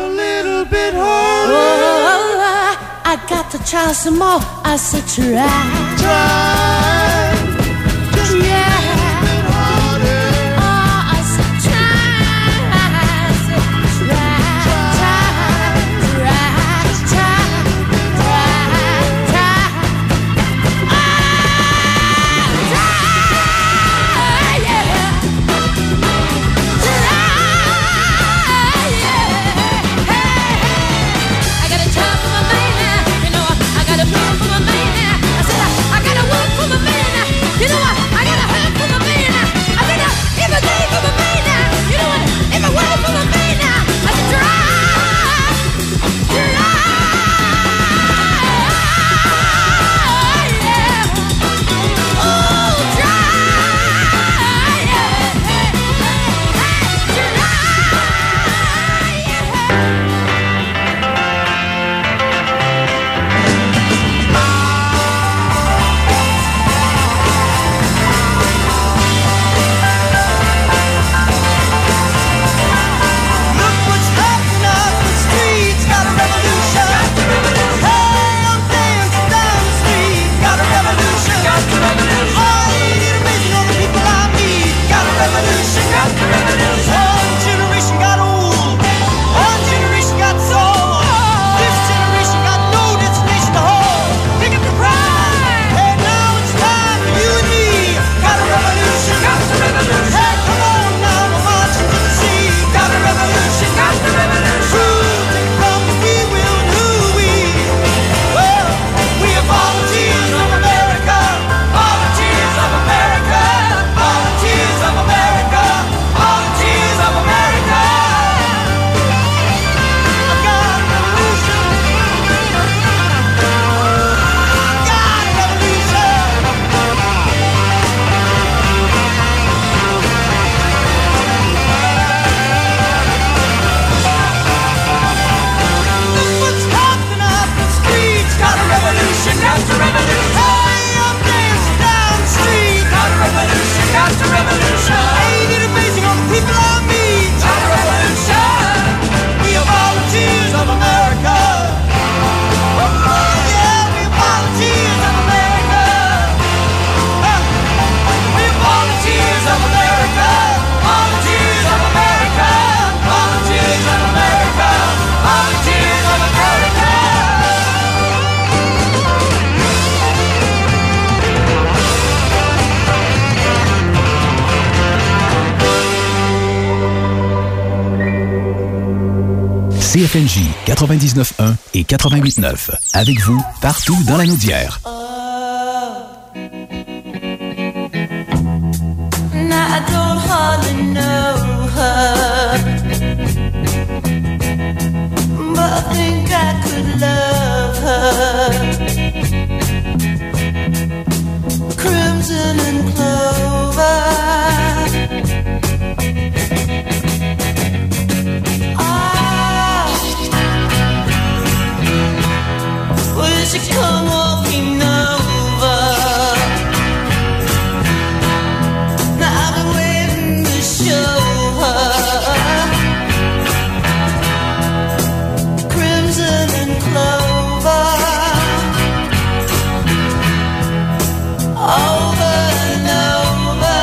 a little bit harder. Oh, I got to try some more. I said try. Just yeah. a little bit harder. Oh, I said try. I said try. You know what? I got a heart for my man now. I said, everything for my man now. You know what? Every word for my man now. I said, CFNJ 99.1 et 88.9. Avec vous, partout dans la Naudière. Now I don't hardly know her, but I think I could love her. Crimson and clover. Will she come walking over? Now I've been waiting to show her. Crimson and clover. Over and over.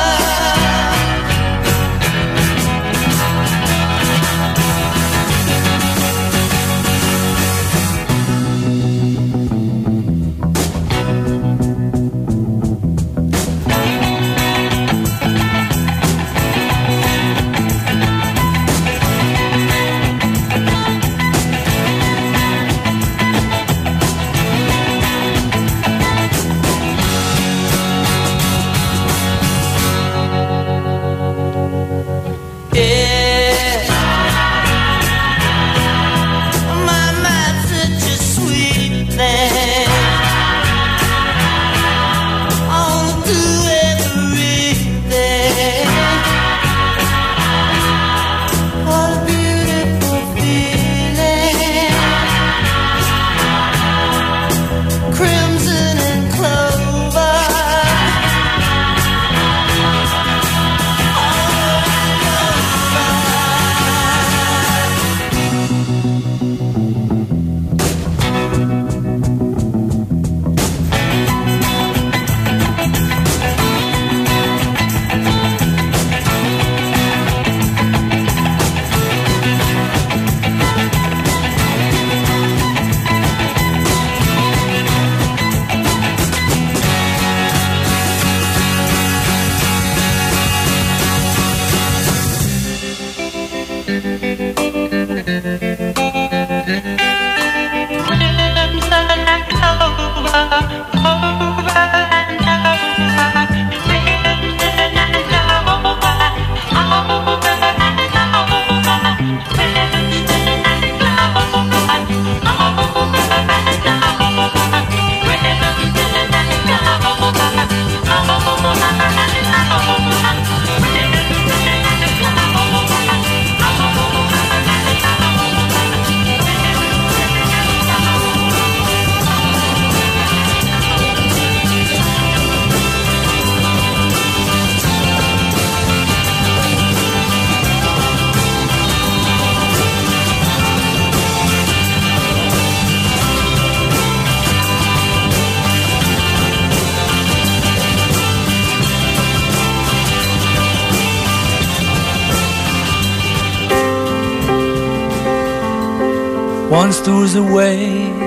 One stow's away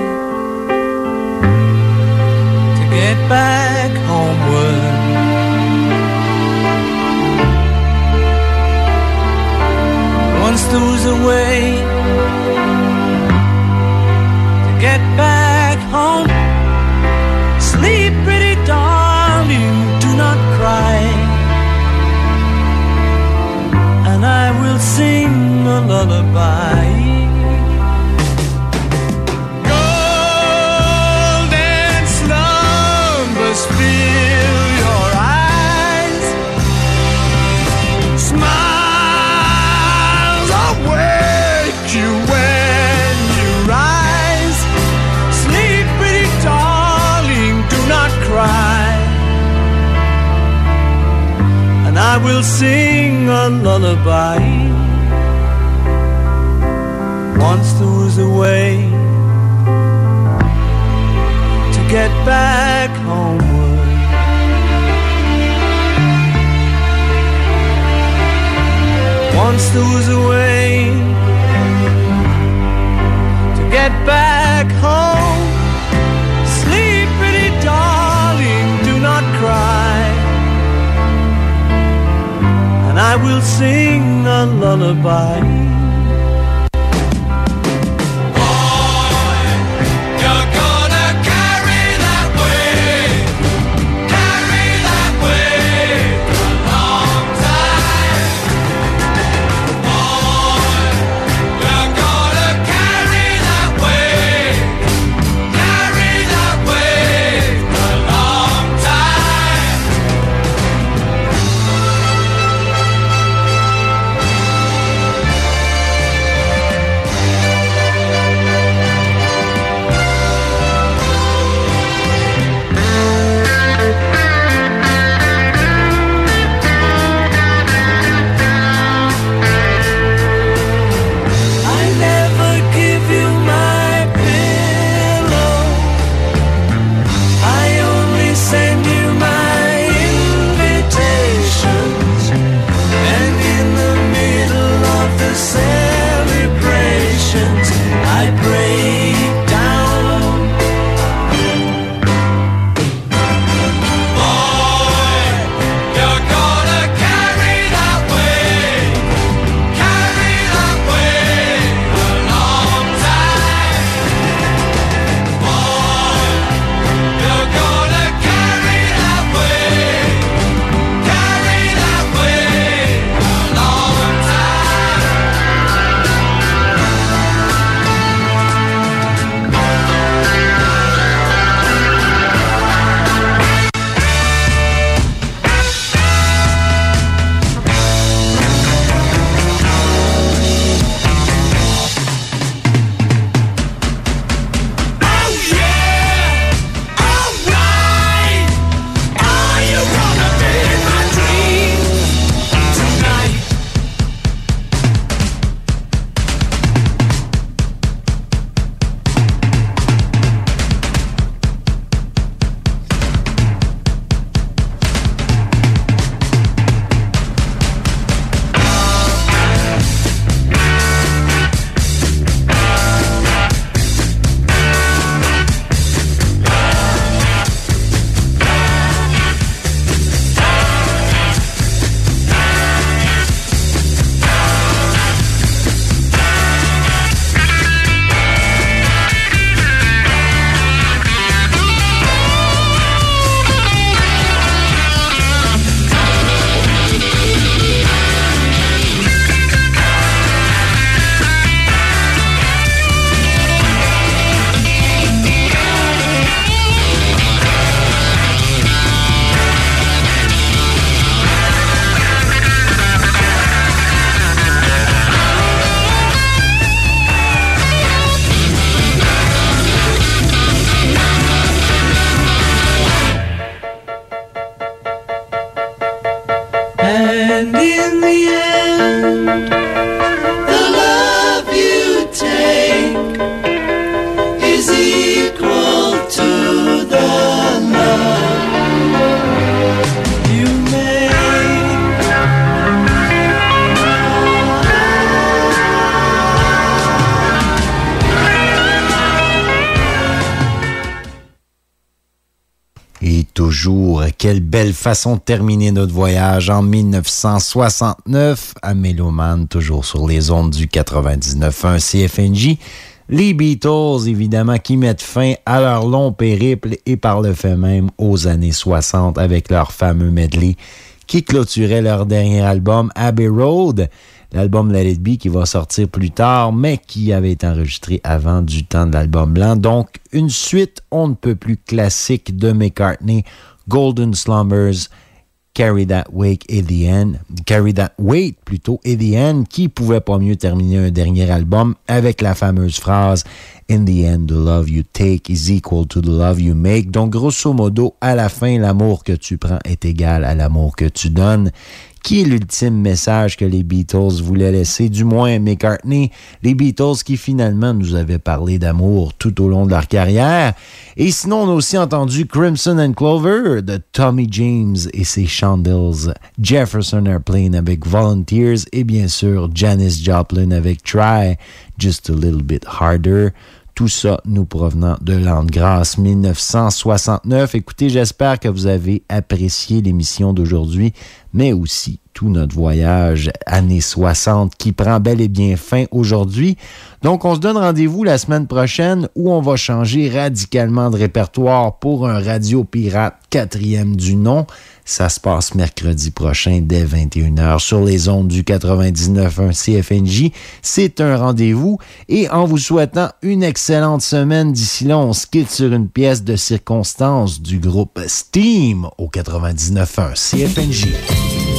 to get back homeward. One stow's away to get back home. Sleep, pretty darling, do not cry, and I will sing a lullaby. Golden slumbers fill your eyes, smiles awake you when you rise. Sleep, pretty darling, do not cry, and I will sing a lullaby. Once there was a way to get back homeward. Once there was a way to get back home. Sleep, pretty darling, do not cry, and I will sing a lullaby. toujours. Quelle belle façon de terminer notre voyage en 1969 à Méloman, toujours sur les ondes du 99.1 CFNJ. Les Beatles, évidemment, qui mettent fin à leur long périple et par le fait même aux années 60 avec leur fameux medley qui clôturait leur dernier album, Abbey Road. L'album Let It Be qui va sortir plus tard, mais qui avait été enregistré avant du temps de l'album blanc. Donc, une suite on ne peut plus classique de McCartney, Golden Slumbers, Carry That Weight at the End, qui pouvait pas mieux terminer un dernier album avec la fameuse phrase In the end, the love you take is equal to the love you make. Donc, grosso modo, à la fin, l'amour que tu prends est égal à l'amour que tu donnes, qui est l'ultime message que les Beatles voulaient laisser, du moins McCartney, les Beatles qui finalement nous avaient parlé d'amour tout au long de leur carrière. Et sinon, on a aussi entendu Crimson and Clover de Tommy James et ses Chandels, Jefferson Airplane avec Volunteers et bien sûr Janis Joplin avec Try Just a Little Bit Harder. Tout ça nous provenant de l'an de grâce 1969. Écoutez, j'espère que vous avez apprécié l'émission d'aujourd'hui, mais aussi tout notre voyage années 60 qui prend bel et bien fin aujourd'hui. Donc, on se donne rendez-vous la semaine prochaine où on va changer radicalement de répertoire pour un Radio Pirate 4e du nom. Ça se passe mercredi prochain dès 21h sur les ondes du 99.1 CFNJ. C'est un rendez-vous et en vous souhaitant une excellente semaine d'ici là, on se quitte sur une pièce de circonstance du groupe Steam au 99.1 CFNJ.